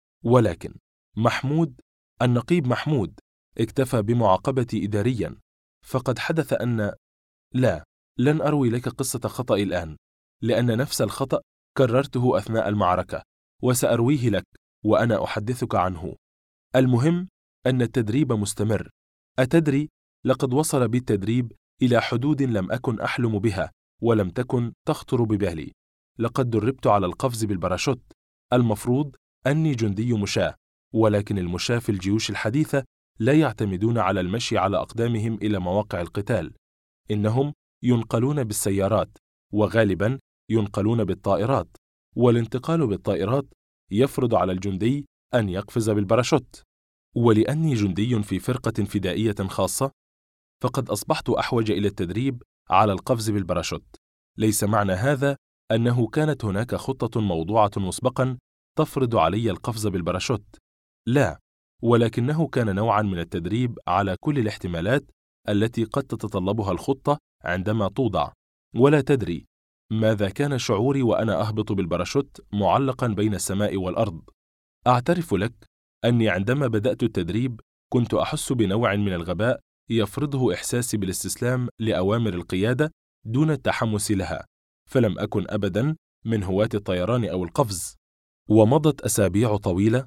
ولكن محمود، النقيب محمود، اكتفى بمعاقبتي إداريا. فقد حدث أن لا، لن أروي لك قصة خطأي الآن، لأن نفس الخطأ كررته أثناء المعركة، وسأرويه لك وأنا أحدثك عنه. المهم أن التدريب مستمر. أتدري، لقد وصل بي التدريب إلى حدود لم أكن أحلم بها ولم تكن تخطر ببالي. لقد دربت على القفز بالباراشوت. المفروض أني جندي مشاة، ولكن المشاة في الجيوش الحديثة لا يعتمدون على المشي على أقدامهم إلى مواقع القتال. إنهم ينقلون بالسيارات، وغالبا ينقلون بالطائرات، والانتقال بالطائرات يفرض على الجندي أن يقفز بالباراشوت. ولأني جندي في فرقة فدائية خاصة، فقد أصبحت أحوج إلى التدريب على القفز بالباراشوت. ليس معنى هذا أنه كانت هناك خطة موضوعة مسبقا تفرض علي القفز بالباراشوت، لا، ولكنه كان نوعا من التدريب على كل الاحتمالات التي قد تتطلبها الخطة عندما توضع. ولا تدري ماذا كان شعوري وأنا أهبط بالباراشوت معلقا بين السماء والأرض. أعترف لك أني عندما بدأت التدريب كنت أحس بنوع من الغباء يفرضه إحساسي بالاستسلام لأوامر القيادة دون التحمس لها، فلم أكن أبدا من هواة الطيران أو القفز. ومضت أسابيع طويلة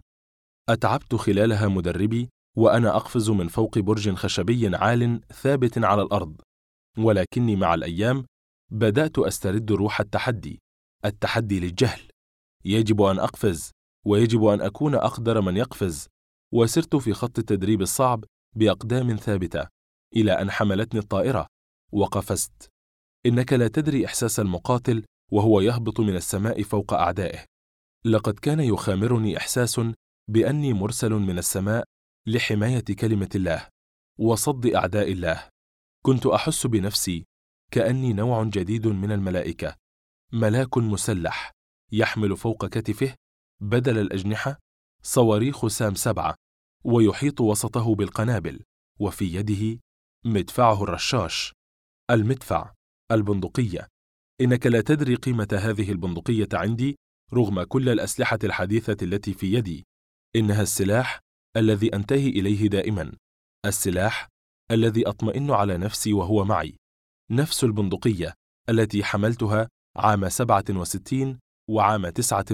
أتعبت خلالها مدربي وأنا أقفز من فوق برج خشبي عال ثابت على الأرض. ولكني مع الأيام بدأت أسترد روح التحدي للجهل. يجب أن أقفز، ويجب أن أكون أقدر من يقفز. وسرت في خط التدريب الصعب بأقدام ثابتة إلى أن حملتني الطائرة وقفزت. إنك لا تدري إحساس المقاتل وهو يهبط من السماء فوق أعدائه. لقد كان يخامرني إحساس بأني مرسل من السماء لحماية كلمة الله وصد أعداء الله. كنت أحس بنفسي كأني نوع جديد من الملائكة، ملاك مسلح يحمل فوق كتفه بدل الأجنحة صواريخ سام 7، ويحيط وسطه بالقنابل، وفي يده مدفعه الرشاش، المدفع، البندقية. إنك لا تدري قيمة هذه البندقية عندي رغم كل الأسلحة الحديثة التي في يدي. إنها السلاح الذي أنتهي إليه دائما، السلاح الذي أطمئن على نفسي وهو معي، نفس البندقية التي حملتها عام 67 وعام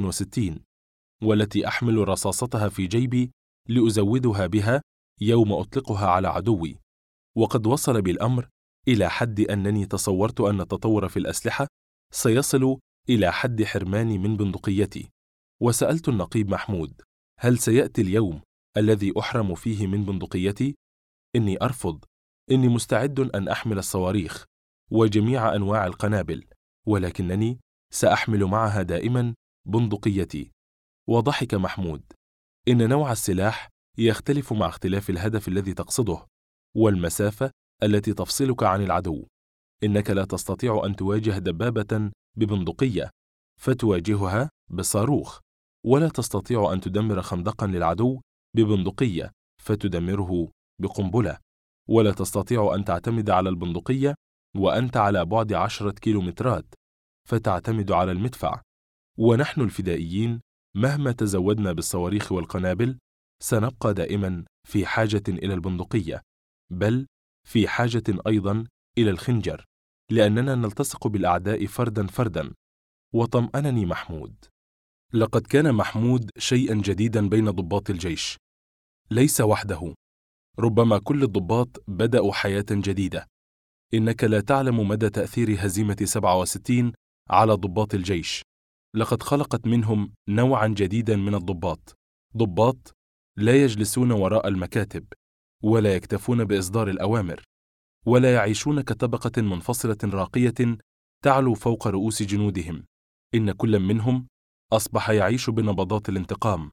69، والتي أحمل رصاصتها في جيبي لأزودها بها يوم أطلقها على عدوي. وقد وصل بالأمر إلى حد أنني تصورت أن التطور في الأسلحة سيصل إلى حد حرماني من بندقيتي. وسألت النقيب محمود: هل سيأتي اليوم الذي أحرم فيه من بندقيتي؟ إني أرفض. إني مستعد أن أحمل الصواريخ وجميع أنواع القنابل، ولكنني سأحمل معها دائما بندقيتي. وضحك محمود. إن نوع السلاح يختلف مع اختلاف الهدف الذي تقصده والمسافة التي تفصلك عن العدو. إنك لا تستطيع أن تواجه دبابة ببندقية فتواجهها بصاروخ، ولا تستطيع أن تدمر خندقا للعدو ببندقية فتدمره بقنبلة، ولا تستطيع أن تعتمد على البندقية وأنت على بعد 10 كيلومترات فتعتمد على المدفع. ونحن الفدائيين مهما تزودنا بالصواريخ والقنابل سنبقى دائما في حاجة إلى البندقية، بل في حاجة أيضا إلى الخنجر، لأننا نلتصق بالأعداء فردا فردا. وطمأنني محمود. لقد كان محمود شيئا جديدا بين ضباط الجيش، ليس وحده، ربما كل الضباط بدأوا حياة جديدة. إنك لا تعلم مدى تأثير هزيمة 67 على ضباط الجيش. لقد خلقت منهم نوعا جديدا من الضباط، ضباط لا يجلسون وراء المكاتب، ولا يكتفون بإصدار الأوامر، ولا يعيشون كطبقة منفصلة راقية تعلو فوق رؤوس جنودهم، إن كل منهم أصبح يعيش بنبضات الانتقام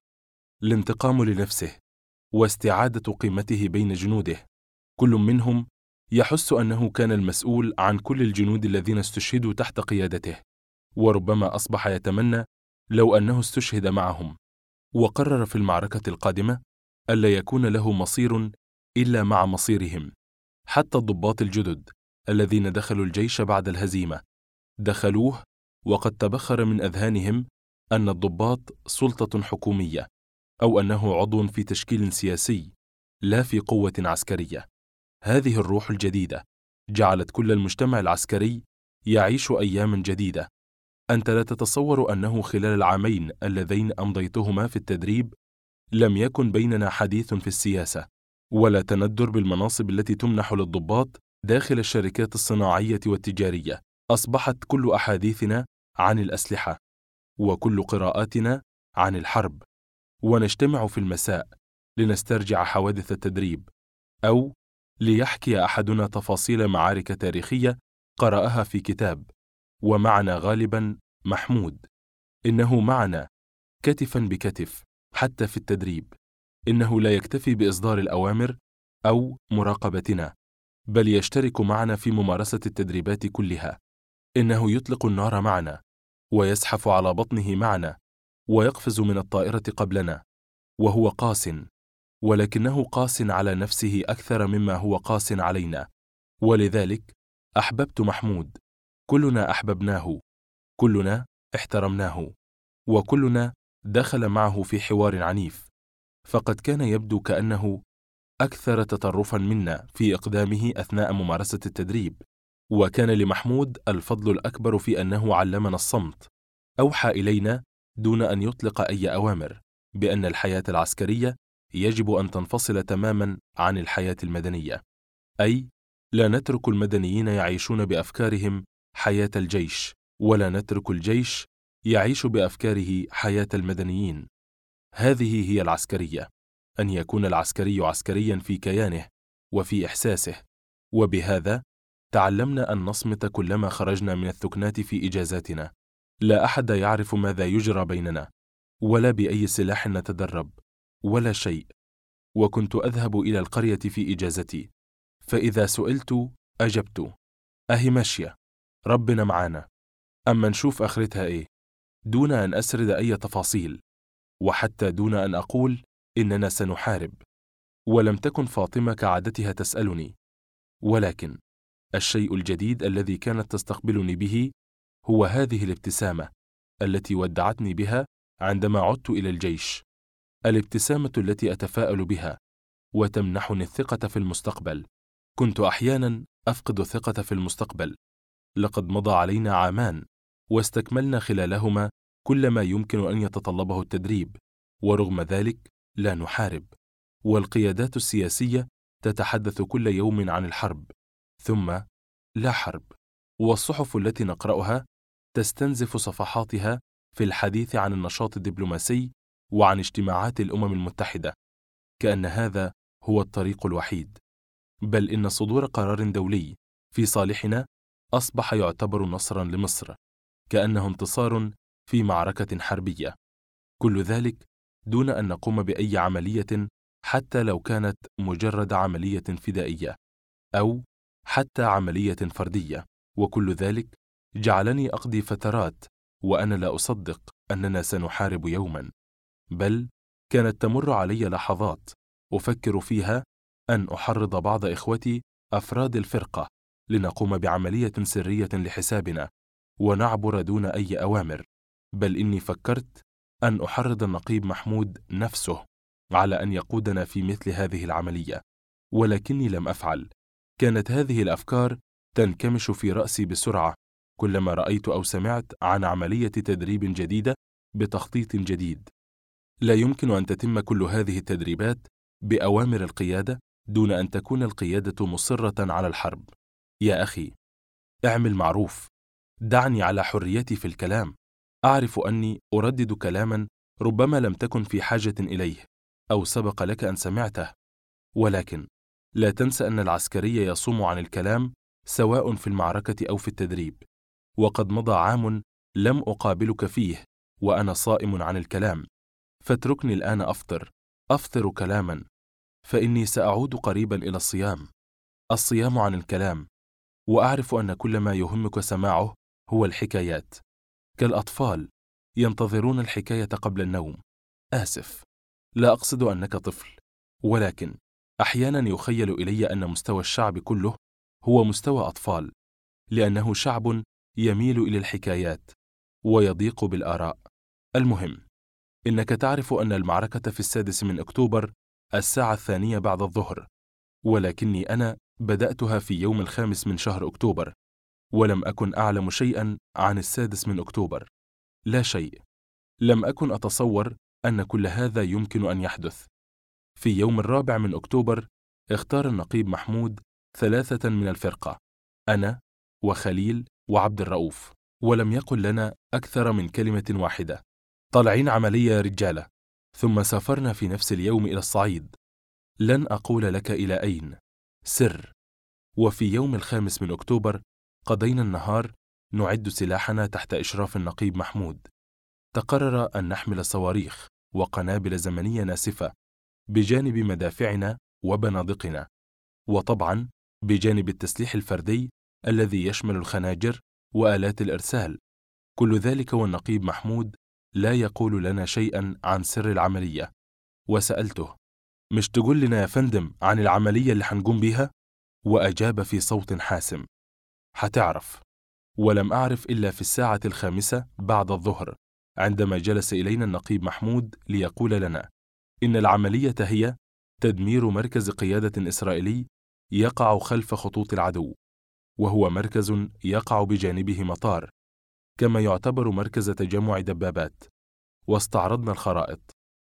لنفسه واستعادة قيمته بين جنوده. كل منهم يحس أنه كان المسؤول عن كل الجنود الذين استشهدوا تحت قيادته، وربما أصبح يتمنى لو أنه استشهد معهم، وقرر في المعركة القادمة ألا يكون له مصير إلا مع مصيرهم. حتى الضباط الجدد الذين دخلوا الجيش بعد الهزيمة دخلوه وقد تبخر من أذهانهم أن الضباط سلطة حكومية، أو أنه عضو في تشكيل سياسي لا في قوة عسكرية. هذه الروح الجديدة جعلت كل المجتمع العسكري يعيش أياما جديدة. أنت لا تتصور أنه خلال العامين اللذين أمضيتهما في التدريب لم يكن بيننا حديث في السياسة، ولا تندر بالمناصب التي تمنح للضباط داخل الشركات الصناعية والتجارية. أصبحت كل أحاديثنا عن الأسلحة، وكل قراءاتنا عن الحرب، ونجتمع في المساء لنسترجع حوادث التدريب، أو ليحكي أحدنا تفاصيل معارك تاريخية قرأها في كتاب. ومعنا غالبا محمود، إنه معنا كتفا بكتف حتى في التدريب. إنه لا يكتفي بإصدار الأوامر أو مراقبتنا، بل يشترك معنا في ممارسة التدريبات كلها. إنه يطلق النار معنا، ويزحف على بطنه معنا، ويقفز من الطائرة قبلنا، وهو قاس، ولكنه قاس على نفسه أكثر مما هو قاس علينا. ولذلك أحببت محمود، كلنا أحببناه، كلنا احترمناه، وكلنا دخل معه في حوار عنيف، فقد كان يبدو كأنه أكثر تطرفا منا في إقدامه أثناء ممارسة التدريب. وكان لمحمود الفضل الأكبر في أنه علمنا الصمت. أوحى إلينا دون أن يطلق أي أوامر بأن الحياة العسكرية يجب أن تنفصل تماما عن الحياة المدنية، أي لا نترك المدنيين يعيشون بأفكارهم حياة الجيش، ولا نترك الجيش يعيش بأفكاره حياة المدنيين. هذه هي العسكرية، أن يكون العسكري عسكريا في كيانه وفي إحساسه. وبهذا تعلمنا أن نصمت كلما خرجنا من الثكنات في إجازاتنا. لا أحد يعرف ماذا يجرى بيننا، ولا بأي سلاح نتدرب، ولا شيء. وكنت أذهب إلى القرية في إجازتي، فإذا سئلت أجبت: أهي ماشية، ربنا معانا، أما نشوف آخرتها إيه، دون أن أسرد أي تفاصيل، وحتى دون أن أقول إننا سنحارب. ولم تكن فاطمة كعادتها تسألني، ولكن الشيء الجديد الذي كانت تستقبلني به هو هذه الابتسامة التي ودعتني بها عندما عدت إلى الجيش، الابتسامة التي أتفاءل بها وتمنحني الثقة في المستقبل. كنت أحيانا أفقد الثقة في المستقبل. لقد مضى علينا عامان، واستكملنا خلالهما كل ما يمكن أن يتطلبه التدريب، ورغم ذلك لا نحارب. والقيادات السياسية تتحدث كل يوم عن الحرب، ثم لا حرب. والصحف التي نقرأها تستنزف صفحاتها في الحديث عن النشاط الدبلوماسي وعن اجتماعات الأمم المتحدة، كأن هذا هو الطريق الوحيد. بل إن صدور قرار دولي في صالحنا أصبح يعتبر نصرا لمصر، كأنه انتصار في معركة حربية. كل ذلك دون أن نقوم بأي عملية، حتى لو كانت مجرد عملية فدائية أو حتى عملية فردية. وكل ذلك جعلني أقضي فترات وأنا لا أصدق أننا سنحارب يوما، بل كانت تمر علي لحظات أفكر فيها أن أحرض بعض إخوتي أفراد الفرقة لنقوم بعملية سرية لحسابنا ونعبر دون أي أوامر. بل إني فكرت أن أحرض النقيب محمود نفسه على أن يقودنا في مثل هذه العملية، ولكني لم أفعل. كانت هذه الأفكار تنكمش في رأسي بسرعة كلما رأيت أو سمعت عن عملية تدريب جديدة بتخطيط جديد. لا يمكن أن تتم كل هذه التدريبات بأوامر القيادة دون أن تكون القيادة مصرة على الحرب. يا أخي، اعمل معروف، دعني على حريتي في الكلام. أعرف أني أردد كلاما ربما لم تكن في حاجة إليه أو سبق لك أن سمعته، ولكن لا تنسى أن العسكري يصوم عن الكلام سواء في المعركة أو في التدريب. وقد مضى عام لم أقابلك فيه وأنا صائم عن الكلام، فاتركني الآن أفطر كلاما، فإني سأعود قريبا إلى الصيام عن الكلام، وأعرف أن كل ما يهمك سماعه هو الحكايات، كالأطفال ينتظرون الحكاية قبل النوم. آسف، لا أقصد أنك طفل، ولكن أحيانا يخيل إلي أن مستوى الشعب كله هو مستوى أطفال، لأنه شعب يميل إلى الحكايات ويضيق بالآراء. المهم، إنك تعرف أن المعركة في 6 أكتوبر الساعة 2 بعد الظهر، ولكني أنا بدأتها في يوم 5 شهر أكتوبر، ولم أكن أعلم شيئا عن 6 أكتوبر، لا شيء. لم أكن أتصور أن كل هذا يمكن أن يحدث. في يوم 4 أكتوبر اختار النقيب محمود 3 من الفرقة، أنا وخليل وعبد الرؤوف، ولم يقل لنا أكثر من كلمة واحدة: طالعين عملية يا رجالة. ثم سافرنا في نفس اليوم إلى الصعيد، لن أقول لك إلى أين، سر. وفي يوم 5 أكتوبر قضينا النهار نعد سلاحنا تحت إشراف النقيب محمود. تقرر أن نحمل صواريخ وقنابل زمنية ناسفة بجانب مدافعنا وبنادقنا، وطبعا بجانب التسليح الفردي الذي يشمل الخناجر وآلات الإرسال. كل ذلك والنقيب محمود لا يقول لنا شيئا عن سر العملية. وسألته: مش تقول لنا يا فندم عن العملية اللي حنقوم بيها؟ وأجاب في صوت حاسم: حتعرف. ولم أعرف إلا في الساعة 5 بعد الظهر، عندما جلس إلينا النقيب محمود ليقول لنا إن العملية هي تدمير مركز قيادة إسرائيلي يقع خلف خطوط العدو، وهو مركز يقع بجانبه مطار، كما يعتبر مركز تجمع دبابات. واستعرضنا الخرائط،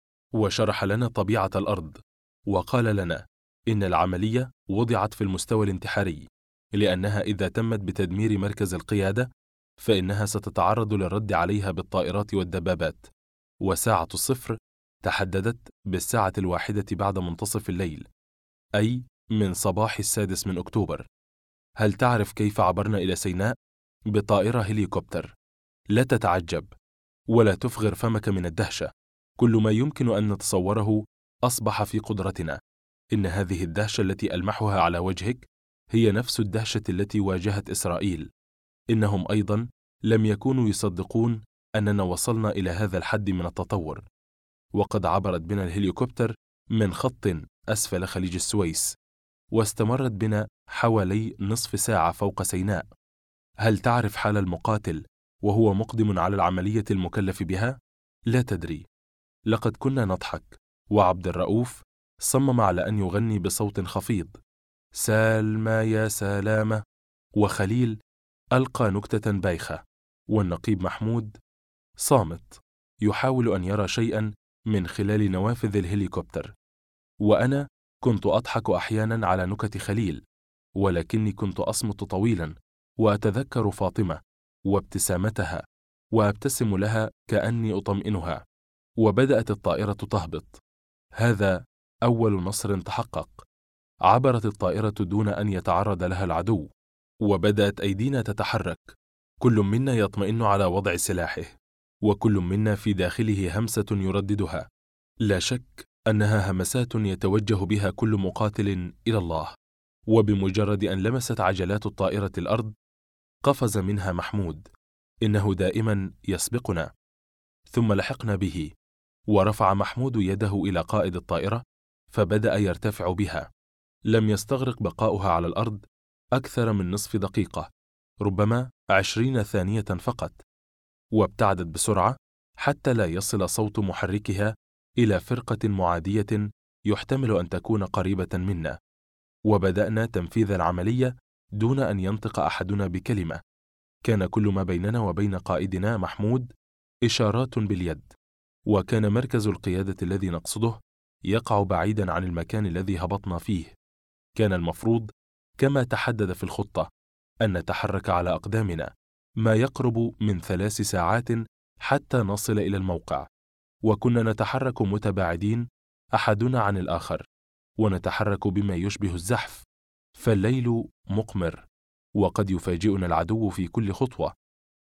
وشرح لنا طبيعة الأرض، وقال لنا إن العملية وضعت في المستوى الانتحاري، لأنها إذا تمت بتدمير مركز القيادة فإنها ستتعرض للرد عليها بالطائرات والدبابات. وساعة الصفر تحددت بالساعة 1 بعد منتصف الليل، أي من صباح 6 أكتوبر. هل تعرف كيف عبرنا إلى سيناء؟ بطائرة هليكوبتر. لا تتعجب ولا تفغر فمك من الدهشة، كل ما يمكن أن نتصوره أصبح في قدرتنا. إن هذه الدهشة التي ألمحها على وجهك هي نفس الدهشة التي واجهت إسرائيل. إنهم أيضا لم يكونوا يصدقون أننا وصلنا إلى هذا الحد من التطور، وقد عبرت بنا الهليكوبتر من خط أسفل خليج السويس، واستمرت بنا حوالي نصف ساعة فوق سيناء. هل تعرف حال المقاتل وهو مقدم على العملية المكلف بها؟ لا تدري. لقد كنا نضحك، وعبد الرؤوف صمم على أن يغني بصوت خفيض: سالمة يا سلامة، وخليل ألقى نكتة بايخة، والنقيب محمود صامت يحاول أن يرى شيئا من خلال نوافذ الهليكوبتر. وأنا كنت أضحك أحيانا على نكت خليل، ولكني كنت أصمت طويلا وأتذكر فاطمة وابتسامتها، وأبتسم لها كأني أطمئنها. وبدأت الطائرة تهبط. هذا أول نصر تحقق. عبرت الطائرة دون أن يتعرض لها العدو، وبدأت أيدينا تتحرك، كل منا يطمئن على وضع سلاحه، وكل منا في داخله همسة يرددها. لا شك أنها همسات يتوجه بها كل مقاتل إلى الله. وبمجرد أن لمست عجلات الطائرة الأرض قفز منها محمود، إنه دائما يسبقنا. ثم لحقنا به، ورفع محمود يده إلى قائد الطائرة فبدأ يرتفع بها. لم يستغرق بقاؤها على الأرض أكثر من نصف دقيقة، ربما 20 ثانية فقط، وابتعدت بسرعة حتى لا يصل صوت محركها إلى فرقة معادية يحتمل أن تكون قريبة منا. وبدأنا تنفيذ العملية دون أن ينطق أحدنا بكلمة. كان كل ما بيننا وبين قائدنا محمود إشارات باليد. وكان مركز القيادة الذي نقصده يقع بعيدا عن المكان الذي هبطنا فيه. كان المفروض كما تحدد في الخطة أن نتحرك على أقدامنا ما يقرب من 3 ساعات حتى نصل إلى الموقع، وكنا نتحرك متباعدين أحدنا عن الآخر، ونتحرك بما يشبه الزحف، فالليل مقمر، وقد يفاجئنا العدو في كل خطوة.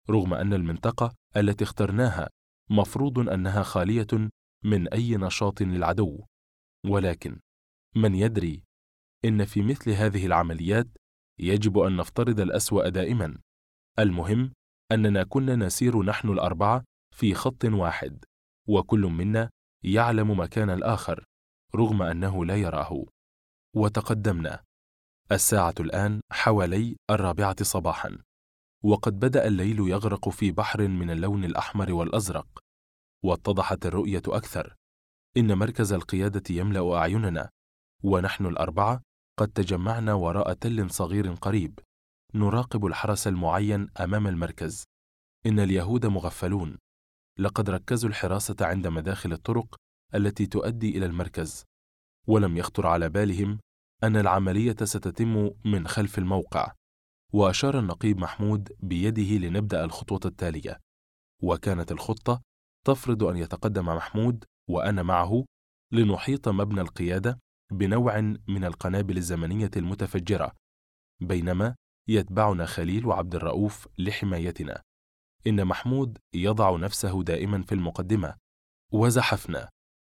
رغم أن المنطقة التي اخترناها مفروض أنها خالية من أي نشاط للعدو، ولكن من يدري إن في مثل هذه العمليات يجب أن نفترض الأسوأ دائما. المهم أننا كنا نسير نحن الأربعة في خط واحد، وكل منا يعلم مكان الآخر رغم أنه لا يراه. وتقدمنا. الساعة الآن حوالي 4 صباحا، وقد بدأ الليل يغرق في بحر من اللون الأحمر والأزرق، واتضحت الرؤية أكثر. إن مركز القيادة يملأ أعيننا، ونحن الأربعة قد تجمعنا وراء تل صغير قريب نراقب الحرس المعين أمام المركز. إن اليهود مغفلون، لقد ركزوا الحراسة عند مداخل الطرق التي تؤدي إلى المركز، ولم يخطر على بالهم أن العملية ستتم من خلف الموقع. وأشار النقيب محمود بيده لنبدأ الخطوة التالية، وكانت الخطة تفرض أن يتقدم محمود وأنا معه لنحيط مبنى القيادة بنوع من القنابل الزمنية المتفجرة، بينما يتبعنا خليل وعبد الرؤوف لحمايتنا. إن محمود يضع نفسه دائما في المقدمة، وزحفنا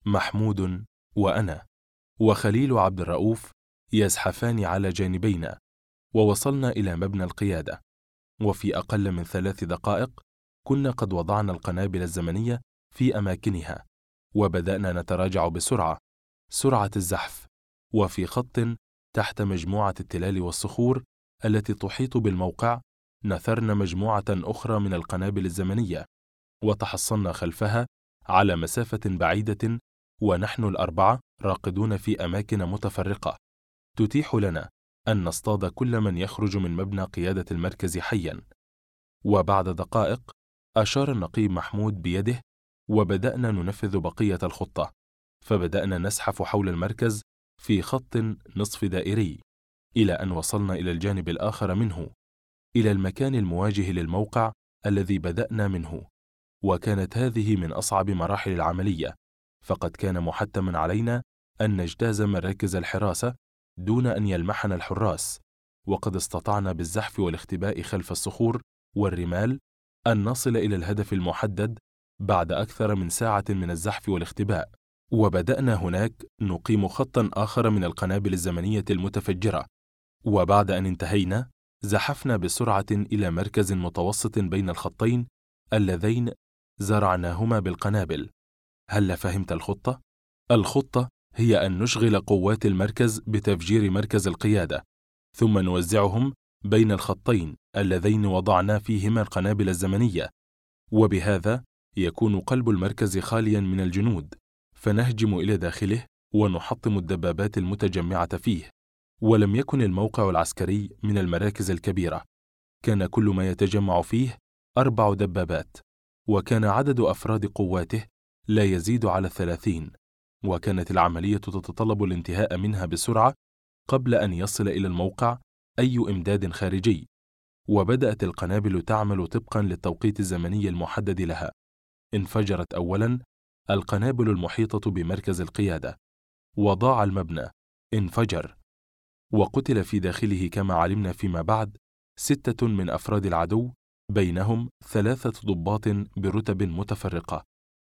محمود وأنا، وخليل وعبد الرؤوف يزحفان على جانبينا، ووصلنا إلى مبنى القيادة. وفي أقل من 3 دقائق كنا قد وضعنا القنابل الزمنية في أماكنها، وبدأنا نتراجع بسرعة، سرعة الزحف، وفي خط تحت مجموعة التلال والصخور التي تحيط بالموقع. نثرنا مجموعة أخرى من القنابل الزمنية، وتحصلنا خلفها على مسافة بعيدة، ونحن الأربعة راقدون في أماكن متفرقة تتيح لنا أن نصطاد كل من يخرج من مبنى قيادة المركز حيا. وبعد دقائق أشار النقيب محمود بيده، وبدأنا ننفذ بقية الخطة، فبدأنا نزحف حول المركز في خط نصف دائري إلى أن وصلنا إلى الجانب الآخر منه، إلى المكان المواجه للموقع الذي بدأنا منه. وكانت هذه من أصعب مراحل العملية، فقد كان محتما علينا أن نجتاز مراكز الحراسة دون أن يلمحنا الحراس، وقد استطعنا بالزحف والاختباء خلف الصخور والرمال أن نصل إلى الهدف المحدد بعد أكثر من ساعة من الزحف والاختباء. وبدأنا هناك نقيم خطا آخر من القنابل الزمنية المتفجرة، وبعد أن انتهينا زحفنا بسرعة إلى مركز متوسط بين الخطين اللذين زرعناهما بالقنابل. هل فهمت الخطة؟ الخطة هي أن نشغل قوات المركز بتفجير مركز القيادة، ثم نوزعهم بين الخطين اللذين وضعنا فيهما القنابل الزمنية، وبهذا يكون قلب المركز خاليا من الجنود، فنهجم إلى داخله ونحطم الدبابات المتجمعة فيه. ولم يكن الموقع العسكري من المراكز الكبيرة، كان كل ما يتجمع فيه 4 دبابات، وكان عدد أفراد قواته لا يزيد على 30، وكانت العملية تتطلب الانتهاء منها بسرعة قبل أن يصل إلى الموقع أي إمداد خارجي. وبدأت القنابل تعمل طبقا للتوقيت الزمني المحدد لها. انفجرت أولا القنابل المحيطة بمركز القيادة، وضاع المبنى، انفجر، وقتل في داخله كما علمنا فيما بعد 6 من أفراد العدو، بينهم 3 ضباط برتب متفرقة،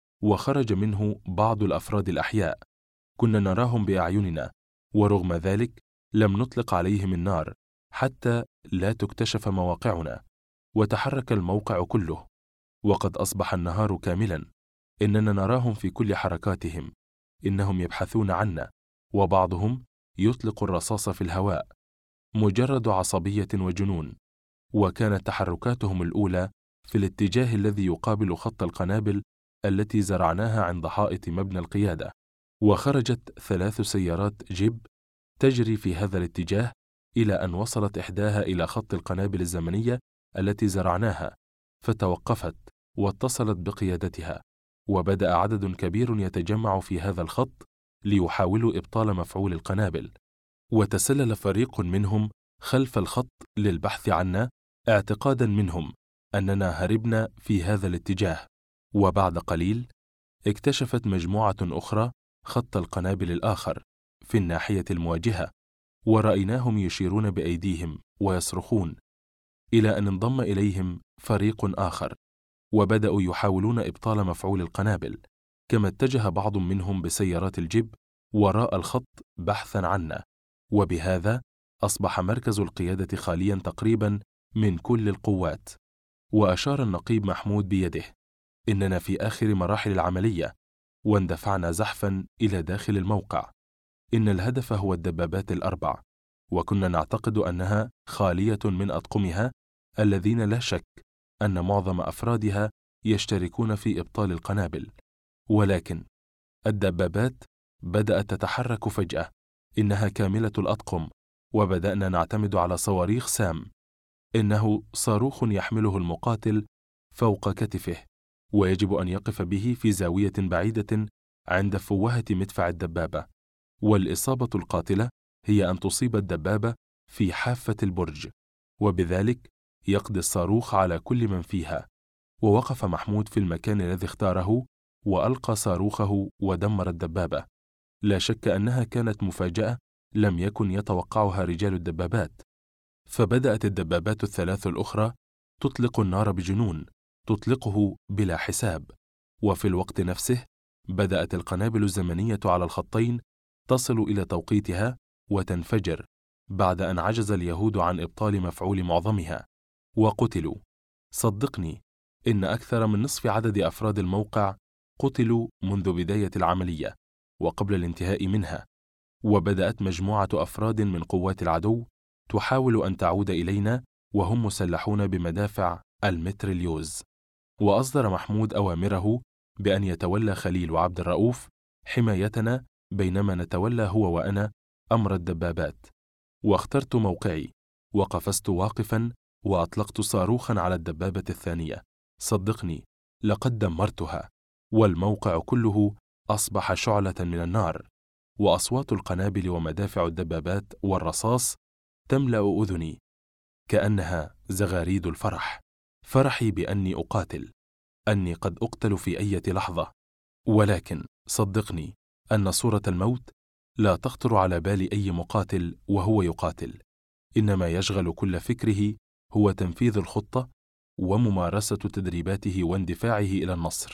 وخرج منه بعض الأفراد الأحياء كنا نراهم بأعيننا، ورغم ذلك لم نطلق عليهم النار حتى لا تكتشف مواقعنا. وتحرك الموقع كله، وقد أصبح النهار كاملا، إننا نراهم في كل حركاتهم، إنهم يبحثون عنا، وبعضهم يطلق الرصاص في الهواء، مجرد عصبية وجنون. وكانت تحركاتهم الأولى في الاتجاه الذي يقابل خط القنابل التي زرعناها عند حائط مبنى القيادة، وخرجت 3 سيارات جيب تجري في هذا الاتجاه إلى أن وصلت إحداها إلى خط القنابل الزمنية التي زرعناها، فتوقفت واتصلت بقيادتها، وبدأ عدد كبير يتجمع في هذا الخط ليحاولوا إبطال مفعول القنابل. وتسلل فريق منهم خلف الخط للبحث عنا، اعتقادا منهم أننا هربنا في هذا الاتجاه. وبعد قليل اكتشفت مجموعة أخرى خط القنابل الآخر في الناحية المواجهة، ورأيناهم يشيرون بأيديهم ويصرخون: إلى أن انضم إليهم فريق آخر، وبدأوا يحاولون إبطال مفعول القنابل، كما اتجه بعض منهم بسيارات الجيب وراء الخط بحثا عنا، وبهذا أصبح مركز القيادة خاليا تقريبا من كل القوات. وأشار النقيب محمود بيده: إننا في آخر مراحل العملية، واندفعنا زحفا إلى داخل الموقع. إن الهدف هو الدبابات الأربع، وكنا نعتقد أنها خالية من أطقمها الذين لا شك أن معظم أفرادها يشتركون في إبطال القنابل. ولكن الدبابات بدأت تتحرك فجأة، إنها كاملة الأطقم، وبدأنا نعتمد على صواريخ سام، إنه صاروخ يحمله المقاتل فوق كتفه، ويجب أن يقف به في زاوية بعيدة عند فوهة مدفع الدبابة، والإصابة القاتلة هي أن تصيب الدبابة في حافة البرج، وبذلك يقضي الصاروخ على كل من فيها. ووقف محمود في المكان الذي اختاره وألقى صاروخه ودمر الدبابة. لا شك أنها كانت مفاجأة لم يكن يتوقعها رجال الدبابات، فبدأت الدبابات الثلاث الأخرى تطلق النار بجنون، تطلقه بلا حساب. وفي الوقت نفسه بدأت القنابل الزمنية على الخطين تصل إلى توقيتها وتنفجر، بعد أن عجز اليهود عن إبطال مفعول معظمها وقتلوا. صدقني، إن أكثر من نصف عدد أفراد الموقع قتلوا منذ بداية العملية وقبل الانتهاء منها. وبدأت مجموعة أفراد من قوات العدو تحاول أن تعود إلينا وهم مسلحون بمدافع المتريليوز. وأصدر محمود أوامره بأن يتولى خليل وعبد الرؤوف حمايتنا، بينما نتولى هو وأنا أمر الدبابات. واخترت موقعي وقفزت واقفا وأطلقت صاروخا على الدبابة الثانية. صدقني، لقد دمرتها، والموقع كله أصبح شعلة من النار، وأصوات القنابل ومدافع الدبابات والرصاص تملأ أذني كأنها زغاريد الفرح، فرحي بأني أقاتل، أني قد أقتل في أي لحظة. ولكن صدقني أن صورة الموت لا تخطر على بال أي مقاتل وهو يقاتل، إنما يشغل كل فكره هو تنفيذ الخطة وممارسة تدريباته واندفاعه إلى النصر.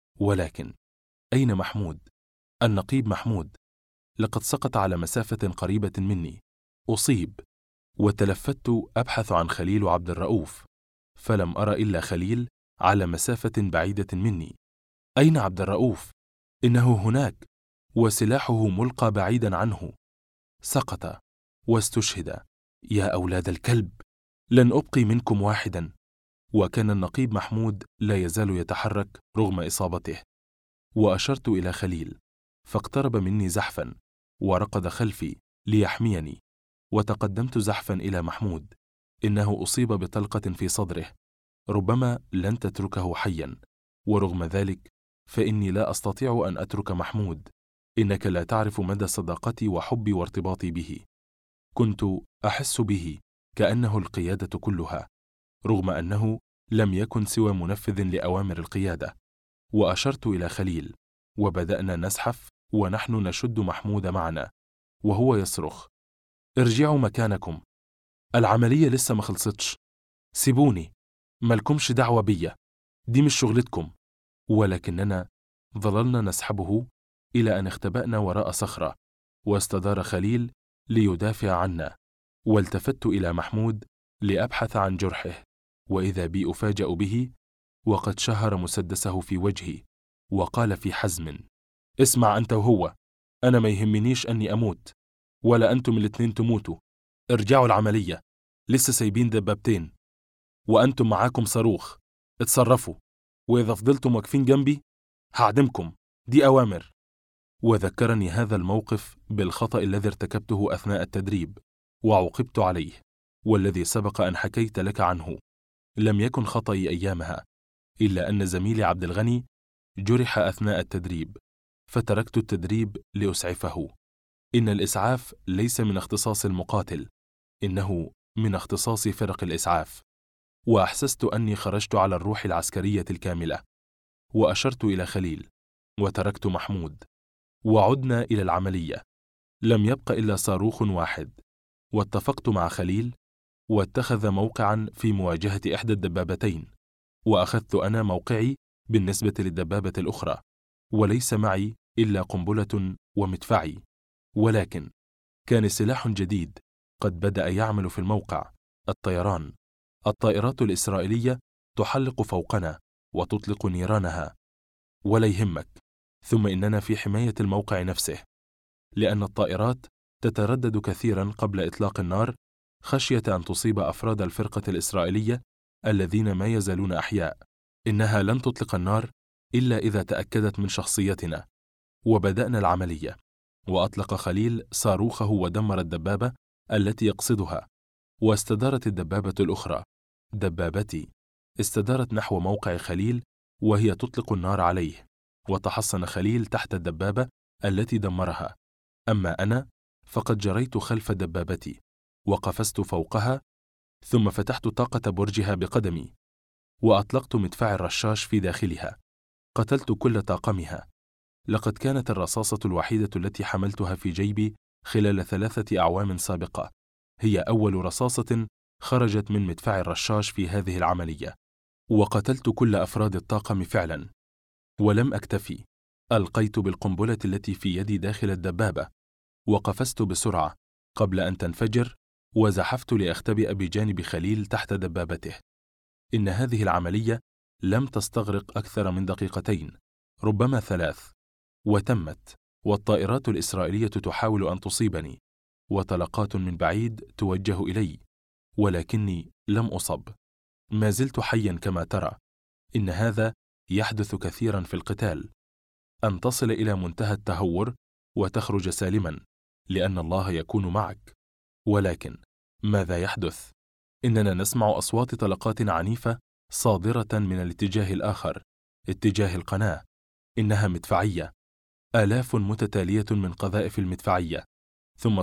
ولكن أين محمود؟ النقيب محمود لقد سقط على مسافة قريبة مني، أصيب، وتلفت أبحث عن خليل وعبد الرؤوف، فلم أرى إلا خليل على مسافة بعيدة مني. أين عبد الرؤوف؟ إنه هناك، وسلاحه ملقى بعيدا عنه. سقط واستشهد. يا أولاد الكلب، لن أبقي منكم واحدا. وكان النقيب محمود لا يزال يتحرك رغم إصابته. وأشرت إلى خليل، فاقترب مني زحفا ورقد خلفي ليحميني، وتقدمت زحفا إلى محمود. إنه أصيب بطلقة في صدره، ربما لن تتركه حيا، ورغم ذلك فإني لا أستطيع أن أترك محمود. إنك لا تعرف مدى صداقتي وحبي وارتباطي به. كنت أحس به كأنه القيادة كلها، رغم أنه لم يكن سوى منفذ لأوامر القيادة. وأشرت إلى خليل، وبدأنا نزحف ونحن نشد محمود معنا، وهو يصرخ: ارجعوا مكانكم، العملية لسه ما خلصتش، سيبوني، مالكمش دعوة بيا، دي مش شغلتكم. ولكننا ظللنا نسحبه إلى أن اختبأنا وراء صخرة، واستدار خليل ليدافع عنا. والتفت إلى محمود لأبحث عن جرحه، وإذا بي أفاجأ به وقد شهر مسدسه في وجهي، وقال في حزم: اسمع أنت وهو، أنا ما يهمنيش أني أموت ولا أنتم الاتنين تموتوا. ارجعوا العملية، لسه سايبين دبابتين، وأنتم معاكم صاروخ، اتصرفوا، وإذا فضلتم واقفين جنبي هعدمكم، دي أوامر. وذكرني هذا الموقف بالخطأ الذي ارتكبته أثناء التدريب وعوقبت عليه، والذي سبق أن حكيت لك عنه. لم يكن خطأي أيامها، إلا أن زميلي عبد الغني جرح أثناء التدريب، فتركت التدريب لأسعفه. إن الإسعاف ليس من اختصاص المقاتل، إنه من اختصاص فرق الإسعاف. وأحسست أني خرجت على الروح العسكرية الكاملة. وأشرت إلى خليل، وتركت محمود، وعدنا إلى العملية. لم يبق إلا صاروخ واحد، واتفقت مع خليل واتخذ موقعا في مواجهة إحدى الدبابتين، وأخذت أنا موقعي بالنسبة للدبابة الأخرى، وليس معي إلا قنبلة ومدفعي. ولكن كان سلاح جديد قد بدأ يعمل في الموقع: الطيران. الطائرات الإسرائيلية تحلق فوقنا وتطلق نيرانها، ولا يهمك، ثم إننا في حماية الموقع نفسه، لأن الطائرات تتردد كثيرا قبل إطلاق النار خشية أن تصيب أفراد الفرقة الإسرائيلية الذين ما يزالون أحياء. إنها لن تطلق النار إلا إذا تأكدت من شخصيتنا. وبدأنا العملية، وأطلق خليل صاروخه ودمر الدبابة التي يقصدها، واستدارت الدبابة الأخرى، دبابتي، استدارت نحو موقع خليل وهي تطلق النار عليه، وتحصن خليل تحت الدبابة التي دمرها. أما أنا فقد جريت خلف دبابتي وقفزت فوقها، ثم فتحت طاقة برجها بقدمي، وأطلقت مدفع الرشاش في داخلها. قتلت كل طاقمها. لقد كانت الرصاصة الوحيدة التي حملتها في جيبي خلال 3 أعوام سابقة هي أول رصاصة خرجت من مدفع الرشاش في هذه العملية. وقتلت كل أفراد الطاقم فعلا. ولم أكتفي، ألقيت بالقنبلة التي في يدي داخل الدبابة، وقفزت بسرعة قبل أن تنفجر، وزحفت لأختبئ بجانب خليل تحت دبابته. إن هذه العملية لم تستغرق أكثر من دقيقتين، ربما 3، وتمت، والطائرات الإسرائيلية تحاول أن تصيبني، وطلقات من بعيد توجه إلي، ولكني لم أصب. ما زلت حيا كما ترى. إن هذا يحدث كثيرا في القتال، أن تصل إلى منتهى التهور وتخرج سالما، لأن الله يكون معك. ولكن ماذا يحدث؟ إننا نسمع أصوات طلقات عنيفة صادرة من الاتجاه الآخر، اتجاه القناة. إنها مدفعية، آلاف متتالية من قذائف المدفعية، ثم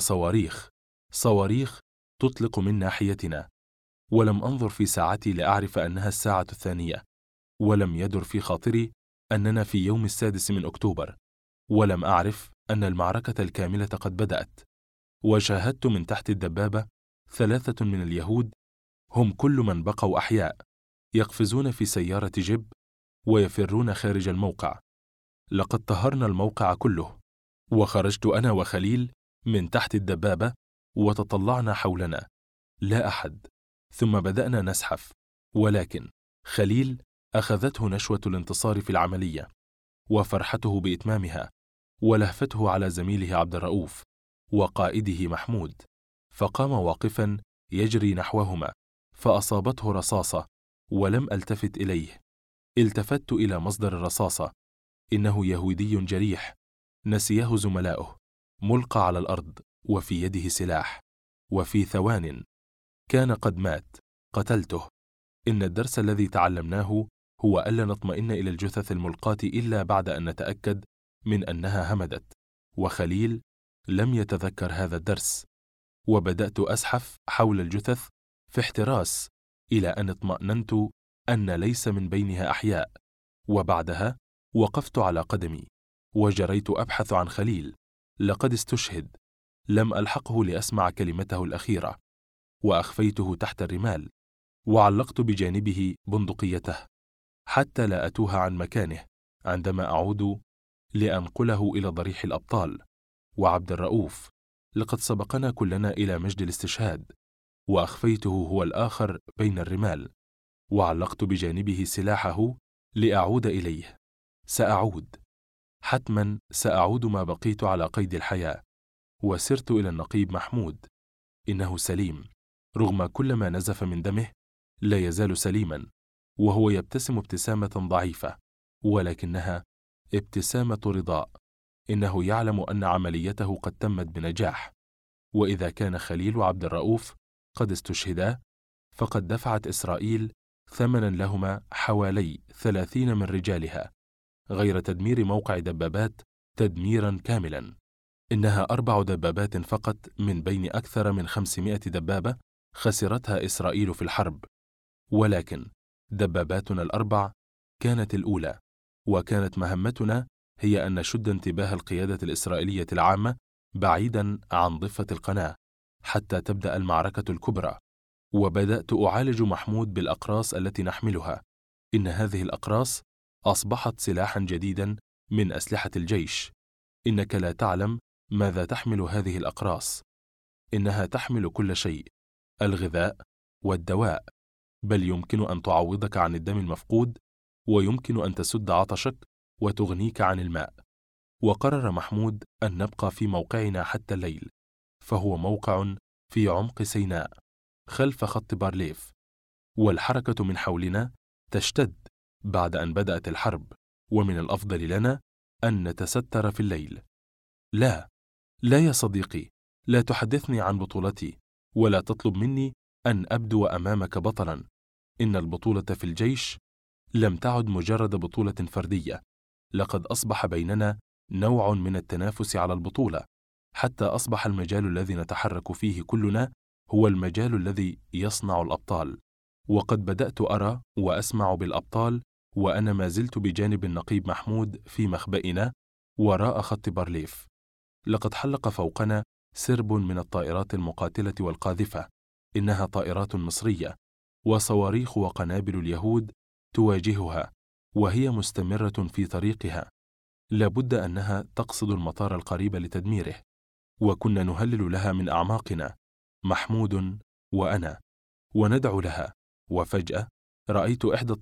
صواريخ تطلق من ناحيتنا. ولم أنظر في ساعتي لأعرف أنها 2:00، ولم يدر في خاطري أننا في يوم 6 من أكتوبر، ولم أعرف أن المعركة الكاملة قد بدأت. وشاهدت من تحت الدبابة 3 من اليهود، هم كل من بقوا أحياء، يقفزون في سيارة جيب ويفرون خارج الموقع. لقد طهرنا الموقع كله. وخرجت أنا وخليل من تحت الدبابة وتطلعنا حولنا، لا أحد، ثم بدأنا نزحف. ولكن خليل أخذته نشوة الانتصار في العملية، وفرحته بإتمامها، ولهفته على زميله عبد الرؤوف وقائده محمود، فقام واقفا يجري نحوهما، فأصابته رصاصة ولم ألتفت إليه. التفت إلى مصدر الرصاصة، إنه يهودي جريح نسيه زملاؤه، ملقى على الأرض وفي يده سلاح، وفي ثوان كان قد مات. قتلته. إن الدرس الذي تعلمناه هو ألا نطمئن إلى الجثث الملقاة إلا بعد أن نتأكد من أنها همدت، وخليل لم يتذكر هذا الدرس. وبدأت أزحف حول الجثث في احتراس إلى أن اطمأننت أن ليس من بينها أحياء، وبعدها وقفت على قدمي وجريت أبحث عن خليل. لقد استشهد. لم ألحقه لأسمع كلمته الأخيرة، وأخفيته تحت الرمال، وعلقت بجانبه بندقيته حتى لا أتوه عن مكانه عندما أعود لأنقله إلى ضريح الأبطال. وعبد الرؤوف لقد سبقنا كلنا إلى مجد الاستشهاد، وأخفيته هو الآخر بين الرمال، وعلقت بجانبه سلاحه لأعود إليه. سأعود، حتما سأعود ما بقيت على قيد الحياة. وسرت إلى النقيب محمود. إنه سليم، رغم كل ما نزف من دمه لا يزال سليما، وهو يبتسم ابتسامة ضعيفة، ولكنها ابتسامة رضاء. إنه يعلم أن عمليته قد تمت بنجاح، وإذا كان خليل وعبد الرؤوف قد استشهدا، فقد دفعت إسرائيل ثمنا لهما حوالي 30 من رجالها، غير تدمير موقع دبابات تدميرا كاملا. إنها 4 دبابات فقط من بين أكثر من 500 دبابة خسرتها إسرائيل في الحرب. ولكن دباباتنا ال4 كانت الأولى، وكانت مهمتنا هي أن نشد انتباه القيادة الإسرائيلية العامة بعيدا عن ضفة القناة حتى تبدأ المعركة الكبرى. وبدأت أعالج محمود بالأقراص التي نحملها. إن هذه الأقراص أصبحت سلاحا جديدا من أسلحة الجيش. إنك لا تعلم ماذا تحمل هذه الأقراص. إنها تحمل كل شيء، الغذاء والدواء، بل يمكن أن تعوضك عن الدم المفقود، ويمكن أن تسد عطشك وتغنيك عن الماء. وقرر محمود أن نبقى في موقعنا حتى الليل، فهو موقع في عمق سيناء خلف خط بارليف، والحركة من حولنا تشتد بعد أن بدأت الحرب، ومن الأفضل لنا أن نتستر في الليل. لا، لا يا صديقي، لا تحدثني عن بطولتي، ولا تطلب مني أن أبدو أمامك بطلا. إن البطولة في الجيش لم تعد مجرد بطولة فردية، لقد أصبح بيننا نوع من التنافس على البطولة، حتى أصبح المجال الذي نتحرك فيه كلنا هو المجال الذي يصنع الأبطال. وقد بدأت أرى وأسمع بالأبطال وأنا ما زلت بجانب النقيب محمود في مخبئنا وراء خط بارليف. لقد حلق فوقنا سرب من الطائرات المقاتلة والقاذفة، إنها طائرات مصرية، وصواريخ وقنابل اليهود تواجهها وهي مستمرة في طريقها. لابد أنها تقصد المطار القريب لتدميره، وكنا نهلل لها من أعماقنا، محمود وأنا، وندعو لها. وفجأة رأيت إحدى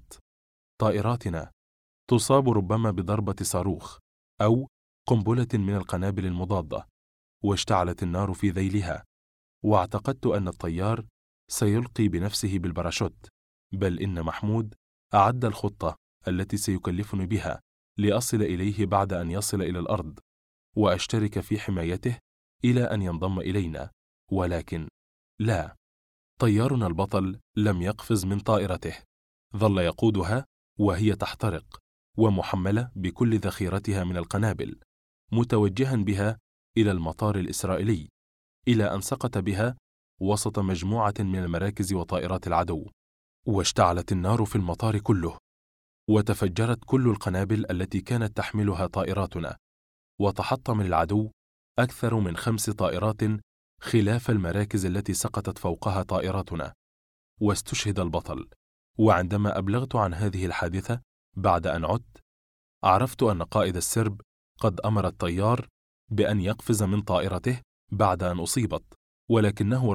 طائراتنا تصاب ربما بضربة صاروخ أو قنبلة من القنابل المضادة، واشتعلت النار في ذيلها، واعتقدت أن الطيار سيلقي بنفسه بالباراشوت، بل إن محمود أعد الخطة التي سيكلفني بها لأصل إليه بعد أن يصل إلى الأرض، وأشترك في حمايته إلى أن ينضم إلينا. ولكن لا، طيارنا البطل لم يقفز من طائرته، ظل يقودها وهي تحترق ومحملة بكل ذخيرتها من القنابل، متوجها بها إلى المطار الإسرائيلي، إلى أن سقط بها وسط مجموعة من المراكز وطائرات العدو، واشتعلت النار في المطار كله، وتفجرت كل القنابل التي كانت تحملها طائراتنا، وتحطم العدو أكثر من 5 طائرات خلاف المراكز التي سقطت فوقها طائراتنا، واستشهد البطل. وعندما أبلغت عن هذه الحادثة بعد أن عدت، عرفت أن قائد السرب قد أمر الطيار بأن يقفز من طائرته بعد أن أصيبت، ولكنه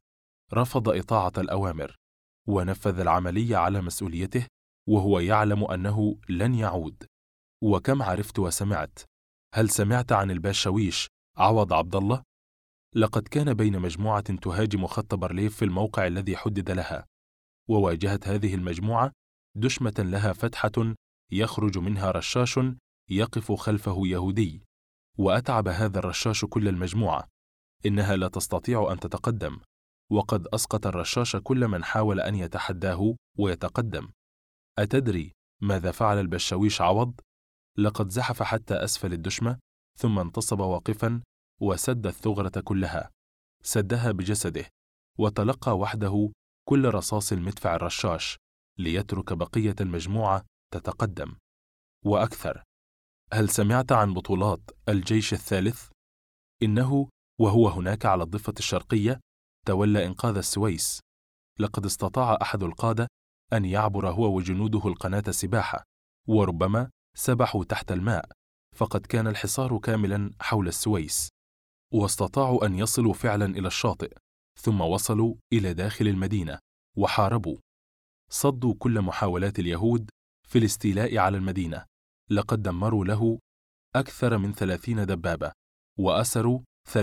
رفض إطاعة الأوامر، ونفذ العملية على مسؤوليته وهو يعلم أنه لن يعود. وكم عرفت وسمعت. هل سمعت عن الباشويش عوض عبد الله؟ لقد كان بين مجموعة تهاجم خط بارليف في الموقع الذي حدد لها، وواجهت هذه المجموعة دشمة لها فتحة يخرج منها رشاش يقف خلفه يهودي، وأتعب هذا الرشاش كل المجموعة. إنها لا تستطيع أن تتقدم، وقد أسقط الرشاش كل من حاول أن يتحداه ويتقدم. أتدري ماذا فعل البشاويش عوض؟ لقد زحف حتى أسفل الدشمة، ثم انتصب واقفا وسد الثغرة كلها، سدها بجسده، وتلقى وحده كل رصاص المدفع الرشاش ليترك بقية المجموعة تتقدم. وأكثر، هل سمعت عن بطولات الجيش الثالث؟ إنه وهو هناك على الضفة الشرقية تولى إنقاذ السويس. لقد استطاع أحد القادة أن يعبر هو وجنوده القناة سباحة، وربما سبحوا تحت الماء، فقد كان الحصار كاملا حول السويس، واستطاعوا أن يصلوا فعلا إلى الشاطئ، ثم وصلوا إلى داخل المدينة وحاربوا، صدوا كل محاولات اليهود في الاستيلاء على المدينة. لقد دمروا له أكثر من 30 دبابة، وأسروا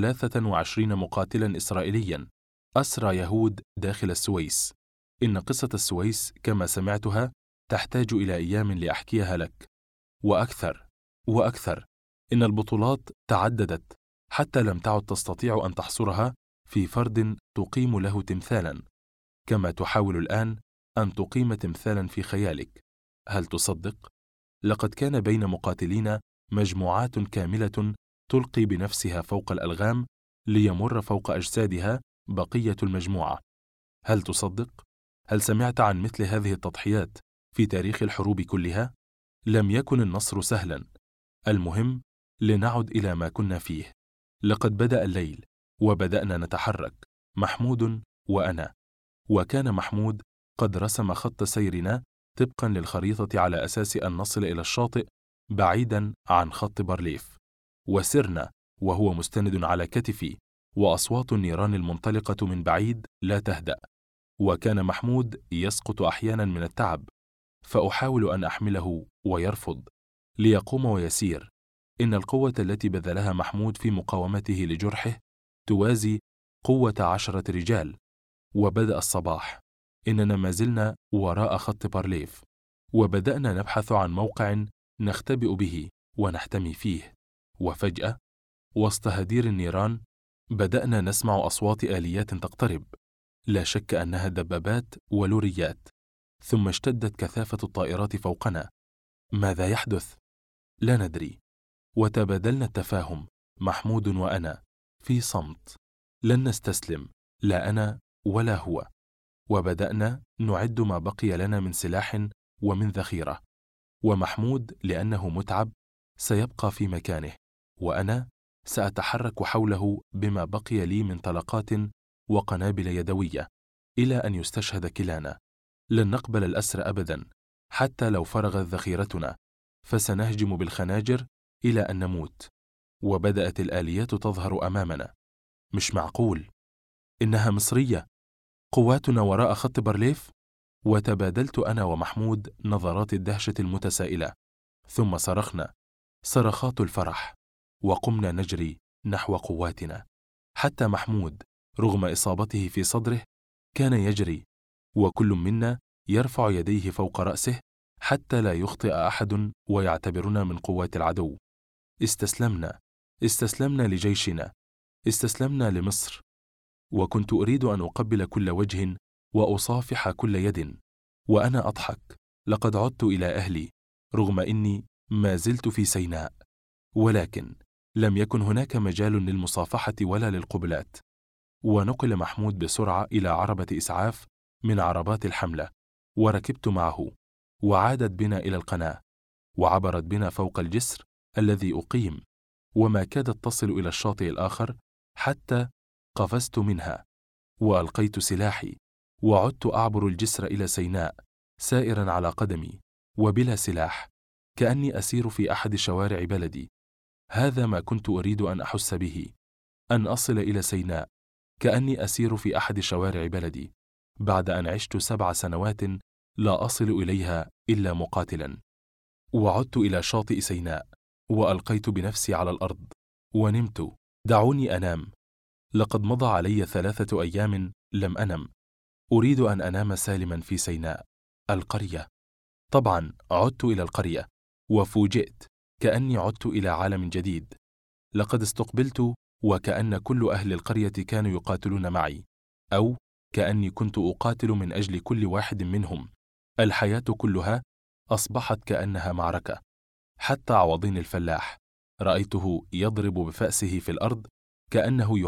23 مقاتلا إسرائيليا أسرى يهود داخل السويس. إن قصة السويس كما سمعتها تحتاج إلى أيام لأحكيها لك. وأكثر، إن البطولات تعددت حتى لم تعد تستطيع أن تحصرها في فرد تقيم له تمثالا، كما تحاول الآن أن تقيم تمثالا في خيالك. هل تصدق؟ لقد كان بين مقاتلين مجموعات كاملة تلقي بنفسها فوق الألغام ليمر فوق أجسادها بقية المجموعة. هل تصدق؟ هل سمعت عن مثل هذه التضحيات في تاريخ الحروب كلها؟ لم يكن النصر سهلا. المهم لنعد إلى ما كنا فيه. لقد بدأ الليل وبدأنا نتحرك، محمود وأنا، وكان محمود قد رسم خط سيرنا طبقا للخريطة على أساس أن نصل إلى الشاطئ بعيدا عن خط بارليف. وسرنا وهو مستند على كتفي، وأصوات النيران المنطلقة من بعيد لا تهدأ. وكان محمود يسقط أحيانا من التعب، فأحاول أن أحمله ويرفض، ليقوم ويسير. إن القوة التي بذلها محمود في مقاومته لجرحه توازي قوة 10 رجال. وبدأ الصباح. إننا ما زلنا وراء خط بارليف، وبدأنا نبحث عن موقع نختبئ به ونحتمي فيه. وفجأة وسط هدير النيران بدأنا نسمع أصوات آليات تقترب، لا شك أنها دبابات ولوريات. ثم اشتدت كثافة الطائرات فوقنا. ماذا يحدث؟ لا ندري. وتبادلنا التفاهم محمود وأنا في صمت. لن نستسلم، لا أنا ولا هو. وبدأنا نعد ما بقي لنا من سلاح ومن ذخيرة. ومحمود لأنه متعب سيبقى في مكانه، وأنا سأتحرك حوله بما بقي لي من طلقات وقنابل يدوية إلى أن يستشهد كلانا. لن نقبل الأسر أبدا حتى لو فرغت ذخيرتنا، فسنهجم بالخناجر إلى أن نموت. وبدأت الآليات تظهر أمامنا. مش معقول، إنها مصرية، قواتنا وراء خط بارليف. وتبادلت أنا ومحمود نظرات الدهشة المتسائلة، ثم صرخنا صرخات الفرح، وقمنا نجري نحو قواتنا. حتى محمود رغم إصابته في صدره كان يجري، وكل منا يرفع يديه فوق رأسه حتى لا يخطئ أحد ويعتبرنا من قوات العدو. استسلمنا لجيشنا، استسلمنا لمصر. وكنت أريد أن أقبل كل وجه وأصافح كل يد وأنا أضحك. لقد عدت إلى أهلي رغم إني ما زلت في سيناء. ولكن لم يكن هناك مجال للمصافحة ولا للقبلات. ونقل محمود بسرعة إلى عربة إسعاف من عربات الحملة، وركبت معه، وعادت بنا إلى القناة، وعبرت بنا فوق الجسر الذي أقيم، وما كادت تصل إلى الشاطئ الآخر حتى قفزت منها وألقيت سلاحي، وعدت أعبر الجسر إلى سيناء سائرا على قدمي وبلا سلاح، كأني أسير في أحد شوارع بلدي. هذا ما كنت أريد أن أحس به، أن أصل إلى سيناء كأني أسير في أحد شوارع بلدي، بعد أن عشت 7 سنوات لا أصل إليها إلا مقاتلا. وعدت إلى شاطئ سيناء، وألقيت بنفسي على الأرض ونمت. دعوني أنام. لقد مضى علي 3 أيام لم أنم. أريد أن أنام سالما في سيناء. القرية. طبعا عدت إلى القرية، وفوجئت كأني عدت إلى عالم جديد. لقد استقبلت وكأن كل أهل القرية كانوا يقاتلون معي، أو كأني كنت أقاتل من أجل كل واحد منهم. الحياة كلها أصبحت كأنها معركة. حتى عوضين الفلاح رأيته يضرب بفأسه في الأرض كأنه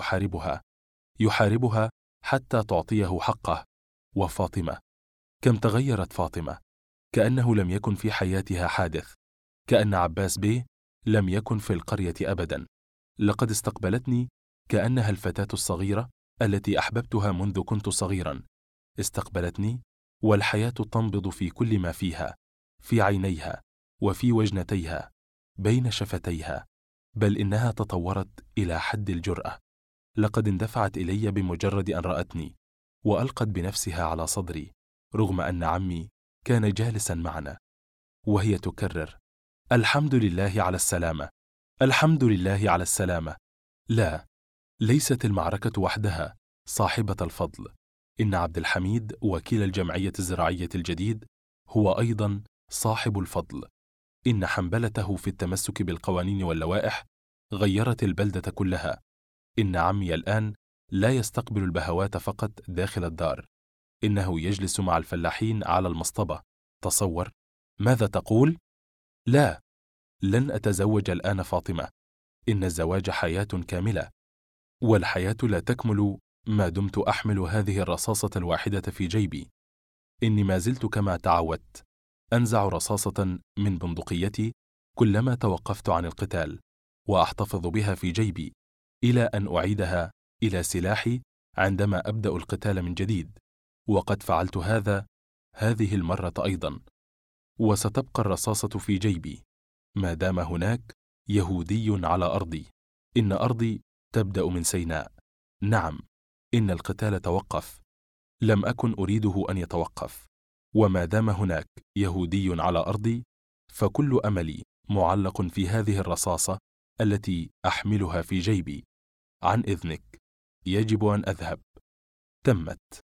يحاربها حتى تعطيه حقه. وفاطمة، كم تغيرت فاطمة، كأنه لم يكن في حياتها حادث، كأن عباس بيه لم يكن في القرية أبدا. لقد استقبلتني كأنها الفتاة الصغيرة التي أحببتها منذ كنت صغيرا. استقبلتني والحياة تنبض في كل ما فيها، في عينيها وفي وجنتيها، بين شفتيها، بل إنها تطورت إلى حد الجرأة. لقد اندفعت إلي بمجرد أن رأتني، وألقت بنفسها على صدري رغم أن عمي كان جالسا معنا، وهي تكرر: الحمد لله على السلامة، الحمد لله على السلامة. لا، ليست المعركة وحدها صاحبة الفضل. إن عبد الحميد وكيل الجمعية الزراعية الجديد هو أيضا صاحب الفضل. إن حنبلته في التمسك بالقوانين واللوائح غيرت البلدة كلها. إن عمي الآن لا يستقبل البهوات فقط داخل الدار، إنه يجلس مع الفلاحين على المصطبة. تصور. ماذا تقول؟ لا، لن أتزوج الآن فاطمة. إن الزواج حياة كاملة، والحياة لا تكمل ما دمت أحمل هذه الرصاصة الواحدة في جيبي. إني ما زلت كما تعودت أنزع رصاصة من بندقيتي كلما توقفت عن القتال، وأحتفظ بها في جيبي إلى أن أعيدها إلى سلاحي عندما أبدأ القتال من جديد. وقد فعلت هذه المرة أيضا، وستبقى الرصاصة في جيبي ما دام هناك يهودي على أرضي. إن أرضي تبدأ من سيناء. نعم، إن القتال توقف، لم أكن أريده أن يتوقف، وما دام هناك يهودي على أرضي فكل أملي معلق في هذه الرصاصة التي أحملها في جيبي. عن إذنك، يجب أن أذهب. تمت.